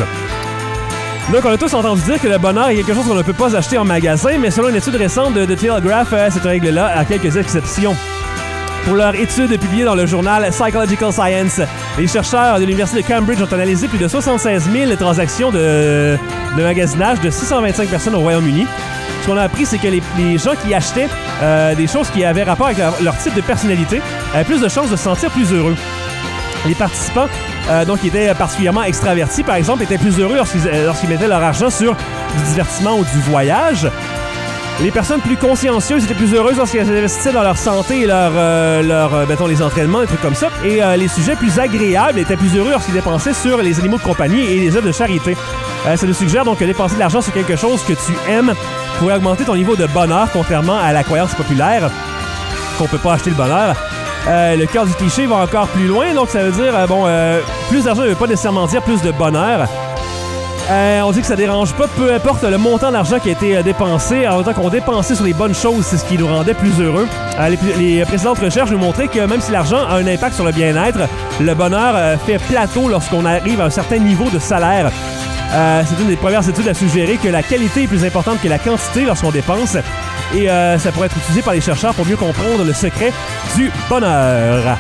Donc, on a tous entendu dire que le bonheur est quelque chose qu'on ne peut pas acheter en magasin, mais selon une étude récente de, de Telegraph, euh, cette règle-là a quelques exceptions. Pour leur étude publiée dans le journal Psychological Science, les chercheurs de l'Université de Cambridge ont analysé plus de soixante-seize mille transactions de, de magasinage de six cent vingt-cinq personnes au Royaume-Uni. Ce qu'on a appris, c'est que les, les gens qui achetaient euh, des choses qui avaient rapport avec leur, leur type de personnalité avaient plus de chances de se sentir plus heureux. Les participants, euh, donc qui étaient particulièrement extravertis, par exemple, étaient plus heureux lorsqu'ils, euh, lorsqu'ils mettaient leur argent sur du divertissement ou du voyage. Les personnes plus consciencieuses étaient plus heureuses lorsqu'elles investissaient dans leur santé et leur, euh, leur euh, mettons, les entraînements, des trucs comme ça. Et euh, les sujets plus agréables étaient plus heureux lorsqu'ils dépensaient sur les animaux de compagnie et les œuvres de charité. Euh, ça nous suggère donc que dépenser de l'argent sur quelque chose que tu aimes pourrait augmenter ton niveau de bonheur, contrairement à la croyance populaire qu'on peut pas acheter le bonheur. Euh, le cœur du cliché va encore plus loin, donc ça veut dire, euh, bon, euh, plus d'argent ne veut pas nécessairement dire plus de bonheur. Euh, on dit que ça dérange pas, peu importe le montant d'argent qui a été euh, dépensé, en même temps qu'on dépensait sur les bonnes choses, c'est ce qui nous rendait plus heureux. Euh, les, les précédentes recherches nous montraient que même si l'argent a un impact sur le bien-être, le bonheur euh, fait plateau lorsqu'on arrive à un certain niveau de salaire. Euh, c'est une des premières études à suggérer que la qualité est plus importante que la quantité lorsqu'on dépense. Et euh, ça pourrait être utilisé par les chercheurs pour mieux comprendre le secret du bonheur.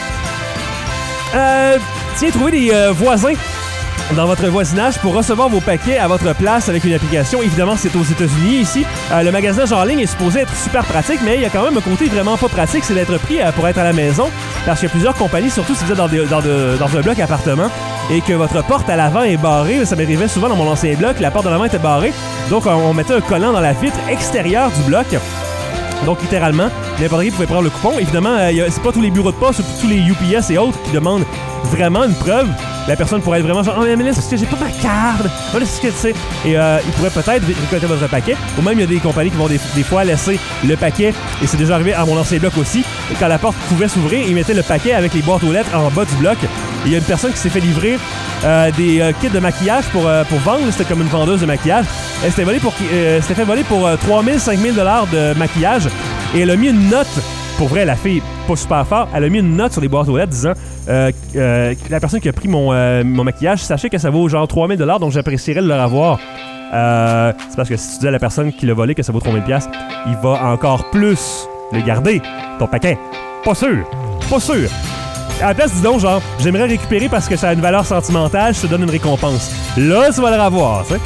Euh, tiens, trouver des euh, voisins dans votre voisinage pour recevoir vos paquets à votre place avec une application. Évidemment, c'est aux États-Unis ici. Euh, le magasinage en ligne est supposé être super pratique, mais il y a quand même un côté vraiment pas pratique, c'est d'être pris euh, pour être à la maison. Parce qu'il y a plusieurs compagnies, surtout si vous êtes dans, des, dans, de, dans un bloc appartement et que votre porte à l'avant est barrée. Ça m'arrivait souvent dans mon ancien bloc, la porte de l'avant était barrée. Donc, on, on mettait un collant dans la vitre extérieure du bloc. Donc, littéralement, n'importe qui pouvait prendre le coupon. Évidemment, euh, y a, c'est pas tous les bureaux de poste ou tous les U P S et autres qui demandent vraiment une preuve. La personne pourrait être vraiment genre « Oh, mais là, c'est parce que j'ai pas ma carte. Oh, là, c'est ce que tu sais. » Et euh, il pourrait peut-être récolter votre paquet. Ou même, il y a des compagnies qui vont des, des fois laisser le paquet. Et c'est déjà arrivé à mon ancien bloc aussi. Et quand la porte pouvait s'ouvrir, ils mettaient le paquet avec les boîtes aux lettres en bas du bloc. Et il y a une personne qui s'est fait livrer euh, des euh, kits de maquillage pour, euh, pour vendre. C'était comme une vendeuse de maquillage. Elle s'était volée pour, euh, s'était fait voler pour euh, trois mille, cinq mille dollars de maquillage. Et elle a mis une note pour vrai, la fille, pas super fort, elle a mis une note sur les boîtes aux lettres disant euh, euh, la personne qui a pris mon, euh, mon maquillage, sachez que ça vaut genre trois mille dollars, donc j'apprécierais de le revoir. Euh, c'est parce que si tu dis à la personne qui l'a volé que ça vaut trois mille dollars, il va encore plus le garder, ton paquet. Pas sûr. Pas sûr. À la place, dis donc, genre, j'aimerais récupérer parce que ça a une valeur sentimentale, je te donne une récompense. Là, tu vas le revoir, tu sais.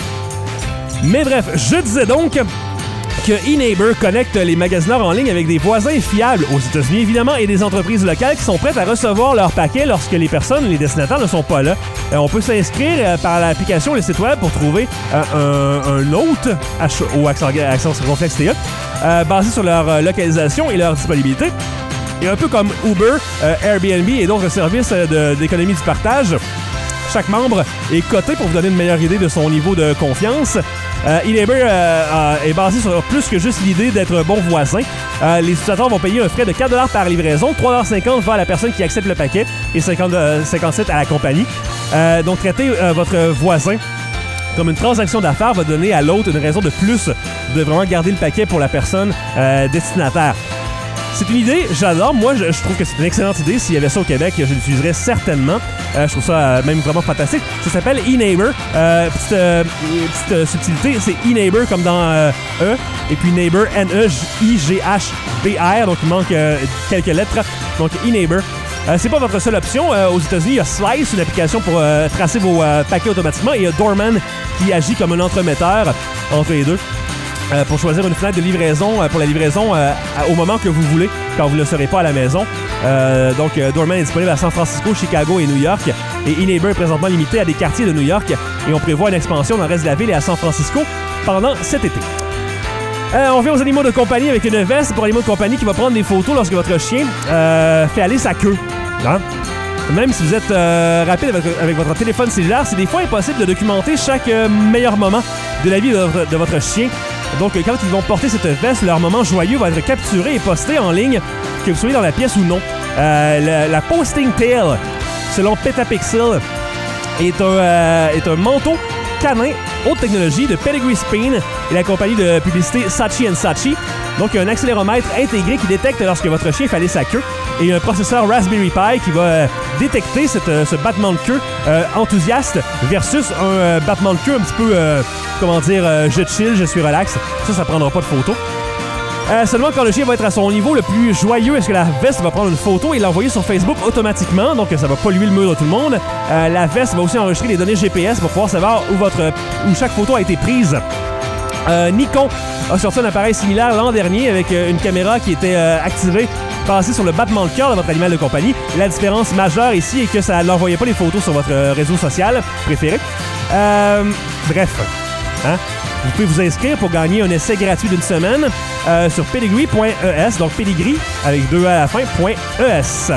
Mais bref, je disais donc que eNeighbor connecte les magasineurs en ligne avec des voisins fiables aux États-Unis, évidemment, et des entreprises locales qui sont prêtes à recevoir leurs paquets lorsque les personnes, les destinataires ne sont pas là. Euh, on peut s'inscrire euh, par l'application et le site web pour trouver euh, un, un hôte H- au accent, accent circonflexe T E euh, basé sur leur euh, localisation et leur disponibilité. Et un peu comme Uber, euh, Airbnb et d'autres services euh, de, d'économie du partage, chaque membre est coté pour vous donner une meilleure idée de son niveau de confiance. Euh, eNeighbor euh, euh, est basé sur plus que juste l'idée d'être un bon voisin. Euh, les utilisateurs vont payer un frais de quatre dollars par livraison, trois dollars cinquante va à la personne qui accepte le paquet et cinquante, euh, cinquante-sept à la compagnie. Euh, donc, traiter euh, votre voisin comme une transaction d'affaires va donner à l'autre une raison de plus de vraiment garder le paquet pour la personne euh, destinataire. C'est une idée, j'adore. Moi, je, je trouve que c'est une excellente idée. S'il y avait ça au Québec, je l'utiliserais certainement. Euh, je trouve ça euh, même vraiment fantastique. Ça s'appelle eNeighbor. Euh, petite euh, petite euh, subtilité, c'est eNeighbor comme dans euh, E. Et puis Neighbor, N E I G H B R. Donc, il manque euh, quelques lettres. Donc, eNeighbor. Euh, c'est pas votre seule option. Euh, aux États-Unis, il y a Slice, une application pour euh, tracer vos euh, paquets automatiquement. Et il y a Doorman qui agit comme un entremetteur entre les deux. Euh, pour choisir une fenêtre de livraison, euh, pour la livraison euh, au moment que vous voulez, quand vous ne le serez pas à la maison. Euh, donc, euh, Doorman est disponible à San Francisco, Chicago et New York. Et eNeighbor est présentement limité à des quartiers de New York. Et on prévoit une expansion dans le reste de la ville et à San Francisco pendant cet été. Euh, on vient aux animaux de compagnie avec une veste pour animaux de compagnie qui va prendre des photos lorsque votre chien euh, fait aller sa queue. Hein? Même si vous êtes euh, rapide avec, avec votre téléphone cellulaire, c'est des fois impossible de documenter chaque euh, meilleur moment de la vie de votre, de votre chien. Donc, quand ils vont porter cette veste, leur moment joyeux va être capturé et posté en ligne, que vous soyez dans la pièce ou non. Euh, la, la Posting Tail, selon Petapixel, est un, euh, est un manteau canin haute technologie de Pedigree Spain et la compagnie de publicité Saatchi and Saatchi. Donc, il y a un accéléromètre intégré qui détecte lorsque votre chien fait aller sa queue et un processeur Raspberry Pi qui va euh, détecter cette, euh, ce battement de queue euh, enthousiaste versus un euh, battement de queue un petit peu, euh, comment dire, euh, je chill, je suis relax. Ça, ça prendra pas de photo. Euh, seulement quand le chien va être à son niveau le plus joyeux, est-ce que la veste va prendre une photo et l'envoyer sur Facebook automatiquement, donc ça va polluer le mur de tout le monde. Euh, la veste va aussi enregistrer les données G P S pour pouvoir savoir où, votre, où chaque photo a été prise. Euh, Nikon a sorti un appareil similaire l'an dernier avec euh, une caméra qui était euh, activée basée sur le battement de cœur de votre animal de compagnie. La différence majeure ici est que ça n'envoyait pas les photos sur votre euh, réseau social préféré. Euh, bref, hein? Vous pouvez vous inscrire pour gagner un essai gratuit d'une semaine euh, sur pedigree point e s, donc pedigree avec deux A à la fin, .es.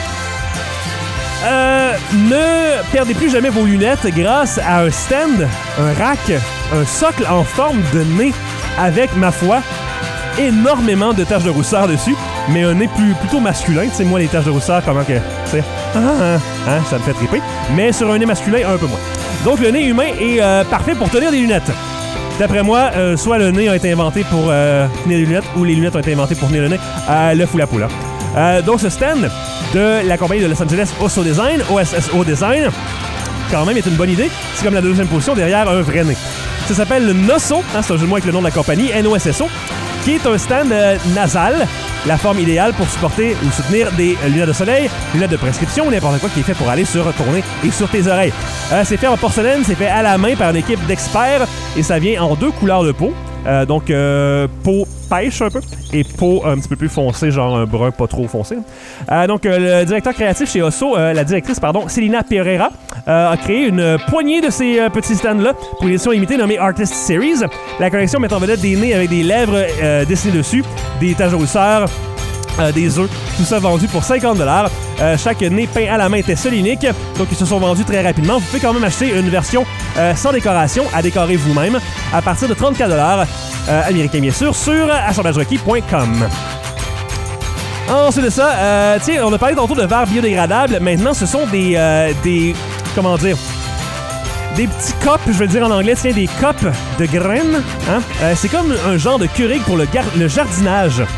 Euh, ne perdez plus jamais vos lunettes grâce à un stand, un rack, un socle en forme de nez avec, ma foi, énormément de taches de rousseur dessus, mais un nez plus, plutôt masculin. Tu sais, moi, les taches de rousseur, comment que... Tu sais, ah, ah, hein, ça me fait triper. Mais sur un nez masculin, un peu moins. Donc, le nez humain est euh, parfait pour tenir des lunettes. D'après moi, euh, soit le nez a été inventé pour euh, tenir les lunettes, ou les lunettes ont été inventées pour tenir le nez. Euh, le fou la poule. Euh, donc, ce stand de la compagnie de Los Angeles O S O Design, O S S O Design, quand même, est une bonne idée. C'est comme la deuxième position derrière un vrai nez. Ça s'appelle le Nosso, hein, c'est un jeu de mots avec le nom de la compagnie, N O S S O, qui est un stand euh, nasal, la forme idéale pour supporter ou soutenir des euh, lunettes de soleil, lunettes de prescription, n'importe quoi qui est fait pour aller sur ton nez et sur tes oreilles. Euh, c'est fait en porcelaine, c'est fait à la main par une équipe d'experts et ça vient en deux couleurs de peau. Euh, donc, euh, peau pêche un peu et peau un petit peu plus foncée, genre un brun pas trop foncé. Euh, donc, euh, le directeur créatif chez Osso, euh, la directrice, pardon, Celina Pereira, euh, a créé une poignée de ces euh, petits stands-là pour une édition limitée nommée Artist Series. La collection met en vedette des nez avec des lèvres euh, dessinées dessus, des taches de rousseur, Euh, des œufs, tout ça vendu pour cinquante dollars. Euh, chaque nez peint à la main était seul unique, donc ils se sont vendus très rapidement. Vous pouvez quand même acheter une version euh, sans décoration à décorer vous-même à partir de trente-quatre dollars euh, américains bien sûr sur assemblage requis point com. Ensuite de ça, euh, tiens, on a parlé tantôt de verres biodégradables. Maintenant, ce sont des, euh, des, comment dire, des petits cups, je vais le dire en anglais, tiens, des cups de graines. Hein? Euh, c'est comme un genre de Keurig pour le, gar- le jardinage.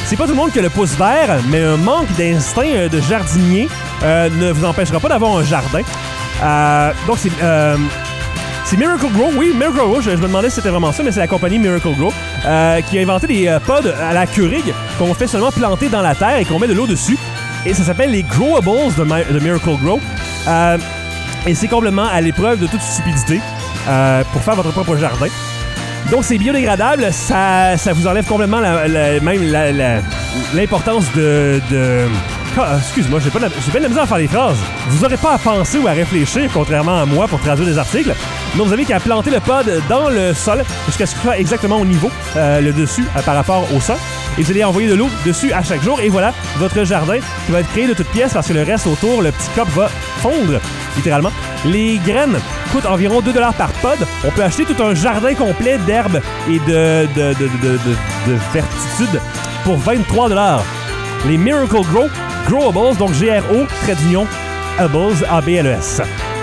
C'est pas tout le monde qui a le pouce vert, mais un manque d'instinct euh, de jardinier euh, ne vous empêchera pas d'avoir un jardin. Euh, donc, c'est... Euh, C'est Miracle Grow, oui, Miracle Grow, je, je me demandais si c'était vraiment ça, mais c'est la compagnie Miracle Grow euh, qui a inventé des euh, pods à la Keurig qu'on fait seulement planter dans la terre et qu'on met de l'eau dessus. Et ça s'appelle les Growables de, My, de Miracle Grow. Euh, et c'est complètement à l'épreuve de toute stupidité euh, pour faire votre propre jardin. Donc c'est biodégradable, ça, ça vous enlève complètement la, la, même la, la, l'importance de... de Ah, excuse-moi, j'ai pas, de, j'ai pas de la misère à faire les phrases. Vous n'aurez pas à penser ou à réfléchir, contrairement à moi, pour traduire des articles. Donc, vous avez qu'à planter le pod dans le sol jusqu'à ce qu'il soit exactement au niveau, euh, le dessus, euh, par rapport au sol. Et vous allez envoyer de l'eau dessus à chaque jour. Et voilà, votre jardin qui va être créé de toutes pièces parce que le reste autour, le petit cop va fondre, littéralement. Les graines coûtent environ deux dollars par pod. On peut acheter tout un jardin complet d'herbes et de, de, de, de, de, de vertitude pour vingt-trois dollars. Les Miracle Grow Growables, donc G R O, trait d'union, Ables, A B L E S.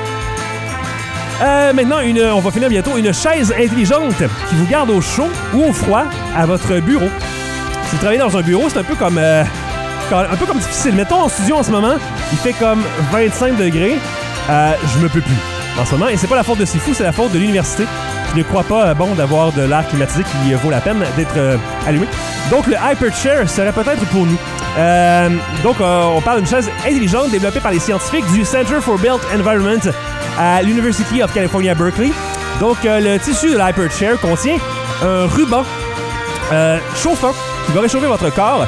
Euh, maintenant, une, on va finir bientôt, une chaise intelligente qui vous garde au chaud ou au froid à votre bureau. Si vous travaillez dans un bureau, c'est un peu comme, euh, un peu comme difficile. Mettons en studio en ce moment, il fait comme vingt-cinq degrés. Euh, je me peux plus en ce moment. Et c'est pas la faute de Sifu, c'est la faute de l'université qui ne croit pas euh, bon d'avoir de l'air climatisé qui euh, vaut la peine d'être euh, allumé. Donc le Hyperchair serait peut-être pour nous. Euh, donc, euh, on parle d'une chaise intelligente développée par les scientifiques du Center for Built Environment à l'University of California à Berkeley. Donc, euh, le tissu de l'Hyperchair contient un ruban euh, chauffant qui va réchauffer votre corps.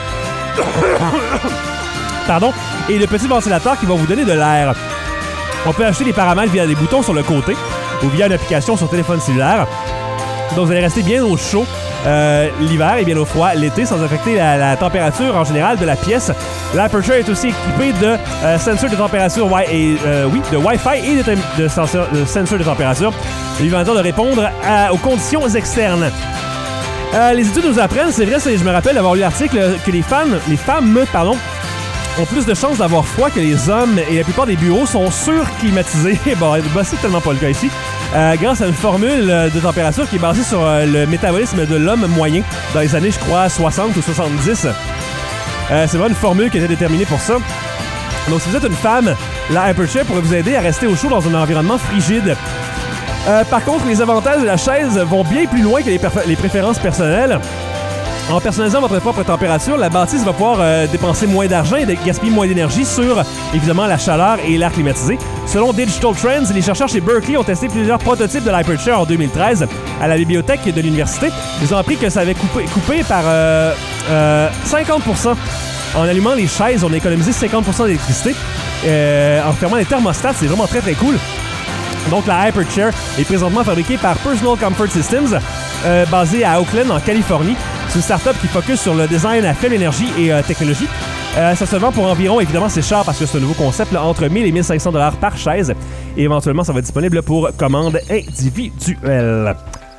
Pardon. Et le petit ventilateur qui va vous donner de l'air. On peut acheter les paramètres via des boutons sur le côté ou via une application sur téléphone cellulaire. Donc, vous allez rester bien au chaud euh, l'hiver et bien au froid l'été sans affecter la, la température en général de la pièce. L'Aperture est aussi équipé de euh, sensors de température wi- et, euh, oui, de Wi-Fi et de, tem- de, sensor, de sensors de température, lui permettant de répondre à, aux conditions externes. Euh, les études nous apprennent, c'est vrai, c'est, je me rappelle d'avoir lu l'article, que les femmes, les femmes, pardon, ont plus de chances d'avoir froid que les hommes et la plupart des bureaux sont surclimatisés. Bon, bah, c'est tellement pas le cas ici. Euh, grâce à une formule de température qui est basée sur euh, le métabolisme de l'homme moyen dans les années, je crois, soixante ou soixante-dix. Euh, c'est vraiment une formule qui a été déterminée pour ça. Donc, si vous êtes une femme, la Hyperchair pourrait vous aider à rester au chaud dans un environnement frigide. Euh, par contre, les avantages de la chaise vont bien plus loin que les, perf- les préférences personnelles. En personnalisant votre propre température, la bâtisse va pouvoir euh, dépenser moins d'argent et de gaspiller moins d'énergie sur, évidemment, la chaleur et l'air climatisé. Selon Digital Trends, les chercheurs chez Berkeley ont testé plusieurs prototypes de l'Hyperchair en deux mille treize à la bibliothèque de l'université. Ils ont appris que ça avait coupé, coupé par euh, euh, cinquante pour cent. En allumant les chaises, on a économisé cinquante pour cent d'électricité. Euh, en fermant les thermostats, c'est vraiment très, très cool. Donc, la Hyperchair est présentement fabriquée par Personal Comfort Systems, euh, basée à Oakland, en Californie. C'est une start-up qui focus sur le design à faible énergie et euh, technologie. Euh, ça se vend pour environ, évidemment, c'est cher parce que c'est un nouveau concept, là, entre mille et mille cinq cents dollars par chaise. Et éventuellement, ça va être disponible pour commande individuelle.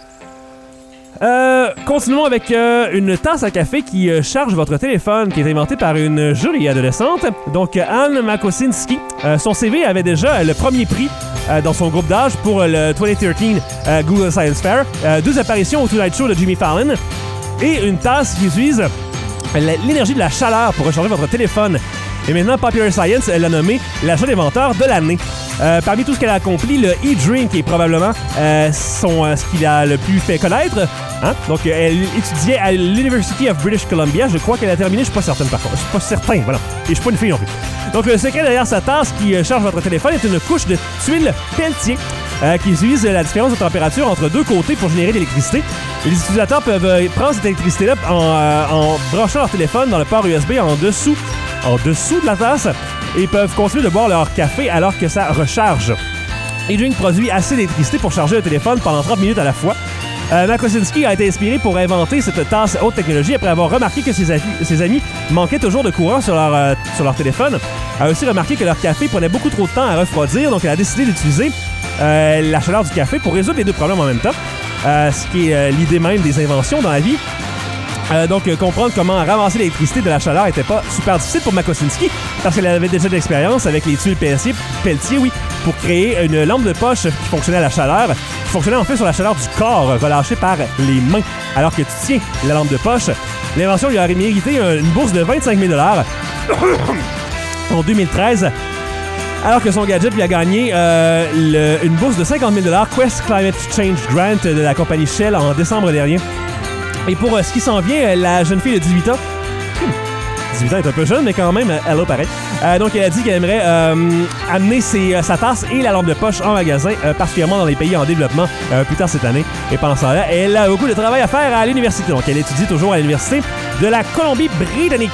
Euh, continuons avec euh, une tasse à café qui euh, charge votre téléphone, qui est inventée par une jolie adolescente. Donc, Anne Makosinski. Euh, son C V avait déjà le premier prix euh, dans son groupe d'âge pour le vingt treize euh, Google Science Fair. Euh, deux apparitions au Tonight Show de Jimmy Fallon. Et une tasse qui utilise l'énergie de la chaleur pour recharger votre téléphone. Et maintenant, Popular Science l'a nommé l'achat d'inventeur de l'année. Euh, parmi tout ce qu'elle a accompli, le e-drink est probablement euh, son, euh, ce qu'il a le plus fait connaître. Hein? Donc, euh, elle étudiait à l'University of British Columbia. Je crois qu'elle a terminé, je suis pas certaine par contre. Je suis pas certain, voilà. Et je suis pas une fille non plus. Donc, le secret derrière sa tasse qui euh, charge votre téléphone est une couche de tuiles Pelletier euh, qui utilise la différence de température entre deux côtés pour générer de l'électricité. Et les utilisateurs peuvent euh, prendre cette électricité-là en, euh, en branchant leur téléphone dans le port U S B en dessous, en dessous de la tasse et peuvent continuer de boire leur café alors que ça recharge. E-Drink produit assez d'électricité pour charger le téléphone pendant trente minutes à la fois. Euh, Makosinski a été inspiré pour inventer cette tasse haute technologie après avoir remarqué que ses, afi- ses amis manquaient toujours de courant sur leur, euh, sur leur téléphone. Elle a aussi remarqué que leur café prenait beaucoup trop de temps à refroidir, donc elle a décidé d'utiliser euh, la chaleur du café pour résoudre les deux problèmes en même temps. Euh, ce qui est euh, l'idée même des inventions dans la vie. Euh, donc, euh, comprendre comment ramasser l'électricité de la chaleur n'était pas super difficile pour Makosinski. parce qu'elle avait déjà de l'expérience avec les tuiles Pelletier, Pelletier, oui, pour créer une lampe de poche qui fonctionnait à la chaleur, qui fonctionnait en fait sur la chaleur du corps, relâchée par les mains, alors que tu tiens la lampe de poche. L'invention lui aurait mérité une bourse de vingt-cinq mille dollars en deux mille treize, alors que son gadget lui a gagné euh, le, une bourse de cinquante mille dollars Quest Climate Change Grant de la compagnie Shell en décembre dernier. Et pour euh, ce qui s'en vient, la jeune fille de dix-huit ans, dix-huit ans est un peu jeune, mais quand même, elle a pareil. Euh, donc, elle a dit qu'elle aimerait euh, amener ses, euh, sa tasse et la lampe de poche en magasin, euh, particulièrement dans les pays en développement, euh, plus tard cette année. Et pendant ce temps-là, elle a beaucoup de travail à faire à l'université. Donc, elle étudie toujours à l'université de la Colombie-Britannique.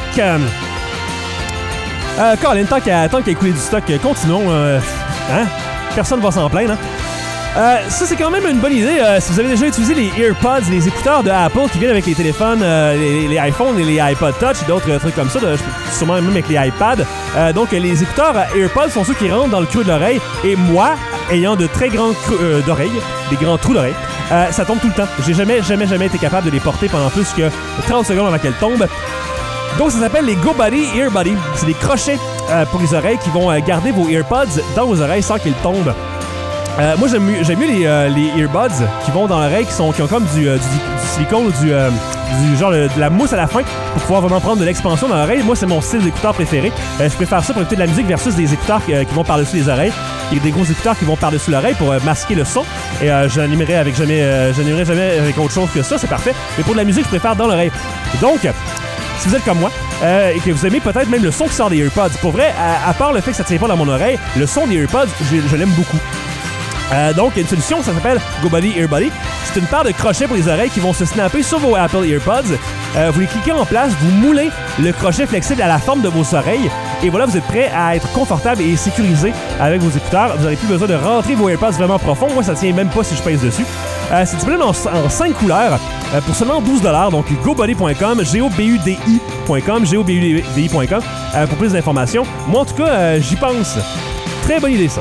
Euh, Colin, tant qu'à tant qu'à écouler du stock, continuons. Euh, hein? Personne ne va s'en plaindre. Hein? Euh, ça, c'est quand même une bonne idée. Euh, si vous avez déjà utilisé les AirPods, les écouteurs de Apple qui viennent avec les téléphones, euh, les, les iPhones et les iPod Touch et d'autres trucs comme ça, de, sûrement même avec les iPads. Euh, donc, les écouteurs AirPods sont ceux qui rentrent dans le creux de l'oreille. Et moi, ayant de très grands creux euh, d'oreilles, des grands trous d'oreilles, euh, ça tombe tout le temps. J'ai jamais, jamais, jamais été capable de les porter pendant plus que trente secondes avant qu'elles tombent. Donc, ça s'appelle les GoBuddy Earbuddy. C'est des crochets euh, pour les oreilles qui vont euh, garder vos AirPods dans vos oreilles sans qu'ils tombent. Euh, moi, j'aime mieux, j'aime mieux les, euh, les earbuds qui vont dans l'oreille, qui, sont, qui ont comme du, euh, du, du silicone ou du, euh, du genre de, de la mousse à la fin pour pouvoir vraiment prendre de l'expansion dans l'oreille. Moi, c'est mon style d'écouteur préféré. Euh, je préfère ça pour écouter de la musique versus des écouteurs euh, qui vont par-dessus les oreilles. Il y a des gros écouteurs qui vont par-dessus l'oreille pour euh, masquer le son. Et euh, je n'animerai avec jamais, euh, je n'animerai jamais avec autre chose que ça, c'est parfait. Mais pour de la musique, je préfère dans l'oreille. Donc, si vous êtes comme moi euh, et que vous aimez peut-être même le son qui sort des AirPods, pour vrai, à, à part le fait que ça ne tient pas dans mon oreille, le son des AirPods, je, je l'aime beaucoup. Euh, donc, il y a une solution, ça s'appelle GoBuddy Earbuddy. C'est une paire de crochets pour les oreilles qui vont se snapper sur vos Apple AirPods. Euh, vous les cliquez en place, vous moulez le crochet flexible à la forme de vos oreilles. Et voilà, vous êtes prêt à être confortable et sécurisé avec vos écouteurs. Vous n'aurez plus besoin de rentrer vos AirPods vraiment profond. Moi, ça tient même pas si je pèse dessus. Euh, c'est disponible en, en cinq couleurs euh, pour seulement douze dollars. Donc, gobuddy point com, G O B U D I point com, G O B U D I point com euh, pour plus d'informations. Moi, en tout cas, euh, j'y pense. Très bonne idée, ça.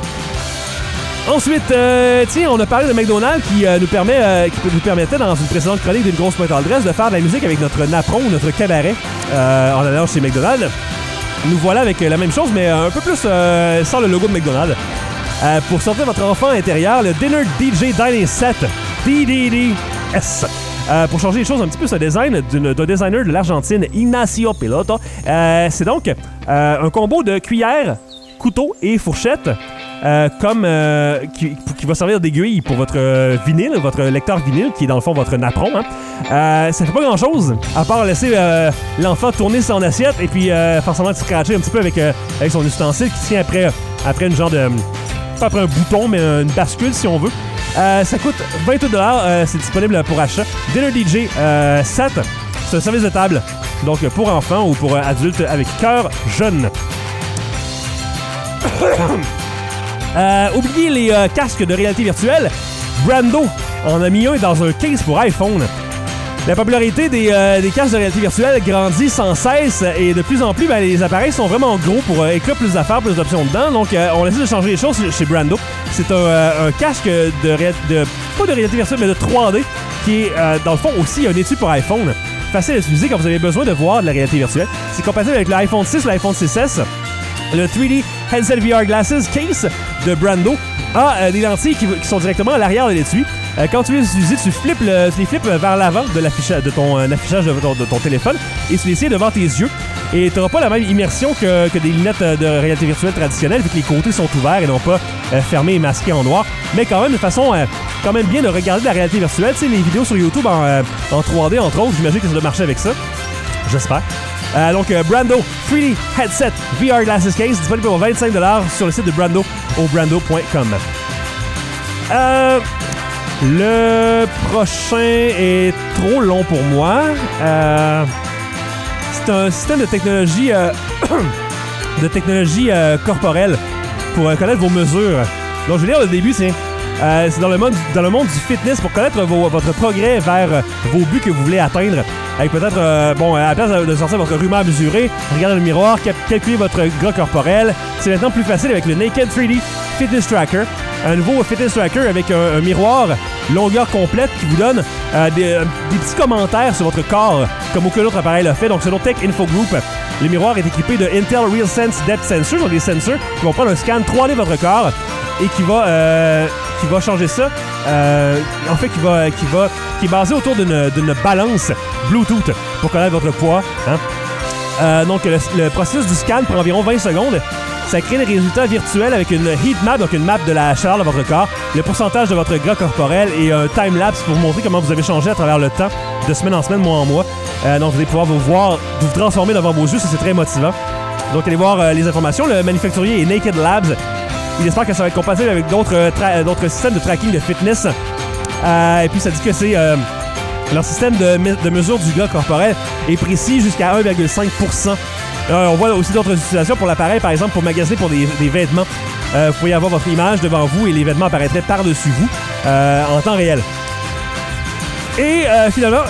Ensuite, euh, tiens, on a parlé de McDonald's qui, euh, nous, permet, euh, qui nous permettait dans une précédente chronique d'une grosse pointe en dresse de faire de la musique avec notre napperon ou notre cabaret euh, en allant chez McDonald's. Nous voilà avec euh, la même chose, mais euh, un peu plus euh, sans le logo de McDonald's. Euh, pour sortir votre enfant intérieur, le Dinner D J Dining Set D D D S. Euh, pour changer les choses un petit peu, c'est un design d'une, d'un designer de l'Argentine, Ignacio Piloto. Euh, c'est donc euh, un combo de cuillère, couteau et fourchette. Euh, comme euh, qui, qui va servir d'aiguille pour votre euh, vinyle, votre lecteur vinyle, qui est dans le fond votre napperon. Hein. Euh, ça fait pas grand-chose, à part laisser euh, l'enfant tourner son assiette et puis euh, faire semblant de scratcher un petit peu avec, euh, avec son ustensile qui tient après, après une genre de... pas après un bouton, mais une bascule si on veut. Euh, ça coûte vingt-huit dollars, euh, c'est disponible pour achat. Dinner D J euh, sept, c'est un service de table, donc pour enfants ou pour euh, adultes avec cœur jeune. Euh, oubliez les euh, casques de réalité virtuelle. Brando en a mis un dans un case pour iPhone. La popularité des, euh, des casques de réalité virtuelle grandit sans cesse et de plus en plus, ben, les appareils sont vraiment gros pour euh, éclore plus d'affaires, plus d'options dedans. Donc, euh, on essaie de changer les choses chez Brando. C'est un, euh, un casque de, ré- de pas de réalité virtuelle, mais de trois D qui est, euh, dans le fond, aussi un étui pour iPhone. Facile à utiliser quand vous avez besoin de voir de la réalité virtuelle. C'est compatible avec l'iPhone six, l'iPhone six S. Le trois D Headset V R Glasses Case de Brando a euh, des lentilles qui, qui sont directement à l'arrière de l'étui. Euh, quand tu les utilises, tu, flippes le, tu les flippes vers l'avant de, l'afficha- de ton euh, affichage de ton, de ton téléphone et tu les tiens devant tes yeux. Et tu n'auras pas la même immersion que, que des lunettes de réalité virtuelle traditionnelles vu que les côtés sont ouverts et non pas euh, fermés et masqués en noir. Mais quand même, de façon euh, quand même bien de regarder de la réalité virtuelle. Tu sais, les vidéos sur YouTube en, euh, en trois D, entre autres, j'imagine que ça doit marcher avec ça. J'espère. Euh, donc, euh, Brando trois D Headset V R Glasses Case, disponible pour vingt-cinq dollars sur le site de Brando au brando point com. Euh, le prochain est trop long pour moi. Euh, c'est un système de technologie, euh, de technologie euh, corporelle pour euh, connaître vos mesures. Donc, je vais lire le début, tiens. Euh, c'est dans le, monde, dans le monde du fitness pour connaître vos, votre progrès vers euh, vos buts que vous voulez atteindre. Avec peut-être, euh, bon, à la place de sortir votre rumeur à mesurer, regardez le miroir, cap- calculer votre gras corporel. C'est maintenant plus facile avec le Naked trois D Fitness Tracker. Un nouveau Fitness Tracker avec un, un miroir longueur complète qui vous donne euh, des, euh, des petits commentaires sur votre corps, comme aucun autre appareil l'a fait. Donc, selon Tech Info Group, Le miroir est équipé de Intel RealSense Depth Sensor, donc des sensors qui vont prendre un scan trois D de votre corps et qui va, euh, qui va changer ça. Euh, en fait, qui va, qui va, qui est basé autour d'une, d'une balance Bluetooth pour connaître votre poids. Hein? Euh, donc, le, le processus du scan prend environ vingt secondes. Ça crée des résultats virtuels avec une heat map, donc une map de la chaleur de votre corps, le pourcentage de votre gras corporel et un time-lapse pour vous montrer comment vous avez changé à travers le temps, de semaine en semaine, mois en mois. Euh, donc, vous allez pouvoir vous voir, vous transformer devant vos yeux, ça c'est très motivant. Donc, allez voir euh, les informations. Le manufacturier est Naked Labs. Il espère que ça va être compatible avec d'autres, tra- d'autres systèmes de tracking de fitness. Euh, et puis, ça dit que c'est... Euh, leur système de, me- de mesure du gras corporel est précis jusqu'à un virgule cinq pour cent. Euh, on voit aussi d'autres utilisations pour l'appareil, par exemple pour magasiner pour des, des vêtements. Euh, vous pouvez avoir votre image devant vous et les vêtements apparaîtraient par-dessus vous euh, en temps réel. Et euh, finalement,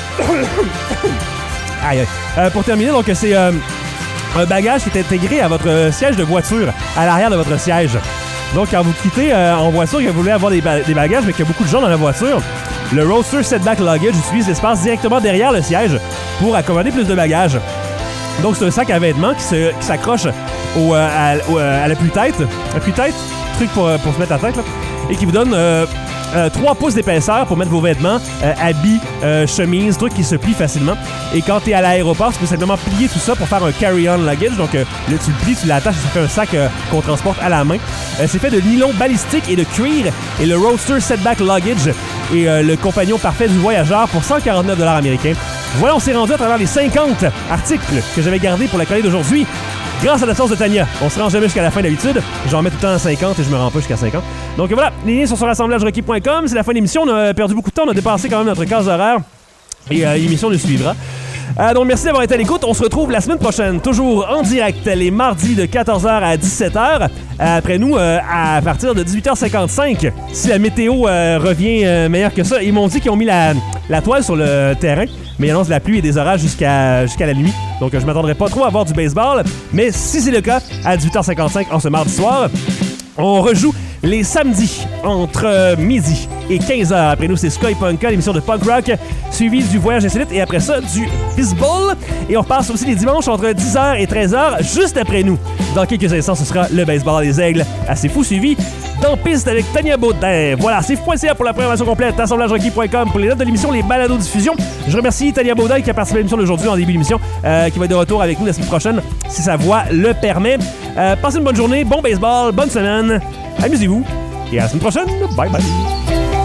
aïe, aïe. Euh, pour terminer, donc c'est euh, un bagage qui est intégré à votre siège de voiture, à l'arrière de votre siège. Donc quand vous quittez euh, en voiture et que vous voulez avoir des, ba- des bagages, mais qu'il y a beaucoup de gens dans la voiture, le Roadster Setback Luggage utilise l'espace directement derrière le siège pour accommoder plus de bagages. Donc, c'est un sac à vêtements qui, se, qui s'accroche au, euh, à, au, euh, à l'appui-tête. Appui-tête, truc pour, euh, pour se mettre la tête, là. Et qui vous donne euh, euh, trois pouces d'épaisseur pour mettre vos vêtements, euh, habits, euh, chemises, trucs qui se plient facilement. Et quand tu es à l'aéroport, tu peux simplement plier tout ça pour faire un carry-on luggage. Donc, euh, là, tu le plies, tu l'attaches et ça fait un sac euh, qu'on transporte à la main. Euh, c'est fait de nylon balistique et de cuir. Et le Roadster Setback Luggage est euh, le compagnon parfait du voyageur pour cent quarante-neuf dollars américains. Voilà, on s'est rendu à travers les cinquante articles que j'avais gardés pour la chronique d'aujourd'hui. Grâce à la source de Tania. On se rend jamais jusqu'à la fin d'habitude. J'en mets tout le temps à cinquante et je me rends pas jusqu'à cinquante. Donc voilà, les liens sont sur assemblage requis point com. C'est la fin de l'émission. On a perdu beaucoup de temps. On a dépassé quand même notre case horaire. Et euh, l'émission nous suivra. Euh, donc merci d'avoir été à l'écoute. On se retrouve la semaine prochaine, toujours en direct, les mardis de quatorze heures à dix-sept heures. Euh, après nous, euh, à partir de dix-huit heures cinquante-cinq, si la météo euh, revient euh, meilleure que ça. Ils m'ont dit qu'ils ont mis la, la toile sur le terrain, mais ils annoncent de la pluie et des orages jusqu'à, jusqu'à la nuit. Donc je m'attendrai pas trop à voir du baseball. Mais si c'est le cas, à dix-huit heures cinquante-cinq en ce mardi soir, on rejoue les samedis entre euh, midi et quinze heures. Après nous, c'est Sky Punka, l'émission de punk rock, suivi du Voyage Insolite et après ça, du baseball. Et on passe aussi les dimanches entre dix heures et treize heures, juste après nous. Dans quelques instants, ce sera le baseball des aigles. Assez fou, suivi dans Piste avec Tania Baudin. Voilà, c'est fou point c a pour la programmation complète, assemblage requis point com pour les notes de l'émission, les balados diffusion. Je remercie Tania Baudin qui a participé à l'émission d'aujourd'hui en début d'émission, euh, qui va être de retour avec nous la semaine prochaine, si sa voix le permet. Euh, passez une bonne journée, bon baseball, bonne semaine, amusez-vous et à la semaine prochaine. Bye bye.